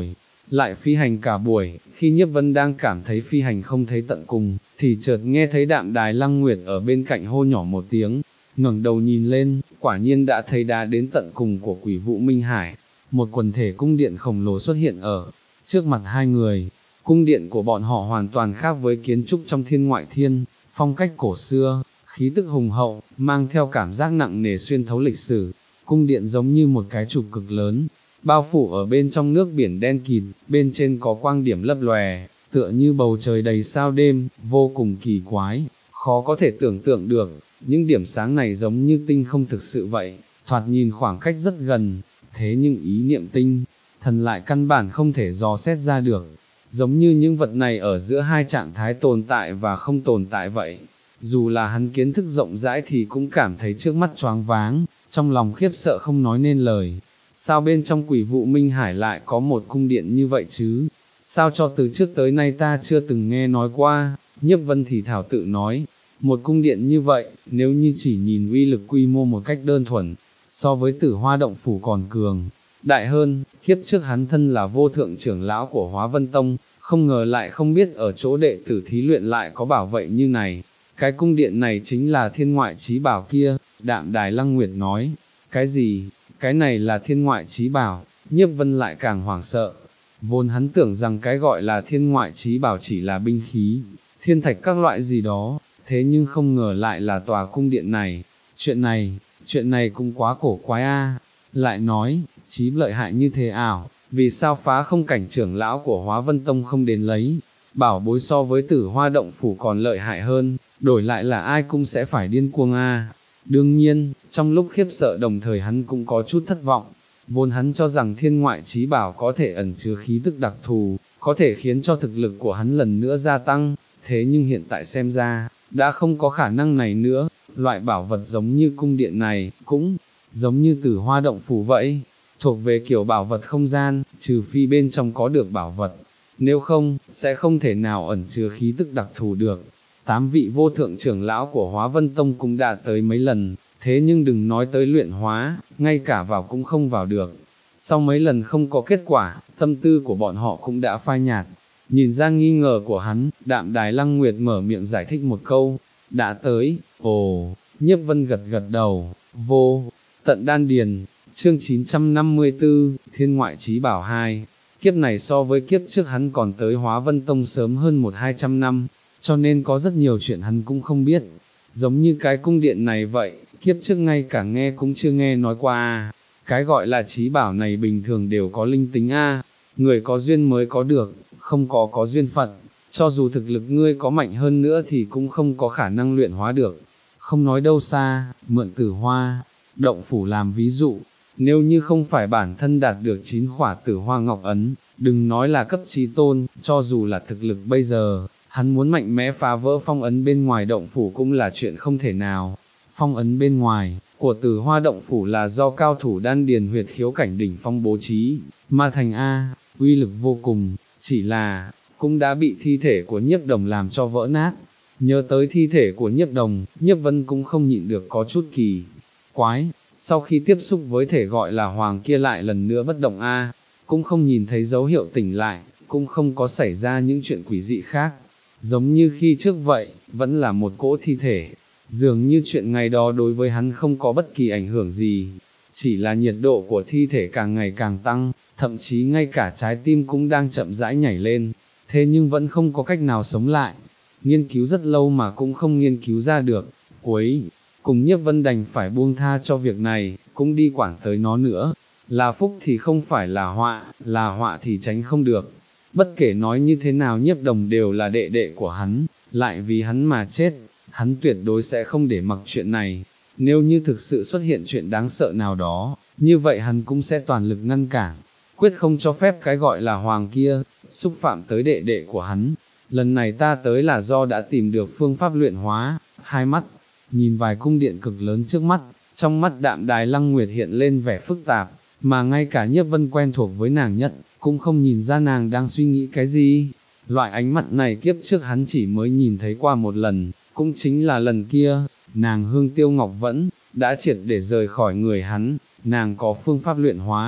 lại phi hành cả buổi, khi Nhiếp Vân đang cảm thấy phi hành không thấy tận cùng, thì chợt nghe thấy Đạm Đài Lăng Nguyệt ở bên cạnh hô nhỏ một tiếng, ngẩng đầu nhìn lên, quả nhiên đã thấy đã đến tận cùng của Quỷ Vụ Minh Hải, một quần thể cung điện khổng lồ xuất hiện ở trước mặt hai người. Cung điện của bọn họ hoàn toàn khác với kiến trúc trong Thiên Ngoại Thiên, phong cách cổ xưa, khí tức hùng hậu, mang theo cảm giác nặng nề xuyên thấu lịch sử. Cung điện giống như một cái trục cực lớn, bao phủ ở bên trong nước biển đen kịt, bên trên có quang điểm lấp lòe, tựa như bầu trời đầy sao đêm, vô cùng kỳ quái, khó có thể tưởng tượng được, những điểm sáng này giống như tinh không thực sự vậy, thoạt nhìn khoảng cách rất gần, thế nhưng ý niệm tinh, thần lại căn bản không thể dò xét ra được, giống như những vật này ở giữa hai trạng thái tồn tại và không tồn tại vậy. Dù là hắn kiến thức rộng rãi thì cũng cảm thấy trước mắt choáng váng, trong lòng khiếp sợ không nói nên lời. Sao bên trong Quỷ Vụ Minh Hải lại có một cung điện như vậy chứ? Sao cho từ trước tới nay ta chưa từng nghe nói qua? Nhiếp Vân thì thảo tự nói, một cung điện như vậy, nếu như chỉ nhìn uy lực quy mô một cách đơn thuần, so với Tử Hoa Động Phủ còn cường đại hơn. Kiếp trước hắn thân là vô thượng trưởng lão của Hóa Vân Tông, không ngờ lại không biết ở chỗ đệ tử thí luyện lại có bảo vậy như này. Cái cung điện này chính là thiên ngoại chí bảo kia. Đạm Đài Lăng Nguyệt nói. Cái gì? Cái này là thiên ngoại chí bảo? Nhiếp Vân lại càng hoảng sợ. Vốn hắn tưởng rằng cái gọi là thiên ngoại chí bảo chỉ là binh khí, thiên thạch các loại gì đó, thế nhưng không ngờ lại là tòa cung điện này. Chuyện này, chuyện này cũng quá cổ quái a. Lại nói, chí lợi hại như thế ảo, vì sao Phá Không Cảnh trưởng lão của Hóa Vân Tông không đến lấy? Bảo bối so với Tử Hoa Động Phủ còn lợi hại hơn, đổi lại là ai cũng sẽ phải điên cuồng a. Đương nhiên, trong lúc khiếp sợ đồng thời hắn cũng có chút thất vọng. Vốn hắn cho rằng thiên ngoại chí bảo có thể ẩn chứa khí tức đặc thù, có thể khiến cho thực lực của hắn lần nữa gia tăng, thế nhưng hiện tại xem ra, đã không có khả năng này nữa. Loại bảo vật giống như cung điện này, cũng giống như Tử Hoa Động Phủ vậy, thuộc về kiểu bảo vật không gian, trừ phi bên trong có được bảo vật, nếu không, sẽ không thể nào ẩn chứa khí tức đặc thù được. Tám vị vô thượng trưởng lão của Hóa Vân Tông cũng đã tới mấy lần, thế nhưng đừng nói tới luyện hóa, ngay cả vào cũng không vào được. Sau mấy lần không có kết quả, tâm tư của bọn họ cũng đã phai nhạt. Nhìn ra nghi ngờ của hắn, Đạm Đài Lăng Nguyệt mở miệng giải thích một câu, đã tới. Ồ, Nhiếp Vân gật gật đầu, vô tận đan điền. Chương chín trăm năm mươi tư, Thiên Ngoại Chí Bảo hai. Kiếp này so với kiếp trước hắn còn tới Hóa Vân Tông sớm hơn một hai trăm năm, cho nên có rất nhiều chuyện hắn cũng không biết. Giống như cái cung điện này vậy, kiếp trước ngay cả nghe cũng chưa nghe nói qua a. Cái gọi là chí bảo này bình thường đều có linh tính a, người có duyên mới có được, không có có duyên phận, cho dù thực lực ngươi có mạnh hơn nữa thì cũng không có khả năng luyện hóa được. Không nói đâu xa, mượn Tử Hoa Động Phủ làm ví dụ, nếu như không phải bản thân đạt được chín khỏa Tử Hoa Ngọc Ấn, đừng nói là cấp chí tôn, cho dù là thực lực bây giờ, hắn muốn mạnh mẽ phá vỡ phong ấn bên ngoài động phủ cũng là chuyện không thể nào. Phong ấn bên ngoài của Tử Hoa Động Phủ là do cao thủ đan điền huyệt khiếu cảnh đỉnh phong bố trí, mà thành A, uy lực vô cùng, chỉ là, cũng đã bị thi thể của Nhiếp Đồng làm cho vỡ nát. Nhớ tới thi thể của Nhiếp Đồng, Nhiếp Vân cũng không nhịn được có chút kỳ quái, sau khi tiếp xúc với thể gọi là hoàng kia lại lần nữa bất động A, cũng không nhìn thấy dấu hiệu tỉnh lại, cũng không có xảy ra những chuyện quỷ dị khác. Giống như khi trước vậy, vẫn là một cỗ thi thể, dường như chuyện ngày đó đối với hắn không có bất kỳ ảnh hưởng gì, chỉ là nhiệt độ của thi thể càng ngày càng tăng, thậm chí ngay cả trái tim cũng đang chậm rãi nhảy lên, thế nhưng vẫn không có cách nào sống lại. Nghiên cứu rất lâu mà cũng không nghiên cứu ra được, cuối cùng Nhiếp Vân đành phải buông tha cho việc này, cũng đi quản tới nó nữa. Là phúc thì không phải là họa, là họa thì tránh không được. Bất kể nói như thế nào Nhiếp Đồng đều là đệ đệ của hắn, lại vì hắn mà chết, hắn tuyệt đối sẽ không để mặc chuyện này. Nếu như thực sự xuất hiện chuyện đáng sợ nào đó, như vậy hắn cũng sẽ toàn lực ngăn cản, quyết không cho phép cái gọi là hoàng kia xúc phạm tới đệ đệ của hắn. Lần này ta tới là do đã tìm được phương pháp luyện hóa. Hai mắt nhìn vài cung điện cực lớn trước mắt, trong mắt Đạm Đài Lăng Nguyệt hiện lên vẻ phức tạp, mà ngay cả Nhiếp Vân quen thuộc với nàng nhất, cũng không nhìn ra nàng đang suy nghĩ cái gì. Loại ánh mắt này kiếp trước hắn chỉ mới nhìn thấy qua một lần, cũng chính là lần kia, nàng Hương Tiêu Ngọc Vẫn đã triệt để rời khỏi người hắn. Nàng có phương pháp luyện hóa,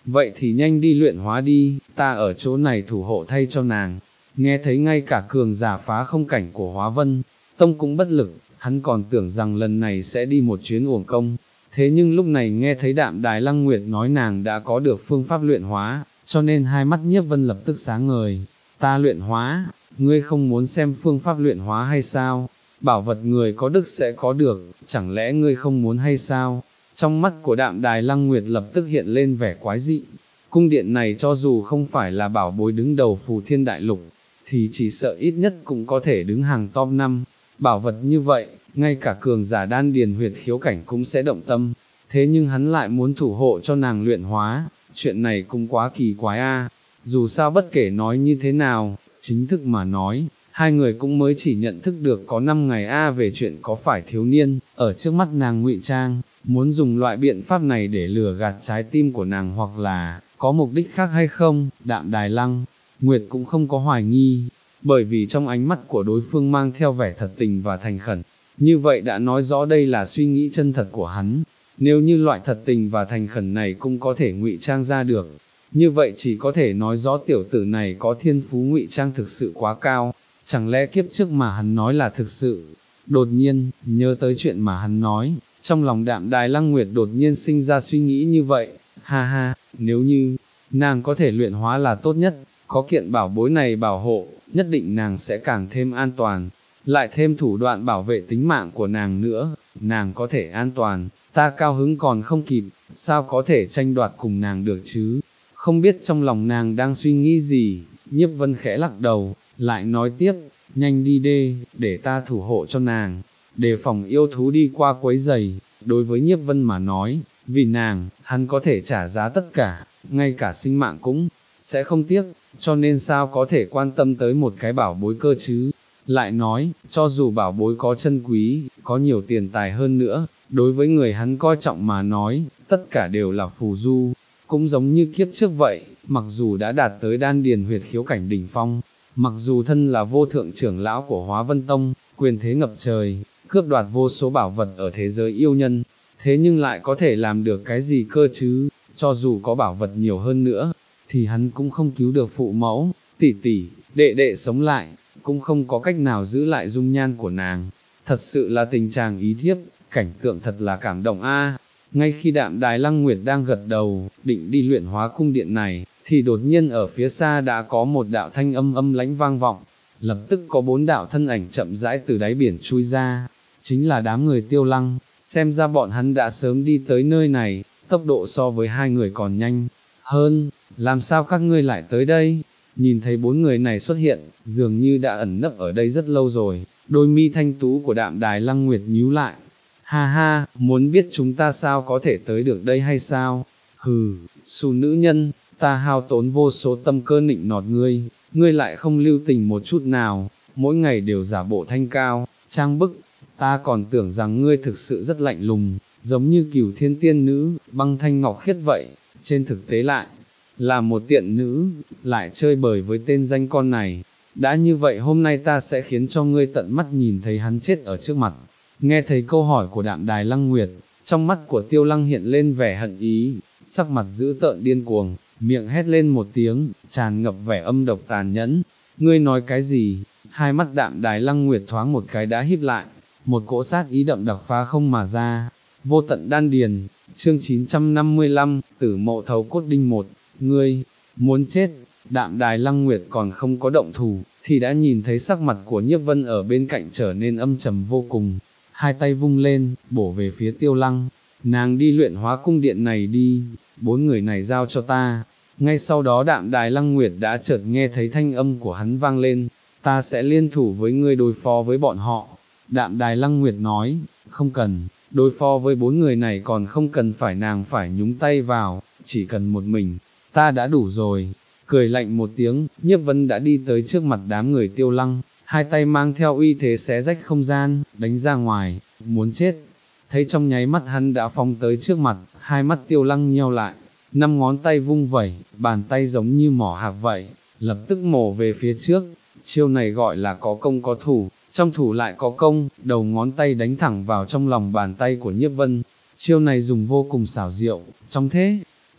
vậy thì nhanh đi luyện hóa đi, ta ở chỗ này thủ hộ thay cho nàng. Nghe thấy ngay cả cường giả phá không cảnh của Hóa Vân Tông cũng bất lực, hắn còn tưởng rằng lần này sẽ đi một chuyến uổng công, thế nhưng lúc này nghe thấy Đạm Đài Lăng Nguyệt nói nàng đã có được phương pháp luyện hóa, cho nên hai mắt Nhiếp Vân lập tức sáng ngời. Ta luyện hóa, ngươi không muốn xem phương pháp luyện hóa hay sao? Bảo vật người có đức sẽ có được, chẳng lẽ ngươi không muốn hay sao? Trong mắt của Đạm Đài Lăng Nguyệt lập tức hiện lên vẻ quái dị. Cung điện này cho dù không phải là bảo bối đứng đầu Phù Thiên Đại Lục, thì chỉ sợ ít nhất cũng có thể đứng hàng top năm. Bảo vật như vậy, ngay cả cường giả đan điền huyệt khiếu cảnh cũng sẽ động tâm, thế nhưng hắn lại muốn thủ hộ cho nàng luyện hóa, chuyện này cũng quá kỳ quái a. Dù sao bất kể nói như thế nào, chính thức mà nói, hai người cũng mới chỉ nhận thức được có năm ngày a về chuyện có phải thiếu niên, ở trước mắt nàng ngụy trang, muốn dùng loại biện pháp này để lừa gạt trái tim của nàng hoặc là, có mục đích khác hay không. Đạm Đài Lăng Nguyệt cũng không có hoài nghi, bởi vì trong ánh mắt của đối phương mang theo vẻ thật tình và thành khẩn, như vậy đã nói rõ đây là suy nghĩ chân thật của hắn. Nếu như loại thật tình và thành khẩn này cũng có thể ngụy trang ra được, như vậy chỉ có thể nói rõ tiểu tử này có thiên phú ngụy trang thực sự quá cao, chẳng lẽ kiếp trước mà hắn nói là thực sự. Đột nhiên, nhớ tới chuyện mà hắn nói, trong lòng Đạm Đài Lăng Nguyệt đột nhiên sinh ra suy nghĩ như vậy, ha ha, nếu như, nàng có thể luyện hóa là tốt nhất, có kiện bảo bối này bảo hộ, nhất định nàng sẽ càng thêm an toàn, lại thêm thủ đoạn bảo vệ tính mạng của nàng nữa, nàng có thể an toàn, ta cao hứng còn không kịp, sao có thể tranh đoạt cùng nàng được chứ. Không biết trong lòng nàng đang suy nghĩ gì, Nhiếp Vân khẽ lắc đầu, lại nói tiếp, nhanh đi đê, để ta thủ hộ cho nàng, đề phòng yêu thú đi qua quấy giày. Đối với Nhiếp Vân mà nói, vì nàng, hắn có thể trả giá tất cả, ngay cả sinh mạng cũng sẽ không tiếc, cho nên sao có thể quan tâm tới một cái bảo bối cơ chứ. Lại nói, cho dù bảo bối có chân quý, có nhiều tiền tài hơn nữa, đối với người hắn coi trọng mà nói, tất cả đều là phù du, cũng giống như kiếp trước vậy, mặc dù đã đạt tới đan điền huyệt khiếu cảnh đỉnh phong, mặc dù thân là vô thượng trưởng lão của Hóa Vân Tông, quyền thế ngập trời, cướp đoạt vô số bảo vật ở thế giới yêu nhân, thế nhưng lại có thể làm được cái gì cơ chứ, cho dù có bảo vật nhiều hơn nữa, thì hắn cũng không cứu được phụ mẫu, tỷ tỷ, đệ đệ sống lại, cũng không có cách nào giữ lại dung nhan của nàng. Thật sự là tình trạng ý thiếp, cảnh tượng thật là cảm động a. Ngay khi Đạm Đài Lăng Nguyệt đang gật đầu, định đi luyện hóa cung điện này, thì đột nhiên ở phía xa đã có một đạo thanh âm âm lãnh vang vọng, lập tức có bốn đạo thân ảnh chậm rãi từ đáy biển chui ra, chính là đám người Tiêu Lăng, xem ra bọn hắn đã sớm đi tới nơi này, tốc độ so với hai người còn nhanh hơn, làm sao các ngươi lại tới đây? Nhìn thấy bốn người này xuất hiện, dường như đã ẩn nấp ở đây rất lâu rồi, đôi mi thanh tú của Đạm Đài Lăng Nguyệt nhíu lại. Ha ha, muốn biết chúng ta sao có thể tới được đây hay sao? Hừ, xù nữ nhân, ta hao tốn vô số tâm cơ nịnh nọt ngươi, ngươi lại không lưu tình một chút nào, mỗi ngày đều giả bộ thanh cao, trang bức, ta còn tưởng rằng ngươi thực sự rất lạnh lùng, giống như Cửu Thiên Tiên Nữ, Băng Thanh Ngọc Khiết vậy, trên thực tế lại là một tiện nữ, lại chơi bời với tên danh con này. Đã như vậy hôm nay ta sẽ khiến cho ngươi tận mắt nhìn thấy hắn chết ở trước mặt. Nghe thấy câu hỏi của Đạm Đài Lăng Nguyệt, trong mắt của Tiêu Lăng hiện lên vẻ hận ý, sắc mặt dữ tợn điên cuồng, miệng hét lên một tiếng, tràn ngập vẻ âm độc tàn nhẫn. Ngươi nói cái gì? Hai mắt Đạm Đài Lăng Nguyệt thoáng một cái đã híp lại, một cỗ sát ý đậm đặc phá không mà ra. Vô tận đan điền, chương chín trăm năm mươi lăm, Tử Mộ Thấu Cốt Đinh một. Ngươi, muốn chết. Đạm Đài Lăng Nguyệt còn không có động thủ, thì đã nhìn thấy sắc mặt của Nhiếp Vân ở bên cạnh trở nên âm trầm vô cùng, hai tay vung lên, bổ về phía Tiêu Lăng, nàng đi luyện hóa cung điện này đi, bốn người này giao cho ta. Ngay sau đó Đạm Đài Lăng Nguyệt đã chợt nghe thấy thanh âm của hắn vang lên, ta sẽ liên thủ với ngươi đối phó với bọn họ. Đạm Đài Lăng Nguyệt nói, không cần, đối phó với bốn người này còn không cần phải nàng phải nhúng tay vào, chỉ cần một mình, ta đã đủ rồi. Cười lạnh một tiếng, Nhiếp Vân đã đi tới trước mặt đám người Tiêu Lăng, hai tay mang theo uy thế xé rách không gian, đánh ra ngoài, muốn chết. Thấy trong nháy mắt hắn đã phóng tới trước mặt, hai mắt Tiêu Lăng nheo lại, năm ngón tay vung vẩy, bàn tay giống như mỏ hạc vậy, lập tức mổ về phía trước. Chiêu này gọi là có công có thủ, trong thủ lại có công, đầu ngón tay đánh thẳng vào trong lòng bàn tay của Nhiếp Vân. Chiêu này dùng vô cùng xảo diệu, trong thế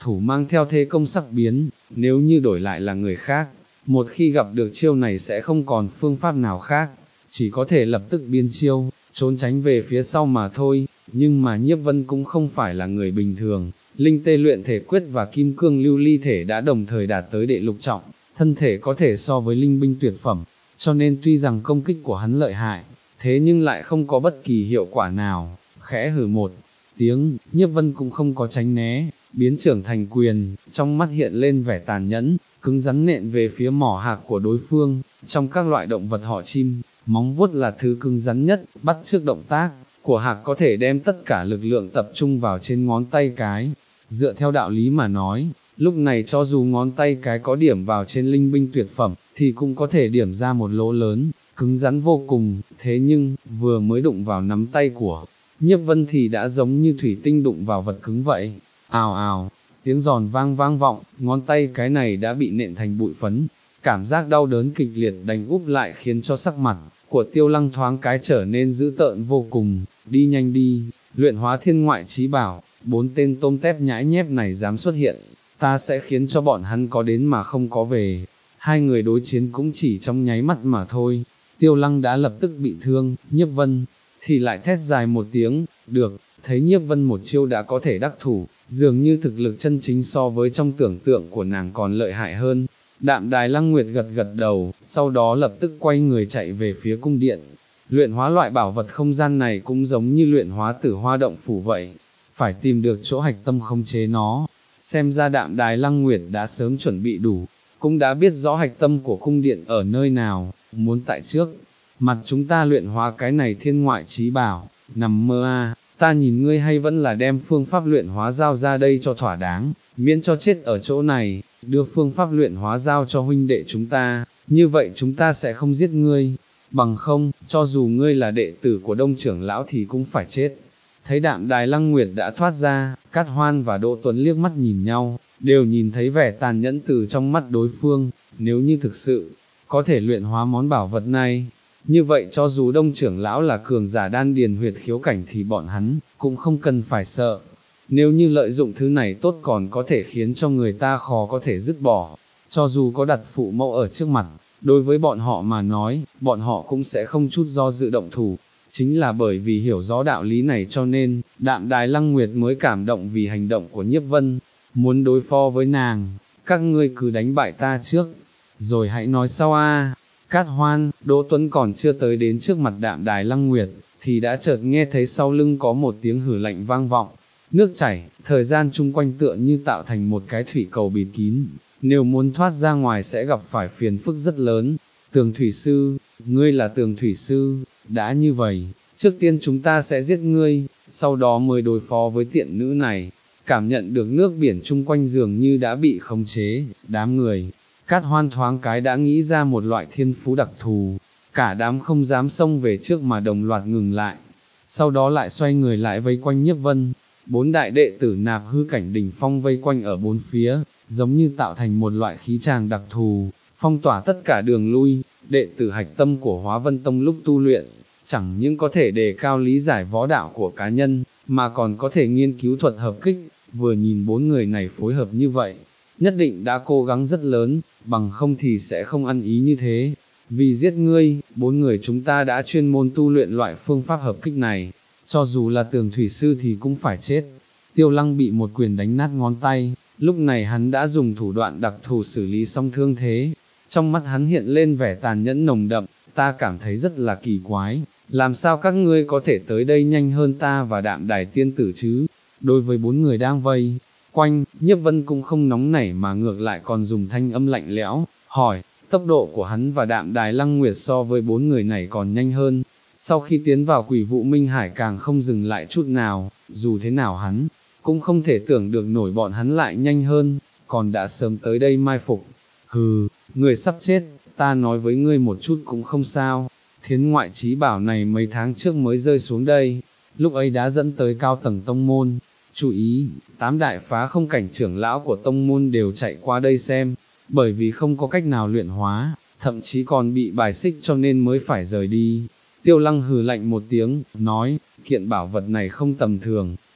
thủ mang theo thế công sắc biến, nếu như đổi lại là người khác, một khi gặp được chiêu này sẽ không còn phương pháp nào khác, chỉ có thể lập tức biến chiêu, trốn tránh về phía sau mà thôi, nhưng mà Nhiếp Vân cũng không phải là người bình thường, linh tê luyện thể quyết và kim cương lưu ly thể đã đồng thời đạt tới đệ lục trọng, thân thể có thể so với linh binh tuyệt phẩm, cho nên tuy rằng công kích của hắn lợi hại, thế nhưng lại không có bất kỳ hiệu quả nào, khẽ hừ một tiếng, Nhiếp Vân cũng không có tránh né, biến trưởng thành quyền, trong mắt hiện lên vẻ tàn nhẫn, cứng rắn nện về phía mỏ hạc của đối phương, trong các loại động vật họ chim, móng vuốt là thứ cứng rắn nhất, bắt chước động tác của hạc có thể đem tất cả lực lượng tập trung vào trên ngón tay cái, dựa theo đạo lý mà nói, lúc này cho dù ngón tay cái có điểm vào trên linh binh tuyệt phẩm, thì cũng có thể điểm ra một lỗ lớn, cứng rắn vô cùng, thế nhưng, vừa mới đụng vào nắm tay của Nhiếp Vân thì đã giống như thủy tinh đụng vào vật cứng vậy, ào ào, tiếng giòn vang vang vọng, ngón tay cái này đã bị nện thành bụi phấn, cảm giác đau đớn kịch liệt đánh úp lại khiến cho sắc mặt của Tiêu Lăng thoáng cái trở nên dữ tợn vô cùng, đi nhanh đi, luyện hóa thiên ngoại trí bảo, bốn tên tôm tép nhãi nhép này dám xuất hiện, ta sẽ khiến cho bọn hắn có đến mà không có về. Hai người đối chiến cũng chỉ trong nháy mắt mà thôi, Tiêu Lăng đã lập tức bị thương, Nhiếp Vân thì lại thét dài một tiếng, được, thấy Nhiếp Vân một chiêu đã có thể đắc thủ, dường như thực lực chân chính so với trong tưởng tượng của nàng còn lợi hại hơn. Đạm Đài Lăng Nguyệt gật gật đầu, sau đó lập tức quay người chạy về phía cung điện. Luyện hóa loại bảo vật không gian này cũng giống như luyện hóa tử hoa động phủ vậy, phải tìm được chỗ hạch tâm khống chế nó. Xem ra Đạm Đài Lăng Nguyệt đã sớm chuẩn bị đủ, cũng đã biết rõ hạch tâm của cung điện ở nơi nào, muốn tại trước mặt chúng ta luyện hóa cái này thiên ngoại trí bảo, nằm mơ a, ta nhìn ngươi hay vẫn là đem phương pháp luyện hóa giao ra đây cho thỏa đáng, miễn cho chết ở chỗ này, đưa phương pháp luyện hóa giao cho huynh đệ chúng ta, như vậy chúng ta sẽ không giết ngươi, bằng không, cho dù ngươi là đệ tử của Đông trưởng lão thì cũng phải chết. Thấy Đạm Đài Lăng Nguyệt đã thoát ra, Cát Hoan và Đỗ Tuấn liếc mắt nhìn nhau, đều nhìn thấy vẻ tàn nhẫn từ trong mắt đối phương, nếu như thực sự có thể luyện hóa món bảo vật này, như vậy cho dù Đông trưởng lão là cường giả đan điền huyệt khiếu cảnh thì bọn hắn cũng không cần phải sợ. Nếu như lợi dụng thứ này tốt còn có thể khiến cho người ta khó có thể dứt bỏ, cho dù có đặt phụ mẫu ở trước mặt, đối với bọn họ mà nói, bọn họ cũng sẽ không chút do dự động thủ. Chính là bởi vì hiểu rõ đạo lý này cho nên, Đạm Đài Lăng Nguyệt mới cảm động vì hành động của Nhiếp Vân, muốn đối phó với nàng, các ngươi cứ đánh bại ta trước, rồi hãy nói sau a. Cát Hoan, Đỗ Tuấn còn chưa tới đến trước mặt Đạm Đài Lăng Nguyệt, thì đã chợt nghe thấy sau lưng có một tiếng hử lạnh vang vọng, nước chảy, thời gian chung quanh tựa như tạo thành một cái thủy cầu bịt kín, nếu muốn thoát ra ngoài sẽ gặp phải phiền phức rất lớn. Tường Thủy Sư, ngươi là Tường Thủy Sư, đã như vậy, trước tiên chúng ta sẽ giết ngươi, sau đó mới đối phó với tiện nữ này. Cảm nhận được nước biển chung quanh dường như đã bị khống chế, đám người Cát Hoan thoáng cái đã nghĩ ra một loại thiên phú đặc thù, cả đám không dám xông về trước mà đồng loạt ngừng lại, sau đó lại xoay người lại vây quanh Nhiếp Vân. Bốn đại đệ tử nạp hư cảnh đỉnh phong vây quanh ở bốn phía, giống như tạo thành một loại khí tràng đặc thù, phong tỏa tất cả đường lui. Đệ tử hạch tâm của Hóa Vân Tông lúc tu luyện, chẳng những có thể đề cao lý giải võ đạo của cá nhân, mà còn có thể nghiên cứu thuật hợp kích. Vừa nhìn bốn người này phối hợp như vậy, nhất định đã cố gắng rất lớn, bằng không thì sẽ không ăn ý như thế. Vì giết ngươi, bốn người chúng ta đã chuyên môn tu luyện loại phương pháp hợp kích này, cho dù là Tường Thủy Sư thì cũng phải chết. Tiêu Lăng bị một quyền đánh nát ngón tay, lúc này hắn đã dùng thủ đoạn đặc thù xử lý xong thương thế, trong mắt hắn hiện lên vẻ tàn nhẫn nồng đậm, ta cảm thấy rất là kỳ quái, làm sao các ngươi có thể tới đây nhanh hơn ta và Đạm Đài tiên tử chứ? Đối với bốn người đang vây quanh, Nhiếp Vân cũng không nóng nảy mà ngược lại còn dùng thanh âm lạnh lẽo, hỏi, tốc độ của hắn và Đạm Đài Lăng Nguyệt so với bốn người này còn nhanh hơn. Sau khi tiến vào Quỷ Vụ Minh Hải càng không dừng lại chút nào, dù thế nào hắn cũng không thể tưởng được nổi bọn hắn lại nhanh hơn, còn đã sớm tới đây mai phục. Hừ, người sắp chết, ta nói với ngươi một chút cũng không sao, Thiến ngoại trí bảo này mấy tháng trước mới rơi xuống đây, lúc ấy đã dẫn tới cao tầng tông môn. Chú ý, tám đại phá không cảnh trưởng lão của tông môn đều chạy qua đây xem, bởi vì không có cách nào luyện hóa, thậm chí còn bị bài xích cho nên mới phải rời đi. Tiêu Lăng hừ lạnh một tiếng, nói, kiện bảo vật này không tầm thường,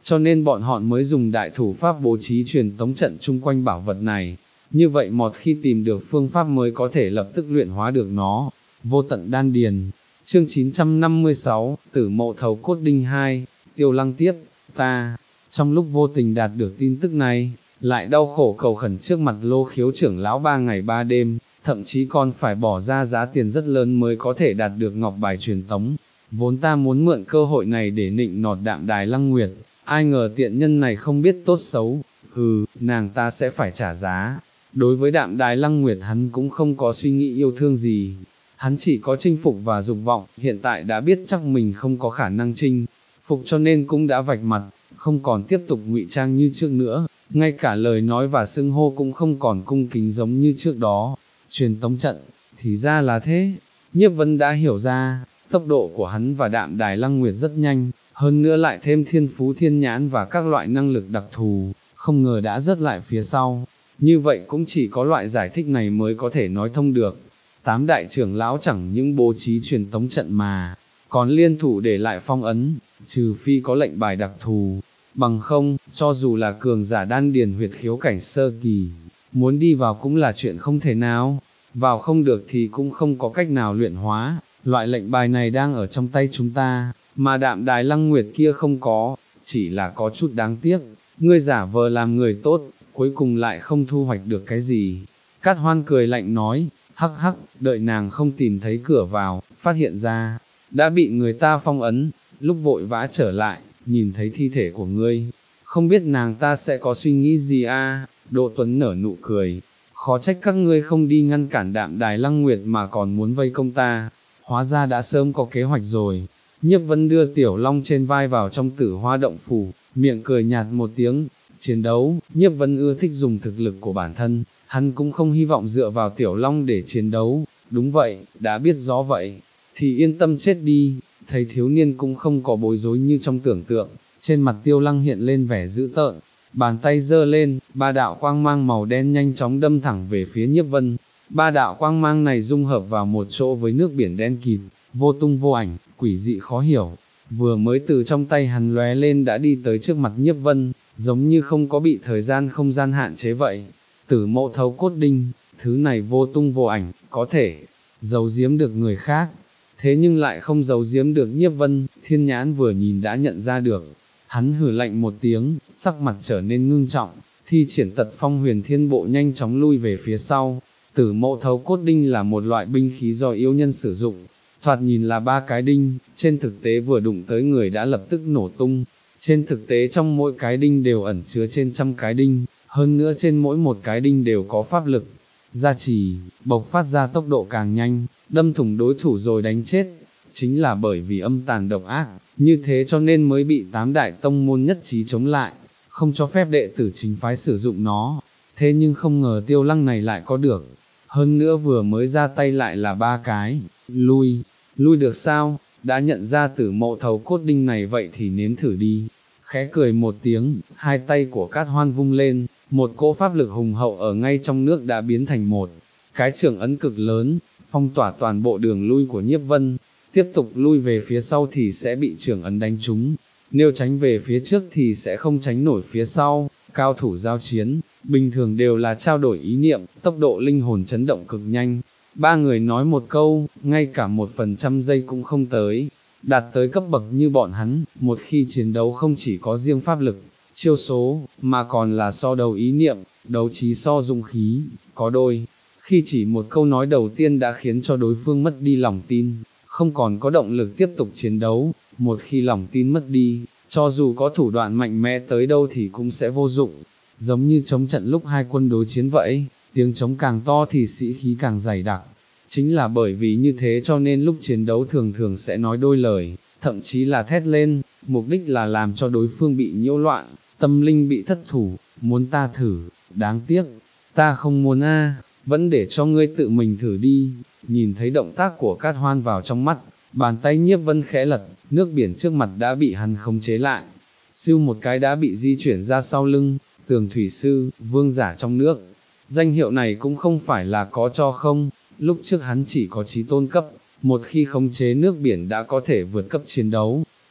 cho nên bọn họ mới dùng đại thủ pháp bố trí truyền tống trận chung quanh bảo vật này, như vậy một khi tìm được phương pháp mới có thể lập tức luyện hóa được nó. Vô tận đan điền, chương chín trăm năm mươi sáu, tử mộ thấu cốt đinh hai, Tiêu Lăng tiếp, ta, trong lúc vô tình đạt được tin tức này, lại đau khổ cầu khẩn trước mặt Lô Khiếu trưởng lão ba ngày ba đêm, thậm chí còn phải bỏ ra giá tiền rất lớn mới có thể đạt được ngọc bài truyền tống. Vốn ta muốn mượn cơ hội này để nịnh nọt Đạm Đài Lăng Nguyệt, ai ngờ tiện nhân này không biết tốt xấu, hừ, nàng ta sẽ phải trả giá. Đối với Đạm Đài Lăng Nguyệt hắn cũng không có suy nghĩ yêu thương gì, hắn chỉ có chinh phục và dục vọng, hiện tại đã biết chắc mình không có khả năng chinh phục cho nên cũng đã vạch mặt, không còn tiếp tục ngụy trang như trước nữa, ngay cả lời nói và xưng hô cũng không còn cung kính giống như trước đó. Truyền tống trận, thì ra là thế, Nhiếp Vân đã hiểu ra, tốc độ của hắn và Đạm Đài Lăng Nguyệt rất nhanh, hơn nữa lại thêm thiên phú thiên nhãn và các loại năng lực đặc thù, không ngờ đã rớt lại phía sau. Như vậy cũng chỉ có loại giải thích này mới có thể nói thông được. Tám đại trưởng lão chẳng những bố trí truyền tống trận mà, còn liên thủ để lại phong ấn, trừ phi có lệnh bài đặc thù, bằng không, cho dù là cường giả đan điền huyệt khiếu cảnh sơ kỳ, muốn đi vào cũng là chuyện không thể nào, vào không được thì cũng không có cách nào luyện hóa, loại lệnh bài này đang ở trong tay chúng ta, mà Đạm Đài Lăng Nguyệt kia không có, chỉ là có chút đáng tiếc, ngươi giả vờ làm người tốt, cuối cùng lại không thu hoạch được cái gì. Cát Hoan cười lạnh nói, hắc hắc, đợi nàng không tìm thấy cửa vào, phát hiện ra, đã bị người ta phong ấn, lúc vội vã trở lại, nhìn thấy thi thể của ngươi, không biết nàng ta sẽ có suy nghĩ gì a? Đỗ Tuấn nở nụ cười, khó trách các ngươi không đi ngăn cản Đạm Đài Lăng Nguyệt mà còn muốn vây công ta, hóa ra đã sớm có kế hoạch rồi. Nhiếp Vân đưa Tiểu Long trên vai vào trong Tử Hoa động phủ, miệng cười nhạt một tiếng. Chiến đấu, Nhiếp Vân ưa thích dùng thực lực của bản thân, hắn cũng không hy vọng dựa vào Tiểu Long để chiến đấu. Đúng vậy, đã biết rõ vậy, thì yên tâm chết đi. Thấy thiếu niên cũng không có bối rối như trong tưởng tượng, trên mặt Tiêu Lăng hiện lên vẻ dữ tợn, bàn tay giơ lên, ba đạo quang mang màu đen nhanh chóng đâm thẳng về phía Nhiếp Vân. Ba đạo quang mang này dung hợp vào một chỗ với nước biển đen kịt, vô tung vô ảnh, quỷ dị khó hiểu, vừa mới từ trong tay hắn lóe lên đã đi tới trước mặt Nhiếp Vân, giống như không có bị thời gian không gian hạn chế vậy. Tử mộ thấu cốt đinh, thứ này vô tung vô ảnh, có thể giấu giếm được người khác, thế nhưng lại không giấu giếm được Nhiếp Vân. Thiên nhãn vừa nhìn đã nhận ra được, hắn hử lạnh một tiếng, sắc mặt trở nên ngưng trọng, thi triển tật phong huyền thiên bộ nhanh chóng lui về phía sau. Tử mộ thấu cốt đinh là một loại binh khí do yêu nhân sử dụng, thoạt nhìn là ba cái đinh, trên thực tế vừa đụng tới người đã lập tức nổ tung. Trên thực tế trong mỗi cái đinh đều ẩn chứa trên trăm cái đinh, hơn nữa trên mỗi một cái đinh đều có pháp lực gia trì, bộc phát ra tốc độ càng nhanh, đâm thủng đối thủ rồi đánh chết. Chính là bởi vì âm tàn độc ác, như thế cho nên mới bị tám đại tông môn nhất trí chống lại, không cho phép đệ tử chính phái sử dụng nó. Thế nhưng không ngờ Tiêu Lăng này lại có được, hơn nữa vừa mới ra tay lại là ba cái. Lui, lui được sao? Đã nhận ra tử mộ thấu cốt đinh này vậy thì nếm thử đi. Khẽ cười một tiếng, hai tay của Cát Hoan vung lên, một cỗ pháp lực hùng hậu ở ngay trong nước đã biến thành một cái trường ấn cực lớn, phong tỏa toàn bộ đường lui của Nhiếp Vân. Tiếp tục lui về phía sau thì sẽ bị trường ấn đánh trúng, nếu tránh về phía trước thì sẽ không tránh nổi phía sau. Cao thủ giao chiến, bình thường đều là trao đổi ý niệm, tốc độ linh hồn chấn động cực nhanh. Ba người nói một câu, ngay cả một phần trăm giây cũng không tới. Đạt tới cấp bậc như bọn hắn, một khi chiến đấu không chỉ có riêng pháp lực, chiêu số, mà còn là so đấu ý niệm, đấu trí so dũng khí, có đôi khi chỉ một câu nói đầu tiên đã khiến cho đối phương mất đi lòng tin, không còn có động lực tiếp tục chiến đấu. Một khi lòng tin mất đi, cho dù có thủ đoạn mạnh mẽ tới đâu thì cũng sẽ vô dụng, giống như chống trận lúc hai quân đối chiến vậy, tiếng trống càng to thì sĩ khí càng dày đặc. Chính là bởi vì như thế cho nên lúc chiến đấu thường thường sẽ nói đôi lời, thậm chí là thét lên, mục đích là làm cho đối phương bị nhiễu loạn, tâm linh bị thất thủ. Muốn ta thử, đáng tiếc, ta không muốn a, vẫn để cho ngươi tự mình thử đi. Nhìn thấy động tác của Cát Hoan vào trong mắt, bàn tay Nhiếp Vân khẽ lật, nước biển trước mặt đã bị hắn khống chế lại, siêu một cái đã bị di chuyển ra sau lưng. Tường thủy sư, vương giả trong nước, danh hiệu này cũng không phải là có cho không. Lúc trước hắn chỉ có chí tôn cấp, một khi khống chế nước biển đã có thể vượt cấp chiến đấu,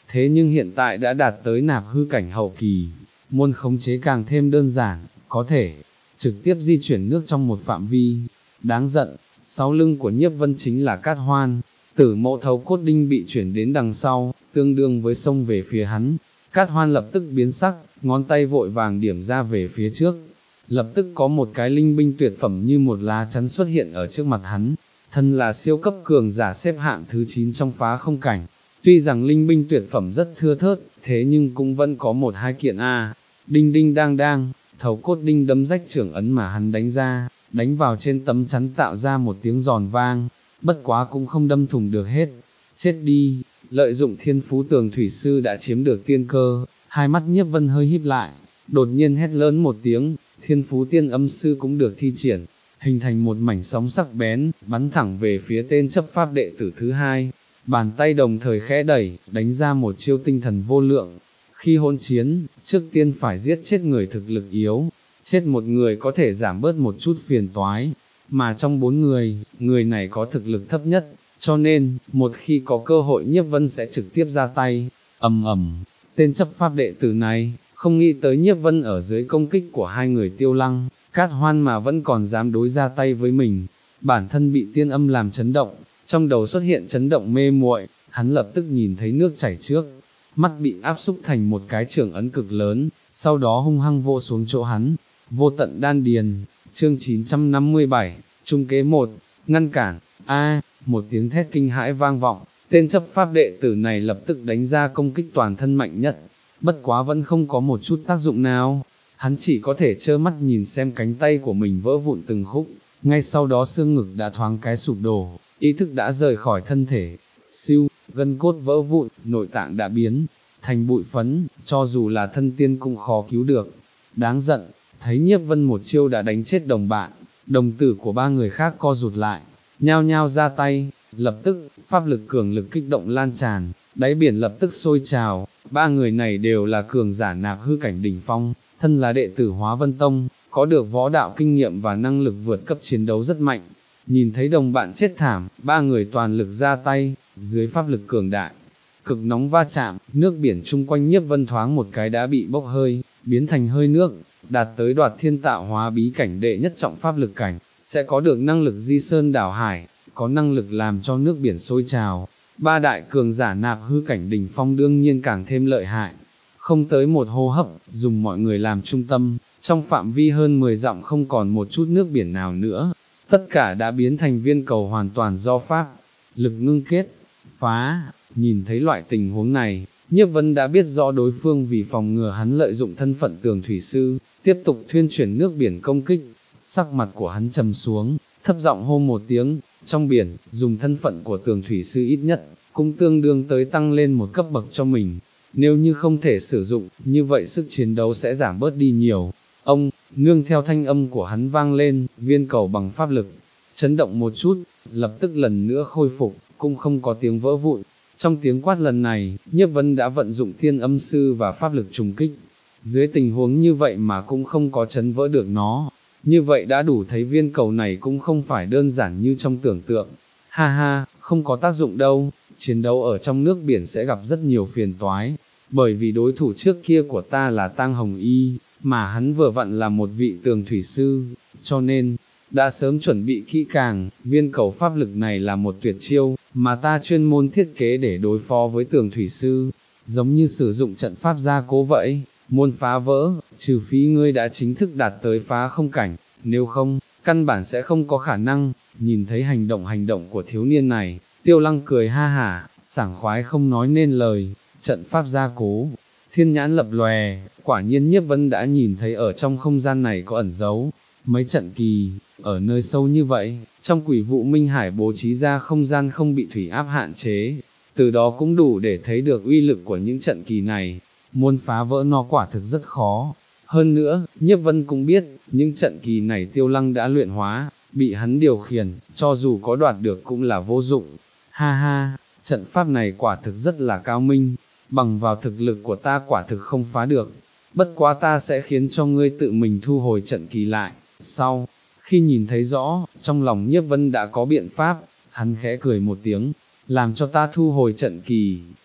thế nhưng hiện tại đã đạt tới nạp hư cảnh hậu kỳ, muốn khống chế càng thêm đơn giản, có thể trực tiếp di chuyển nước trong một phạm vi. Đáng giận, sau lưng của Nhiếp Vân chính là Cát Hoan, Tử Mẫu thấu cốt đinh bị chuyển đến đằng sau, tương đương với xông về phía hắn. Cát Hoan lập tức biến sắc, ngón tay vội vàng điểm ra về phía trước. Lập tức có một cái linh binh tuyệt phẩm như một lá chắn xuất hiện ở trước mặt hắn. Thân là siêu cấp cường giả xếp hạng thứ chín trong phá không cảnh. Tuy rằng linh binh tuyệt phẩm rất thưa thớt, thế nhưng cũng vẫn có một hai kiện a. Đinh đinh đang đang, thấu cốt đinh đâm rách trưởng ấn mà hắn đánh ra, đánh vào trên tấm chắn tạo ra một tiếng giòn vang, bất quá cũng không đâm thủng được hết. Chết đi, lợi dụng thiên phú tường thủy sư đã chiếm được tiên cơ, hai mắt Nhiếp Vân hơi híp lại, đột nhiên hét lớn một tiếng, thiên phú tiên âm sư cũng được thi triển, hình thành một mảnh sóng sắc bén, bắn thẳng về phía tên chấp pháp đệ tử thứ hai. Bàn tay đồng thời khẽ đẩy, đánh ra một chiêu tinh thần vô lượng. Khi hỗn chiến, trước tiên phải giết chết người thực lực yếu, chết một người có thể giảm bớt một chút phiền toái, mà trong bốn người, người này có thực lực thấp nhất, cho nên, một khi có cơ hội Nhiếp Vân sẽ trực tiếp ra tay. Ầm ầm, tên chấp pháp đệ tử này, không nghĩ tới Nhiếp Vân ở dưới công kích của hai người Tiêu Lăng, Cát Hoan mà vẫn còn dám đối ra tay với mình, bản thân bị tiên âm làm chấn động, trong đầu xuất hiện chấn động mê muội, hắn lập tức nhìn thấy nước chảy trước, mắt bị áp xúc thành một cái trường ấn cực lớn, sau đó hung hăng vô xuống chỗ hắn. Vô tận đan điền, chương chín trăm năm mươi bảy, trung kế một, ngăn cản, a, một tiếng thét kinh hãi vang vọng, tên chấp pháp đệ tử này lập tức đánh ra công kích toàn thân mạnh nhất, bất quá vẫn không có một chút tác dụng nào, hắn chỉ có thể trơ mắt nhìn xem cánh tay của mình vỡ vụn từng khúc, ngay sau đó xương ngực đã thoáng cái sụp đổ, ý thức đã rời khỏi thân thể, siêu, gân cốt vỡ vụn, nội tạng đã biến thành bụi phấn, cho dù là thân tiên cũng khó cứu được. Đáng giận, thấy Nhiếp Vân một chiêu đã đánh chết đồng bạn, đồng tử của ba người khác co rụt lại, nhao nhao ra tay, lập tức, pháp lực cường lực kích động lan tràn, đáy biển lập tức sôi trào, ba người này đều là cường giả nạp hư cảnh đỉnh phong, thân là đệ tử Hóa Vân Tông, có được võ đạo kinh nghiệm và năng lực vượt cấp chiến đấu rất mạnh. Nhìn thấy đồng bạn chết thảm, ba người toàn lực ra tay, dưới pháp lực cường đại, cực nóng va chạm, nước biển chung quanh Nhiếp Vân thoáng một cái đã bị bốc hơi, biến thành hơi nước, đạt tới đoạt thiên tạo hóa bí cảnh đệ nhất trọng pháp lực cảnh, sẽ có được năng lực di sơn đảo hải, có năng lực làm cho nước biển sôi trào. Ba đại cường giả nạp hư cảnh đỉnh phong đương nhiên càng thêm lợi hại, không tới một hô hấp, dùng mọi người làm trung tâm, trong phạm vi hơn mười dặm không còn một chút nước biển nào nữa, tất cả đã biến thành viên cầu hoàn toàn do pháp lực ngưng kết, phá. Nhìn thấy loại tình huống này, Nhiếp Vân đã biết rõ đối phương vì phòng ngừa hắn lợi dụng thân phận tường thủy sư, tiếp tục thuyên chuyển nước biển công kích, sắc mặt của hắn trầm xuống, thấp giọng hô một tiếng, trong biển, dùng thân phận của tường thủy sư ít nhất, cũng tương đương tới tăng lên một cấp bậc cho mình, nếu như không thể sử dụng, như vậy sức chiến đấu sẽ giảm bớt đi nhiều. Ông, nương theo thanh âm của hắn vang lên, viên cầu bằng pháp lực, chấn động một chút, lập tức lần nữa khôi phục, cũng không có tiếng vỡ vụn. Trong tiếng quát lần này, Nhiếp Vân đã vận dụng thiên âm sư và pháp lực trùng kích. Dưới tình huống như vậy mà cũng không có chấn vỡ được nó, như vậy đã đủ thấy viên cầu này cũng không phải đơn giản như trong tưởng tượng. Ha ha, không có tác dụng đâu, chiến đấu ở trong nước biển sẽ gặp rất nhiều phiền toái, bởi vì đối thủ trước kia của ta là Tang Hồng Y, mà hắn vừa vặn là một vị tường thủy sư, cho nên, đã sớm chuẩn bị kỹ càng, viên cầu pháp lực này là một tuyệt chiêu, mà ta chuyên môn thiết kế để đối phó với tường thủy sư, giống như sử dụng trận pháp gia cố vậy, muốn phá vỡ, trừ phí ngươi đã chính thức đạt tới phá không cảnh, nếu không, căn bản sẽ không có khả năng. Nhìn thấy hành động hành động của thiếu niên này, Tiêu Lăng cười ha hả, sảng khoái không nói nên lời, trận pháp gia cố. Thiên nhãn lập lòe, quả nhiên Nhiếp Vân đã nhìn thấy ở trong không gian này có ẩn giấu mấy trận kỳ, ở nơi sâu như vậy, trong quỷ vụ Minh Hải bố trí ra không gian không bị thủy áp hạn chế, từ đó cũng đủ để thấy được uy lực của những trận kỳ này, muốn phá vỡ nó quả thực rất khó. Hơn nữa, Nhiếp Vân cũng biết, những trận kỳ này Tiêu Lăng đã luyện hóa, bị hắn điều khiển, cho dù có đoạt được cũng là vô dụng. Ha ha, trận pháp này quả thực rất là cao minh, bằng vào thực lực của ta quả thực không phá được, bất quá ta sẽ khiến cho ngươi tự mình thu hồi trận kỳ lại. Sau, khi nhìn thấy rõ, trong lòng Nhiếp Vân đã có biện pháp, hắn khẽ cười một tiếng, làm cho ta thu hồi trận kỳ,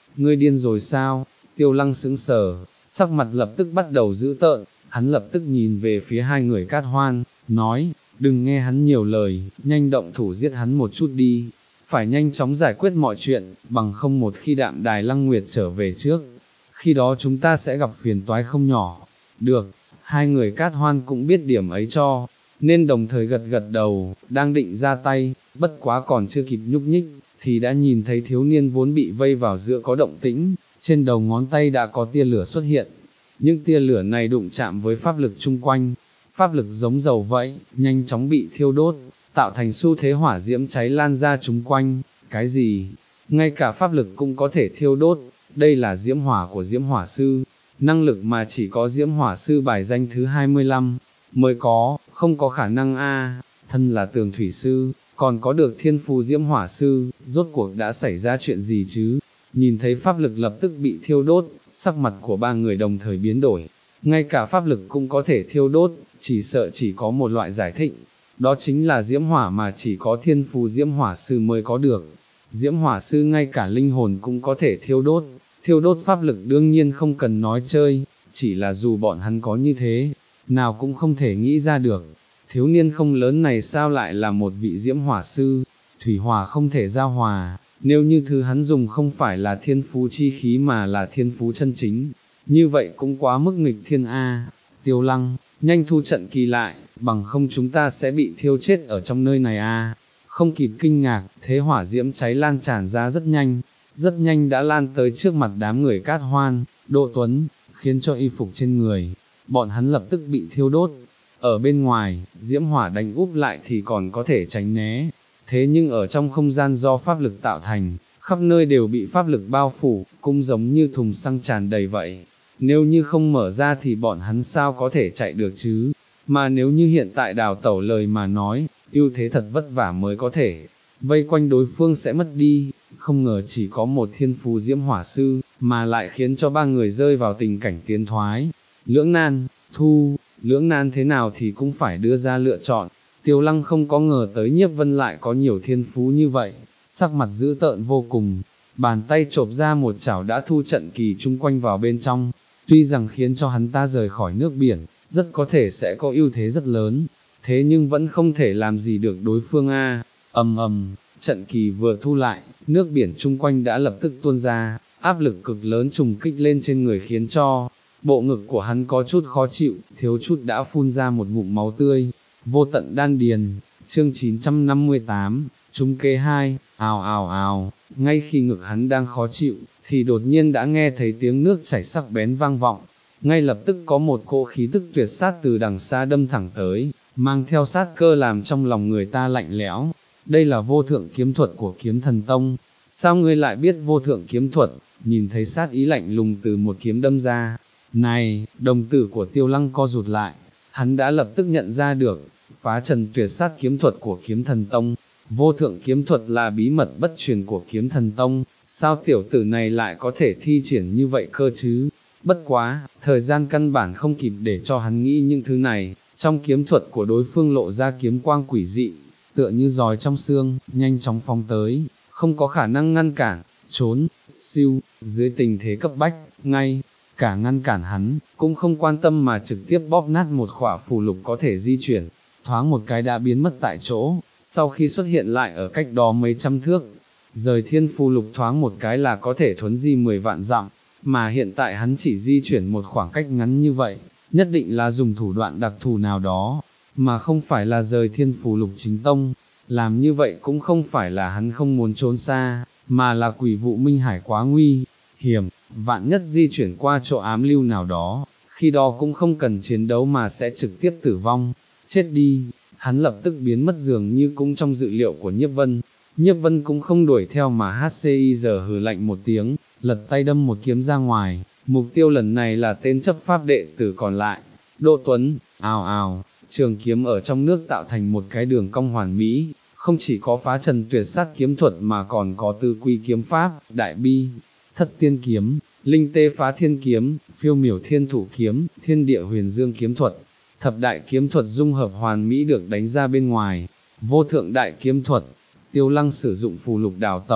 ngươi điên rồi sao? Tiêu Lăng sững sờ, sắc mặt lập tức bắt đầu dữ tợn, hắn lập tức nhìn về phía hai người Cát Hoan, nói, đừng nghe hắn nhiều lời, nhanh động thủ giết hắn một chút đi, phải nhanh chóng giải quyết mọi chuyện, bằng không một khi Đạm Đài Lăng Nguyệt trở về trước, khi đó chúng ta sẽ gặp phiền toái không nhỏ. Được, hai người Cát Hoan cũng biết điểm ấy cho, nên đồng thời gật gật đầu, đang định ra tay, bất quá còn chưa kịp nhúc nhích, thì đã nhìn thấy thiếu niên vốn bị vây vào giữa có động tĩnh, trên đầu ngón tay đã có tia lửa xuất hiện. Những tia lửa này đụng chạm với pháp lực chung quanh, pháp lực giống dầu vậy, nhanh chóng bị thiêu đốt, tạo thành xu thế hỏa diễm cháy lan ra chung quanh. Cái gì? Ngay cả pháp lực cũng có thể thiêu đốt, đây là diễm hỏa của diễm hỏa sư, năng lực mà chỉ có diễm hỏa sư bài danh thứ hai mươi lăm mới có, không có khả năng a. Thân là tường thủy sư, còn có được thiên phú diễm hỏa sư, rốt cuộc đã xảy ra chuyện gì chứ? Nhìn thấy pháp lực lập tức bị thiêu đốt, sắc mặt của ba người đồng thời biến đổi, ngay cả pháp lực cũng có thể thiêu đốt, chỉ sợ chỉ có một loại giải thích, đó chính là diễm hỏa mà chỉ có thiên phú diễm hỏa sư mới có được. Diễm hỏa sư ngay cả linh hồn cũng có thể thiêu đốt, thiêu đốt pháp lực đương nhiên không cần nói chơi, chỉ là dù bọn hắn có như thế, nào cũng không thể nghĩ ra được, thiếu niên không lớn này sao lại là một vị diễm hỏa sư, thủy hỏa không thể giao hòa, nếu như thứ hắn dùng không phải là thiên phú chi khí mà là thiên phú chân chính, như vậy cũng quá mức nghịch thiên a. Tiêu Lăng, nhanh thu trận kỳ lại, bằng không chúng ta sẽ bị thiêu chết ở trong nơi này a. Không kịp kinh ngạc, thế hỏa diễm cháy lan tràn ra rất nhanh, rất nhanh đã lan tới trước mặt đám người Cát Hoan, Độ Tuấn, khiến cho y phục trên người, bọn hắn lập tức bị thiêu đốt. Ở bên ngoài, diễm hỏa đánh úp lại thì còn có thể tránh né, thế nhưng ở trong không gian do pháp lực tạo thành, khắp nơi đều bị pháp lực bao phủ, cũng giống như thùng xăng tràn đầy vậy. Nếu như không mở ra thì bọn hắn sao có thể chạy được chứ, mà nếu như hiện tại đào tẩu lời mà nói, ưu thế thật vất vả mới có thể vây quanh đối phương sẽ mất đi, không ngờ chỉ có một thiên phú diễm hỏa sư, mà lại khiến cho ba người rơi vào tình cảnh tiến thoái, lưỡng nan, thu, lưỡng nan thế nào thì cũng phải đưa ra lựa chọn. Tiêu Lăng không có ngờ tới Nhiếp Vân lại có nhiều thiên phú như vậy, sắc mặt dữ tợn vô cùng, bàn tay chộp ra một chảo đã thu trận kỳ chung quanh vào bên trong, tuy rằng khiến cho hắn ta rời khỏi nước biển, rất có thể sẽ có ưu thế rất lớn, thế nhưng vẫn không thể làm gì được đối phương a. Ầm ầm, trận kỳ vừa thu lại, nước biển chung quanh đã lập tức tuôn ra, áp lực cực lớn trùng kích lên trên người khiến cho bộ ngực của hắn có chút khó chịu, thiếu chút đã phun ra một ngụm máu tươi. Vô tận đan điền, chương chín trăm năm mươi tám, trúng kế hai, ào ào ào, ngay khi ngực hắn đang khó chịu, thì đột nhiên đã nghe thấy tiếng nước chảy sắc bén vang vọng, ngay lập tức có một cỗ khí tức tuyệt sát từ đằng xa đâm thẳng tới, mang theo sát cơ làm trong lòng người ta lạnh lẽo. Đây là vô thượng kiếm thuật của Kiếm Thần Tông, sao ngươi lại biết vô thượng kiếm thuật? Nhìn thấy sát ý lạnh lùng từ một kiếm đâm ra, này, đồng tử của Tiêu Lăng co rụt lại, hắn đã lập tức nhận ra được, phá trần tuyệt sát kiếm thuật của Kiếm Thần Tông, vô thượng kiếm thuật là bí mật bất truyền của Kiếm Thần Tông, sao tiểu tử này lại có thể thi triển như vậy cơ chứ? Bất quá, thời gian căn bản không kịp để cho hắn nghĩ những thứ này, trong kiếm thuật của đối phương lộ ra kiếm quang quỷ dị, tựa như giòi trong xương, nhanh chóng phóng tới, không có khả năng ngăn cản, trốn, siêu, dưới tình thế cấp bách, ngay cả ngăn cản hắn, cũng không quan tâm mà trực tiếp bóp nát một khỏa phù lục có thể di chuyển, thoáng một cái đã biến mất tại chỗ, sau khi xuất hiện lại ở cách đó mấy trăm thước, rời thiên phù lục thoáng một cái là có thể thuấn di mười vạn dặm, mà hiện tại hắn chỉ di chuyển một khoảng cách ngắn như vậy, nhất định là dùng thủ đoạn đặc thù nào đó, mà không phải là rời thiên phù lục chính tông, làm như vậy cũng không phải là hắn không muốn trốn xa, mà là quỷ vụ minh hải quá nguy hiểm, vạn nhất di chuyển qua chỗ ám lưu nào đó, khi đó cũng không cần chiến đấu mà sẽ trực tiếp tử vong, chết đi. Hắn lập tức biến mất dường như cũng trong dự liệu của Nhiếp Vân, Nhiếp Vân cũng không đuổi theo mà hát xê i giờ hừ lạnh một tiếng, lật tay đâm một kiếm ra ngoài, mục tiêu lần này là tên chấp pháp đệ tử còn lại, Độ Tuấn. Ào ào, trường kiếm ở trong nước tạo thành một cái đường cong hoàn mỹ, không chỉ có phá trần tuyệt sát kiếm thuật mà còn có tư quy kiếm pháp, đại bi, thất tiên kiếm, linh tê phá thiên kiếm, phiêu miểu thiên thủ kiếm, thiên địa huyền dương kiếm thuật, thập đại kiếm thuật dung hợp hoàn mỹ được đánh ra bên ngoài, vô thượng đại kiếm thuật. Tiêu Lăng sử dụng phù lục đào tẩu,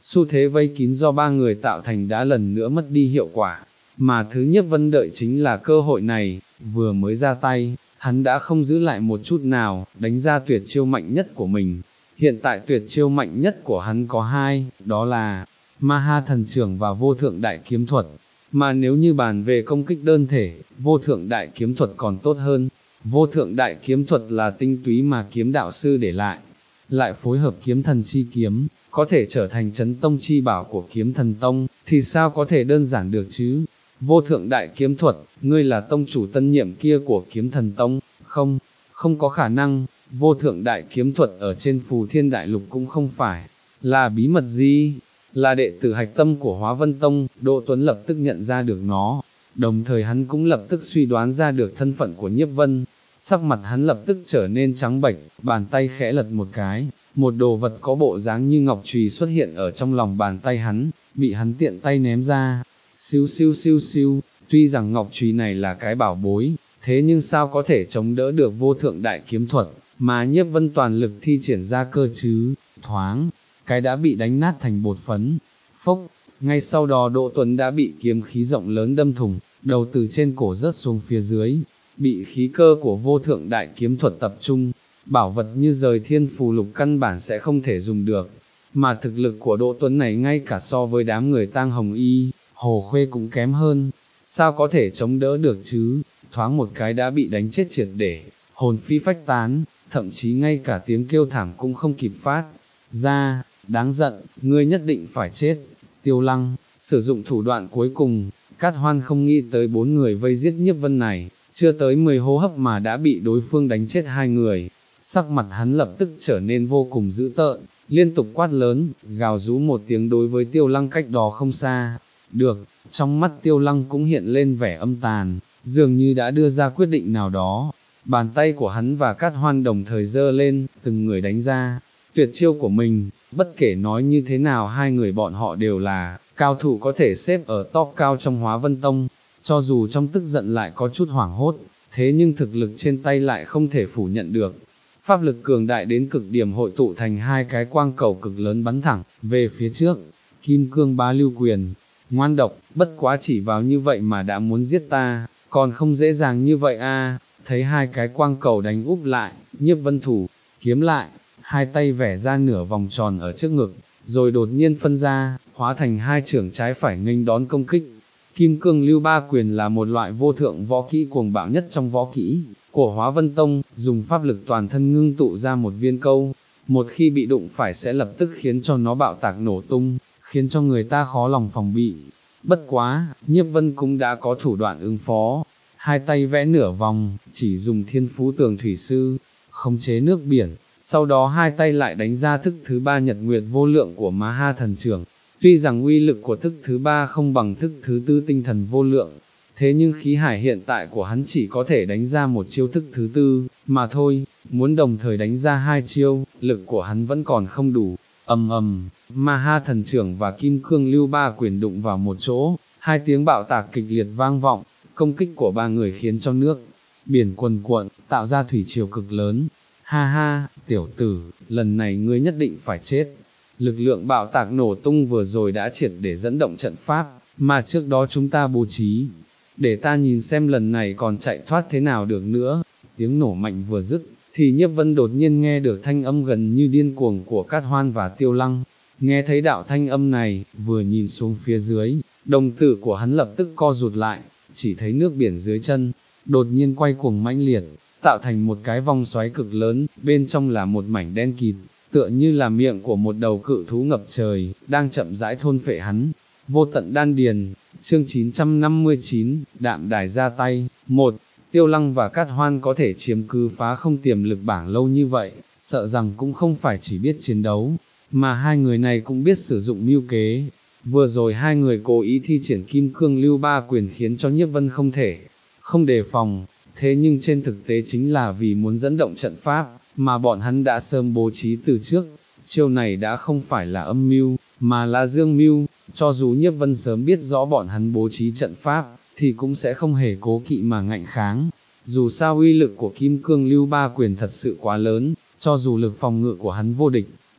xu thế vây kín do ba người tạo thành đã lần nữa mất đi hiệu quả, mà thứ Nhiếp Vân đợi chính là cơ hội này, vừa mới ra tay, hắn đã không giữ lại một chút nào, đánh ra tuyệt chiêu mạnh nhất của mình. Hiện tại tuyệt chiêu mạnh nhất của hắn có hai, đó là Ma Ha Thần Chưởng và Vô Thượng Đại Kiếm Thuật, mà nếu như bàn về công kích đơn thể, Vô Thượng Đại Kiếm Thuật còn tốt hơn. Vô Thượng Đại Kiếm Thuật là tinh túy mà kiếm đạo sư để lại, lại phối hợp kiếm thần chi kiếm, có thể trở thành chấn tông chi bảo của kiếm thần tông, thì sao có thể đơn giản được chứ? Vô Thượng Đại Kiếm Thuật, ngươi là tông chủ tân nhiệm kia của kiếm thần tông, không, không có khả năng, Vô Thượng Đại Kiếm Thuật ở trên Phù Thiên Đại Lục cũng không phải, là bí mật gì? Là đệ tử hạch tâm của Hóa Vân Tông, Đỗ Tuấn lập tức nhận ra được nó, đồng thời hắn cũng lập tức suy đoán ra được thân phận của Nhiếp Vân. Sắc mặt hắn lập tức trở nên trắng bệch, bàn tay khẽ lật một cái, một đồ vật có bộ dáng như ngọc chùy xuất hiện ở trong lòng bàn tay hắn, bị hắn tiện tay ném ra. Siêu siêu siêu siêu, tuy rằng ngọc chùy này là cái bảo bối, thế nhưng sao có thể chống đỡ được Vô Thượng Đại Kiếm Thuật, mà Nhiếp Vân toàn lực thi triển ra cơ chứ? Thoáng, cái đã bị đánh nát thành bột phấn. Phốc, ngay sau đó Đỗ Tuấn đã bị kiếm khí rộng lớn đâm thủng, đầu từ trên cổ rớt xuống phía dưới, bị khí cơ của Vô Thượng Đại Kiếm Thuật tập trung, bảo vật như rời thiên phù lục căn bản sẽ không thể dùng được, mà thực lực của Đỗ Tuấn này ngay cả so với đám người Tang Hồng Y, Hồ Khuê cũng kém hơn, sao có thể chống đỡ được chứ? Thoáng một cái đã bị đánh chết triệt để, hồn phi phách tán, thậm chí ngay cả tiếng kêu thảm cũng không kịp phát ra. Đáng giận, ngươi nhất định phải chết. Tiêu Lăng sử dụng thủ đoạn cuối cùng, Cát Hoan không nghĩ tới bốn người vây giết Nhiếp Vân này, chưa tới mười hô hấp mà đã bị đối phương đánh chết hai người. Sắc mặt hắn lập tức trở nên vô cùng dữ tợn, liên tục quát lớn, gào rú một tiếng đối với Tiêu Lăng cách đó không xa. Được, trong mắt Tiêu Lăng cũng hiện lên vẻ âm tàn, dường như đã đưa ra quyết định nào đó. Bàn tay của hắn và Cát Hoan đồng thời giơ lên, từng người đánh ra tuyệt chiêu của mình. Bất kể nói như thế nào hai người bọn họ đều là cao thủ có thể xếp ở top cao trong Hóa Vân Tông, cho dù trong tức giận lại có chút hoảng hốt, thế nhưng thực lực trên tay lại không thể phủ nhận được. Pháp lực cường đại đến cực điểm hội tụ thành hai cái quang cầu cực lớn bắn thẳng về phía trước. Kim Cương Bá Lưu Quyền, ngoan độc, bất quá chỉ vào như vậy mà đã muốn giết ta, còn không dễ dàng như vậy a. Thấy hai cái quang cầu đánh úp lại, Nhiếp Vân thủ kiếm lại, hai tay vẽ ra nửa vòng tròn ở trước ngực, rồi đột nhiên phân ra, hóa thành hai chưởng trái phải nghênh đón công kích. Kim Cương Lưu Ba Quyền là một loại vô thượng võ kỹ cuồng bạo nhất trong võ kỹ của Hóa Vân Tông, dùng pháp lực toàn thân ngưng tụ ra một viên câu, một khi bị đụng phải sẽ lập tức khiến cho nó bạo tạc nổ tung, khiến cho người ta khó lòng phòng bị. Bất quá, Nhiếp Vân cũng đã có thủ đoạn ứng phó, hai tay vẽ nửa vòng, chỉ dùng Thiên Phú Tường Thủy Sư, khống chế nước biển. Sau đó hai tay lại đánh ra thức thứ ba Nhật Nguyệt Vô Lượng của Ma Ha Thần Chưởng. Tuy rằng uy lực của thức thứ ba không bằng thức thứ tư Tinh Thần Vô Lượng, thế nhưng khí hải hiện tại của hắn chỉ có thể đánh ra một chiêu thức thứ tư, mà thôi, muốn đồng thời đánh ra hai chiêu, lực của hắn vẫn còn không đủ. Ầm ầm, Ma Ha Thần Chưởng và Kim Cương Lưu Ba Quyền đụng vào một chỗ, hai tiếng bạo tạc kịch liệt vang vọng, công kích của ba người khiến cho nước biển cuồn cuộn, tạo ra thủy triều cực lớn. Ha ha, tiểu tử, lần này ngươi nhất định phải chết. Lực lượng bạo tạc nổ tung vừa rồi đã triệt để dẫn động trận pháp, mà trước đó chúng ta bố trí. Để ta nhìn xem lần này còn chạy thoát thế nào được nữa. Tiếng nổ mạnh vừa dứt, thì Nhiếp Vân đột nhiên nghe được thanh âm gần như điên cuồng của Cát Hoan và Tiêu Lăng. Nghe thấy đạo thanh âm này, vừa nhìn xuống phía dưới, đồng tử của hắn lập tức co rụt lại, chỉ thấy nước biển dưới chân, đột nhiên quay cuồng mãnh liệt, tạo thành một cái vòng xoáy cực lớn, bên trong là một mảnh đen kịt, tựa như là miệng của một đầu cự thú ngập trời, đang chậm rãi thôn phệ hắn. Vô tận đan điền, chương chín trăm năm mươi chín, đạm đài ra tay. Một, Tiêu Lăng và Cát Hoan có thể chiếm cứ phá không tiềm lực bảng lâu như vậy, sợ rằng cũng không phải chỉ biết chiến đấu, mà hai người này cũng biết sử dụng mưu kế. Vừa rồi hai người cố ý thi triển Kim Cương Lưu Ba Quyền khiến cho Nhiếp Vân không thể không đề phòng, thế nhưng trên thực tế chính là vì muốn dẫn động trận pháp, mà bọn hắn đã sớm bố trí từ trước. Chiêu này đã không phải là âm mưu, mà là dương mưu, cho dù Nhiếp Vân sớm biết rõ bọn hắn bố trí trận pháp, thì cũng sẽ không hề cố kỵ mà ngạnh kháng. Dù sao uy lực của Kim Cương Lưu Ba Quyền thật sự quá lớn, cho dù lực phòng ngự của hắn vô địch,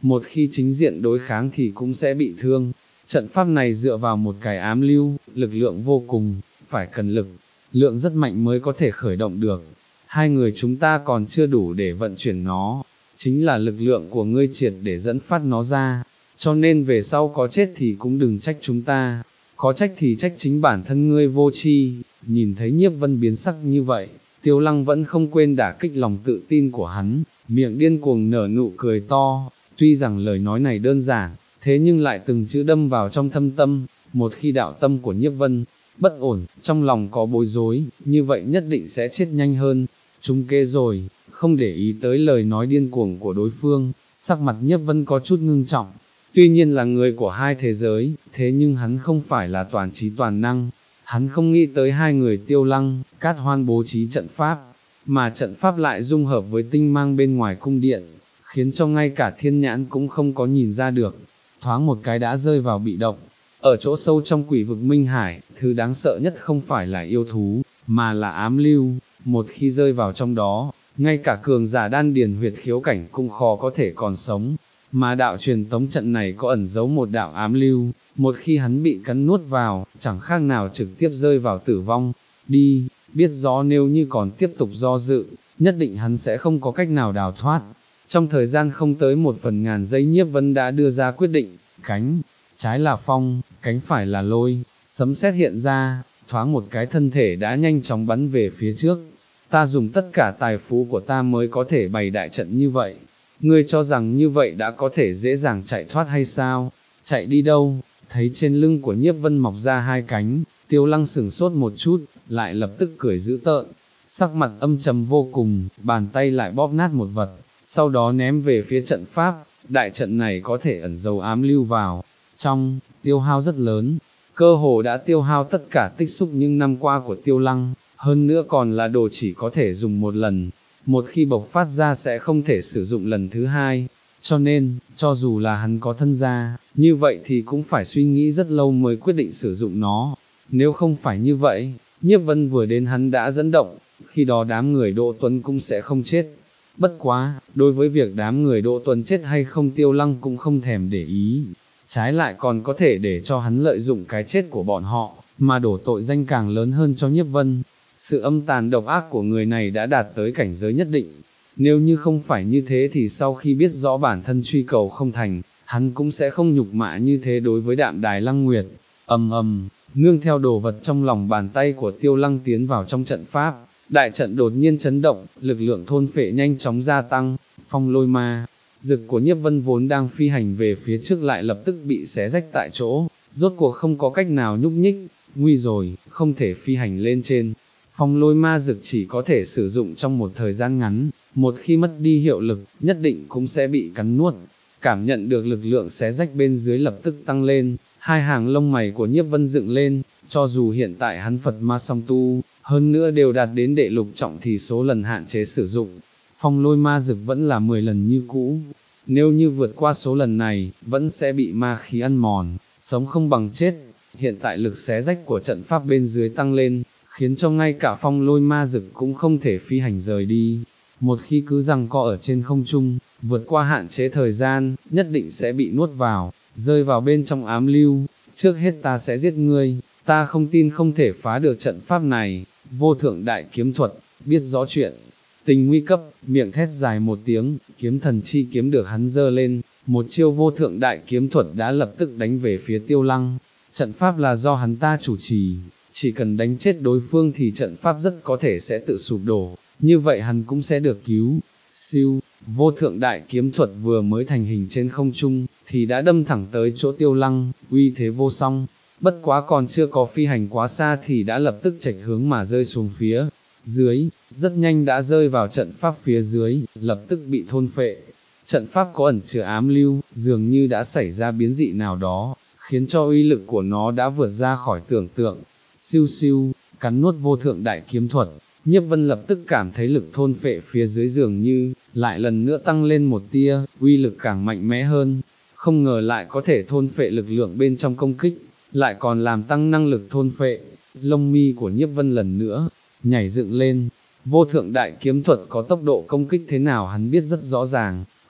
một khi chính diện đối kháng thì cũng sẽ bị thương. Trận pháp này dựa vào một cái ám lưu, lực lượng vô cùng, phải cần lực, lượng rất mạnh mới có thể khởi động được. Hai người chúng ta còn chưa đủ để vận chuyển nó, chính là lực lượng của ngươi triệt để dẫn phát nó ra, cho nên về sau có chết thì cũng đừng trách chúng ta, có trách thì trách chính bản thân ngươi vô tri. Nhìn thấy Nhiếp Vân biến sắc như vậy, Tiêu Lăng vẫn không quên đả kích lòng tự tin của hắn, miệng điên cuồng nở nụ cười to, tuy rằng lời nói này đơn giản, thế nhưng lại từng chữ đâm vào trong thâm tâm. Một khi đạo tâm của Nhiếp Vân bất ổn, trong lòng có bối rối, như vậy nhất định sẽ chết nhanh hơn. Trúng kế rồi, không để ý tới lời nói điên cuồng của đối phương, sắc mặt Nhiếp Vân có chút ngưng trọng. Tuy nhiên là người của hai thế giới, thế nhưng hắn không phải là toàn trí toàn năng. Hắn không nghĩ tới hai người Tiêu Lăng, Cát Hoan bố trí trận pháp, mà trận pháp lại dung hợp với tinh mang bên ngoài cung điện, khiến cho ngay cả thiên nhãn cũng không có nhìn ra được. Thoáng một cái đã rơi vào bị động. Ở chỗ sâu trong quỷ vực Minh Hải, thứ đáng sợ nhất không phải là yêu thú, mà là ám lưu. Một khi rơi vào trong đó, ngay cả cường giả đan điền huyệt khiếu cảnh cũng khó có thể còn sống. Mà đạo truyền tống trận này có ẩn giấu một đạo ám lưu, một khi hắn bị cắn nuốt vào, chẳng khác nào trực tiếp rơi vào tử vong. Đi, biết rõ nếu như còn tiếp tục do dự, nhất định hắn sẽ không có cách nào đào thoát. Trong thời gian không tới một phần ngàn giây, Nhiếp Vân đã đưa ra quyết định, cánh trái là phong, cánh phải là lôi, sấm sét hiện ra, thoáng một cái thân thể đã nhanh chóng bắn về phía trước. Ta dùng tất cả tài phú của ta mới có thể bày đại trận như vậy, ngươi cho rằng như vậy đã có thể dễ dàng chạy thoát hay sao? Chạy đi đâu? Thấy trên lưng của Nhiếp Vân mọc ra hai cánh, Tiêu Lăng sửng sốt một chút, lại lập tức cười dữ tợn, sắc mặt âm trầm vô cùng, bàn tay lại bóp nát một vật, sau đó ném về phía trận pháp. Đại trận này có thể ẩn giấu ám lưu vào trong, tiêu hao rất lớn, cơ hồ đã tiêu hao tất cả tích xúc những năm qua của Tiêu Lăng, hơn nữa còn là đồ chỉ có thể dùng một lần, một khi bộc phát ra sẽ không thể sử dụng lần thứ hai, cho nên, cho dù là hắn có thân gia, như vậy thì cũng phải suy nghĩ rất lâu mới quyết định sử dụng nó. Nếu không phải như vậy, Nhiếp Vân vừa đến hắn đã dẫn động, khi đó đám người Đỗ Tuấn cũng sẽ không chết. Bất quá, đối với việc đám người Đỗ Tuấn chết hay không, Tiêu Lăng cũng không thèm để ý, trái lại còn có thể để cho hắn lợi dụng cái chết của bọn họ, mà đổ tội danh càng lớn hơn cho Nhiếp Vân. Sự âm tàn độc ác của người này đã đạt tới cảnh giới nhất định, nếu như không phải như thế thì sau khi biết rõ bản thân truy cầu không thành, hắn cũng sẽ không nhục mạ như thế đối với Đạm Đài Lăng Nguyệt. Ầm ầm, nương theo đồ vật trong lòng bàn tay của Tiêu Lăng tiến vào trong trận pháp, đại trận đột nhiên chấn động, lực lượng thôn phệ nhanh chóng gia tăng. Phong lôi ma dực của Nhiếp Vân vốn đang phi hành về phía trước lại lập tức bị xé rách tại chỗ, rốt cuộc không có cách nào nhúc nhích. Nguy rồi, không thể phi hành lên trên. Phong lôi ma dực chỉ có thể sử dụng trong một thời gian ngắn, một khi mất đi hiệu lực, nhất định cũng sẽ bị cắn nuốt. Cảm nhận được lực lượng xé rách bên dưới lập tức tăng lên, hai hàng lông mày của Nhiếp Vân dựng lên, cho dù hiện tại hắn Phật ma song tu, hơn nữa đều đạt đến đệ lục trọng thì số lần hạn chế sử dụng, phong lôi ma dực vẫn là mười lần như cũ. Nếu như vượt qua số lần này, vẫn sẽ bị ma khí ăn mòn, sống không bằng chết. Hiện tại lực xé rách của trận pháp bên dưới tăng lên, khiến cho ngay cả phong lôi ma dực cũng không thể phi hành rời đi. Một khi cứ rằng co ở trên không trung, vượt qua hạn chế thời gian, nhất định sẽ bị nuốt vào, rơi vào bên trong ám lưu. Trước hết ta sẽ giết ngươi, ta không tin không thể phá được trận pháp này. Vô thượng đại kiếm thuật, biết rõ chuyện tình nguy cấp, miệng thét dài một tiếng, kiếm thần chi kiếm được hắn giơ lên, một chiêu vô thượng đại kiếm thuật đã lập tức đánh về phía Tiêu Lăng. Trận pháp là do hắn ta chủ trì, chỉ cần đánh chết đối phương thì trận pháp rất có thể sẽ tự sụp đổ, như vậy hắn cũng sẽ được cứu. Siêu, vô thượng đại kiếm thuật vừa mới thành hình trên không trung, thì đã đâm thẳng tới chỗ Tiêu Lăng, uy thế vô song, bất quá còn chưa có phi hành quá xa thì đã lập tức chệch hướng mà rơi xuống phía dưới, rất nhanh đã rơi vào trận pháp phía dưới, lập tức bị thôn phệ. Trận pháp có ẩn chứa ám lưu, dường như đã xảy ra biến dị nào đó, khiến cho uy lực của nó đã vượt ra khỏi tưởng tượng. Siêu siêu, cắn nuốt vô thượng đại kiếm thuật, Nhiếp Vân lập tức cảm thấy lực thôn phệ phía dưới dường như, lại lần nữa tăng lên một tia, uy lực càng mạnh mẽ hơn, không ngờ lại có thể thôn phệ lực lượng bên trong công kích, lại còn làm tăng năng lực thôn phệ. Lông mi của Nhiếp Vân lần nữa, nhảy dựng lên, vô thượng đại kiếm thuật có tốc độ công kích thế nào hắn biết rất rõ ràng,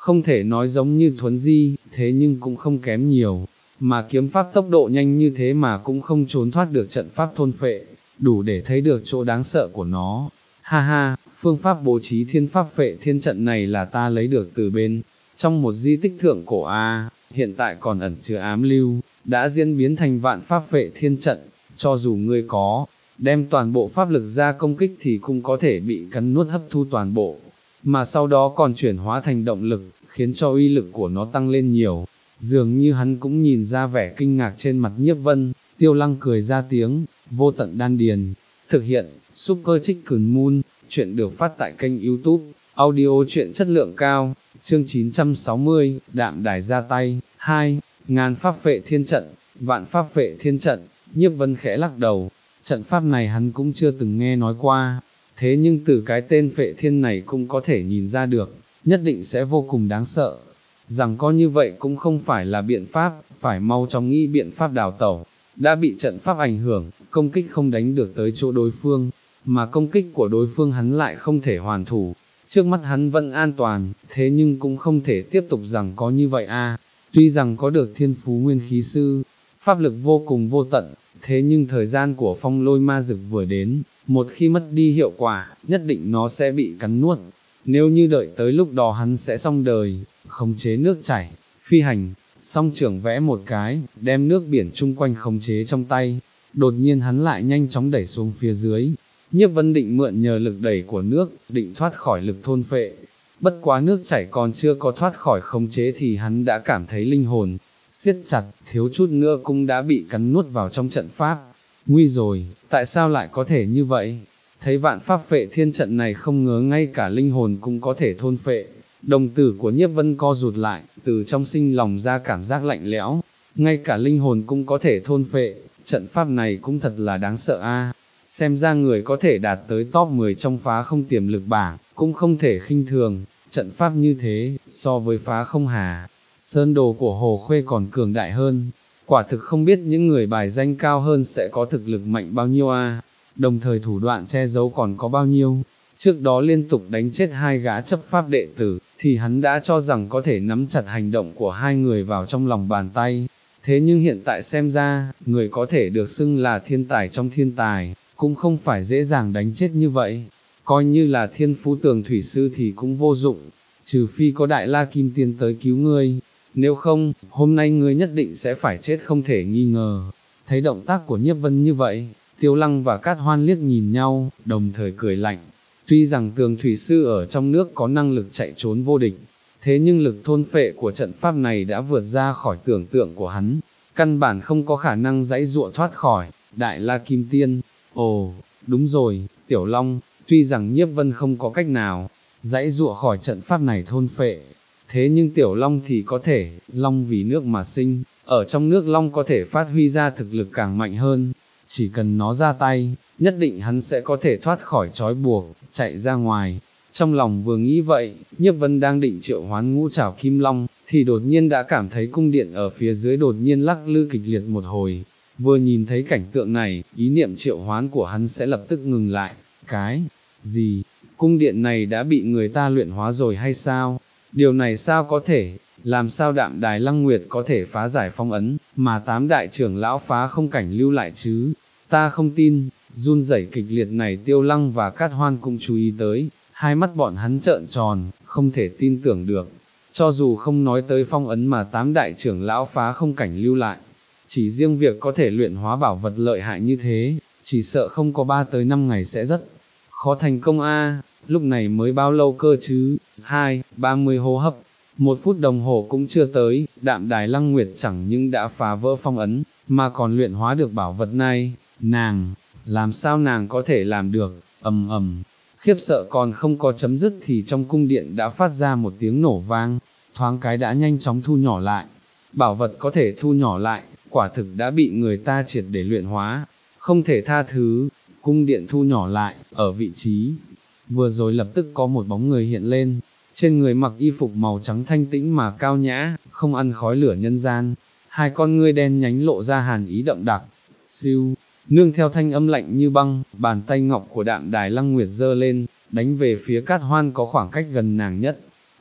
không thể nói giống như Thuấn Di, thế nhưng cũng không kém nhiều, mà kiếm pháp tốc độ nhanh như thế mà cũng không trốn thoát được trận pháp thôn phệ, đủ để thấy được chỗ đáng sợ của nó. Ha ha, phương pháp bố trí thiên pháp phệ thiên trận này là ta lấy được từ bên trong một di tích thượng cổ A, hiện tại còn ẩn chứa ám lưu, đã diễn biến thành vạn pháp phệ thiên trận, cho dù ngươi có đem toàn bộ pháp lực ra công kích thì cũng có thể bị cắn nuốt hấp thu toàn bộ, mà sau đó còn chuyển hóa thành động lực, khiến cho uy lực của nó tăng lên nhiều. Dường như hắn cũng nhìn ra vẻ kinh ngạc trên mặt Nhiếp Vân, Tiêu Lăng cười ra tiếng, vô tận đan điền. Thực hiện, Super Chicken Moon, chuyện được phát tại kênh YouTube, audio truyện chất lượng cao, chương chín trăm sáu mươi, đạm đài ra tay, hai, ngàn pháp phệ thiên trận, vạn pháp phệ thiên trận. Nhiếp Vân khẽ lắc đầu, trận pháp này hắn cũng chưa từng nghe nói qua, thế nhưng từ cái tên phệ thiên này cũng có thể nhìn ra được, nhất định sẽ vô cùng đáng sợ. Rằng có như vậy cũng không phải là biện pháp, phải mau chóng nghĩ biện pháp đào tẩu. Đã bị trận pháp ảnh hưởng, công kích không đánh được tới chỗ đối phương, mà công kích của đối phương hắn lại không thể hoàn thủ. Trước mắt hắn vẫn an toàn, thế nhưng cũng không thể tiếp tục rằng có như vậy a. Tuy rằng có được thiên phú nguyên khí sư, pháp lực vô cùng vô tận, thế nhưng thời gian của phong lôi ma dực vừa đến, một khi mất đi hiệu quả, nhất định nó sẽ bị cắn nuốt. Nếu như đợi tới lúc đó hắn sẽ xong đời, khống chế nước chảy, phi hành, song trưởng vẽ một cái, đem nước biển chung quanh khống chế trong tay, đột nhiên hắn lại nhanh chóng đẩy xuống phía dưới. Nhiếp Vân định mượn nhờ lực đẩy của nước, định thoát khỏi lực thôn phệ. Bất quá nước chảy còn chưa có thoát khỏi khống chế thì hắn đã cảm thấy linh hồn siết chặt, thiếu chút nữa cũng đã bị cắn nuốt vào trong trận pháp. Nguy rồi, tại sao lại có thể như vậy? Thấy vạn pháp phệ thiên trận này không ngờ ngay cả linh hồn cũng có thể thôn phệ. Đồng tử của Nhiếp Vân co rụt lại, từ trong sinh lòng ra cảm giác lạnh lẽo, ngay cả linh hồn cũng có thể thôn phệ, trận pháp này cũng thật là đáng sợ a. Xem ra người có thể đạt tới top mười trong phá không tiềm lực bảng, cũng không thể khinh thường, trận pháp như thế, so với phá không hà, sơn đồ của Hồ Khuê còn cường đại hơn, quả thực không biết những người bài danh cao hơn sẽ có thực lực mạnh bao nhiêu a. Đồng thời thủ đoạn che giấu còn có bao nhiêu. Trước đó liên tục đánh chết hai gã chấp pháp đệ tử, thì hắn đã cho rằng có thể nắm chặt hành động của hai người vào trong lòng bàn tay. Thế nhưng hiện tại xem ra, người có thể được xưng là thiên tài trong thiên tài, cũng không phải dễ dàng đánh chết như vậy. Coi như là thiên phú tường thủy sư thì cũng vô dụng, trừ phi có đại la kim tiên tới cứu ngươi. Nếu không, hôm nay ngươi nhất định sẽ phải chết không thể nghi ngờ. Thấy động tác của Nhiếp Vân như vậy, Tiêu Lăng và Cát Hoan liếc nhìn nhau, đồng thời cười lạnh. Tuy rằng tường thủy sư ở trong nước có năng lực chạy trốn vô địch, thế nhưng lực thôn phệ của trận pháp này đã vượt ra khỏi tưởng tượng của hắn, căn bản không có khả năng giãy giụa thoát khỏi. Đại La Kim Tiên, ồ, đúng rồi, Tiểu Long, tuy rằng Nhiếp Vân không có cách nào giãy giụa khỏi trận pháp này thôn phệ, thế nhưng Tiểu Long thì có thể, Long vì nước mà sinh, ở trong nước Long có thể phát huy ra thực lực càng mạnh hơn. Chỉ cần nó ra tay, nhất định hắn sẽ có thể thoát khỏi trói buộc, chạy ra ngoài. Trong lòng vừa nghĩ vậy, Nhiếp Vân đang định triệu hoán ngũ trảo kim long, thì đột nhiên đã cảm thấy cung điện ở phía dưới đột nhiên lắc lư kịch liệt một hồi. Vừa nhìn thấy cảnh tượng này, ý niệm triệu hoán của hắn sẽ lập tức ngừng lại. Cái gì? Cung điện này đã bị người ta luyện hóa rồi hay sao? Điều này sao có thể? Làm sao Đạm Đài Lăng Nguyệt có thể phá giải phong ấn, mà tám đại trưởng lão phá không cảnh lưu lại chứ? Ta không tin. Run rẩy kịch liệt này Tiêu Lăng và Cát Hoan cũng chú ý tới, hai mắt bọn hắn trợn tròn, không thể tin tưởng được. Cho dù không nói tới phong ấn mà tám đại trưởng lão phá không cảnh lưu lại, chỉ riêng việc có thể luyện hóa bảo vật lợi hại như thế, chỉ sợ không có ba tới năm ngày sẽ rất khó thành công a. Lúc này mới bao lâu cơ chứ? Hai, ba mươi hô hấp. Một phút đồng hồ cũng chưa tới, Đạm Đài Lăng Nguyệt chẳng những đã phá vỡ phong ấn, mà còn luyện hóa được bảo vật này. Nàng, làm sao nàng có thể làm được? Ầm ầm. Khiếp sợ còn không có chấm dứt thì trong cung điện đã phát ra một tiếng nổ vang, thoáng cái đã nhanh chóng thu nhỏ lại. Bảo vật có thể thu nhỏ lại, quả thực đã bị người ta triệt để luyện hóa, không thể tha thứ. Cung điện thu nhỏ lại, ở vị trí vừa rồi lập tức có một bóng người hiện lên, trên người mặc y phục màu trắng thanh tĩnh mà cao nhã, không ăn khói lửa nhân gian, hai con ngươi đen nhánh lộ ra hàn ý đậm đặc. Siêu, nương theo thanh âm lạnh như băng, bàn tay ngọc của Đạm Đài Lăng Nguyệt giơ lên, đánh về phía Cát Hoan có khoảng cách gần nàng nhất.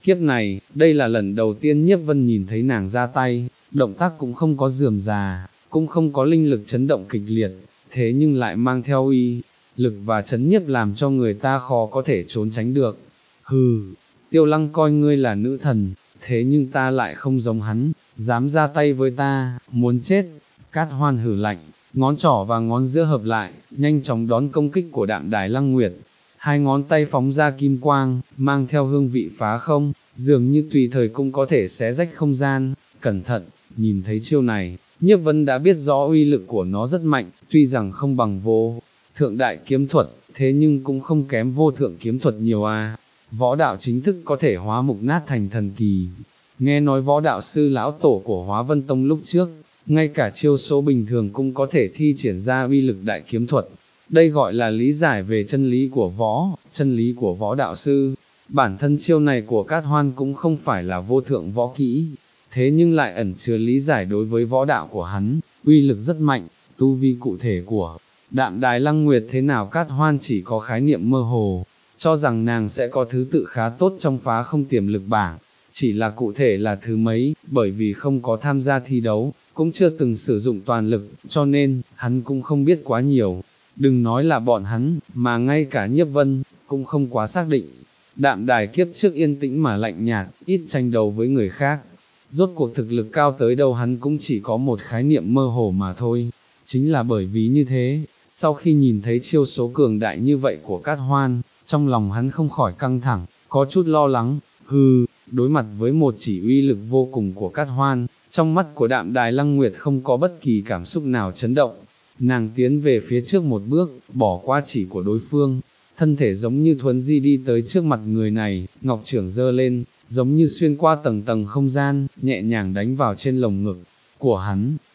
Kiếp này, đây là lần đầu tiên Nhiếp Vân nhìn thấy nàng ra tay, động tác cũng không có rườm rà, cũng không có linh lực chấn động kịch liệt, thế nhưng lại mang theo uy lực và chấn nhiếp làm cho người ta khó có thể trốn tránh được. Hừ, Tiêu Lăng coi ngươi là nữ thần, thế nhưng ta lại không giống hắn, dám ra tay với ta, muốn chết. Cát Hoan hừ lạnh, ngón trỏ và ngón giữa hợp lại, nhanh chóng đón công kích của Đạm Đài Lăng Nguyệt. Hai ngón tay phóng ra kim quang, mang theo hương vị phá không, dường như tùy thời cũng có thể xé rách không gian. Cẩn thận, nhìn thấy chiêu này, Nhiếp Vân đã biết rõ uy lực của nó rất mạnh, tuy rằng không bằng vô thượng đại kiếm thuật, thế nhưng cũng không kém vô thượng kiếm thuật nhiều à. Võ đạo chính thức có thể hóa mục nát thành thần kỳ. Nghe nói võ đạo sư lão tổ của Hóa Vân Tông lúc trước, ngay cả chiêu số bình thường cũng có thể thi triển ra uy lực đại kiếm thuật. Đây gọi là lý giải về chân lý của võ, chân lý của võ đạo sư. Bản thân chiêu này của Cát Hoan cũng không phải là vô thượng võ kỹ, thế nhưng lại ẩn chứa lý giải đối với võ đạo của hắn, uy lực rất mạnh. Tu vi cụ thể của Đạm Đài Lăng Nguyệt thế nào Cát Hoan chỉ có khái niệm mơ hồ, cho rằng nàng sẽ có thứ tự khá tốt trong phá không tiềm lực bảng, chỉ là cụ thể là thứ mấy, bởi vì không có tham gia thi đấu, cũng chưa từng sử dụng toàn lực, cho nên, hắn cũng không biết quá nhiều. Đừng nói là bọn hắn, mà ngay cả Nhiếp Vân, cũng không quá xác định. Đạm Đài kiếp trước yên tĩnh mà lạnh nhạt, ít tranh đấu với người khác. Rốt cuộc thực lực cao tới đâu hắn cũng chỉ có một khái niệm mơ hồ mà thôi. Chính là bởi vì như thế, sau khi nhìn thấy chiêu số cường đại như vậy của Cát Hoan, trong lòng hắn không khỏi căng thẳng, có chút lo lắng. Hừ, đối mặt với một chỉ uy lực vô cùng của Cát Hoan, trong mắt của Đạm Đài Lăng Nguyệt không có bất kỳ cảm xúc nào chấn động. Nàng tiến về phía trước một bước, bỏ qua chỉ của đối phương, thân thể giống như thuấn di đi tới trước mặt người này, ngọc chưởng giơ lên, giống như xuyên qua tầng tầng không gian, nhẹ nhàng đánh vào trên lồng ngực của hắn.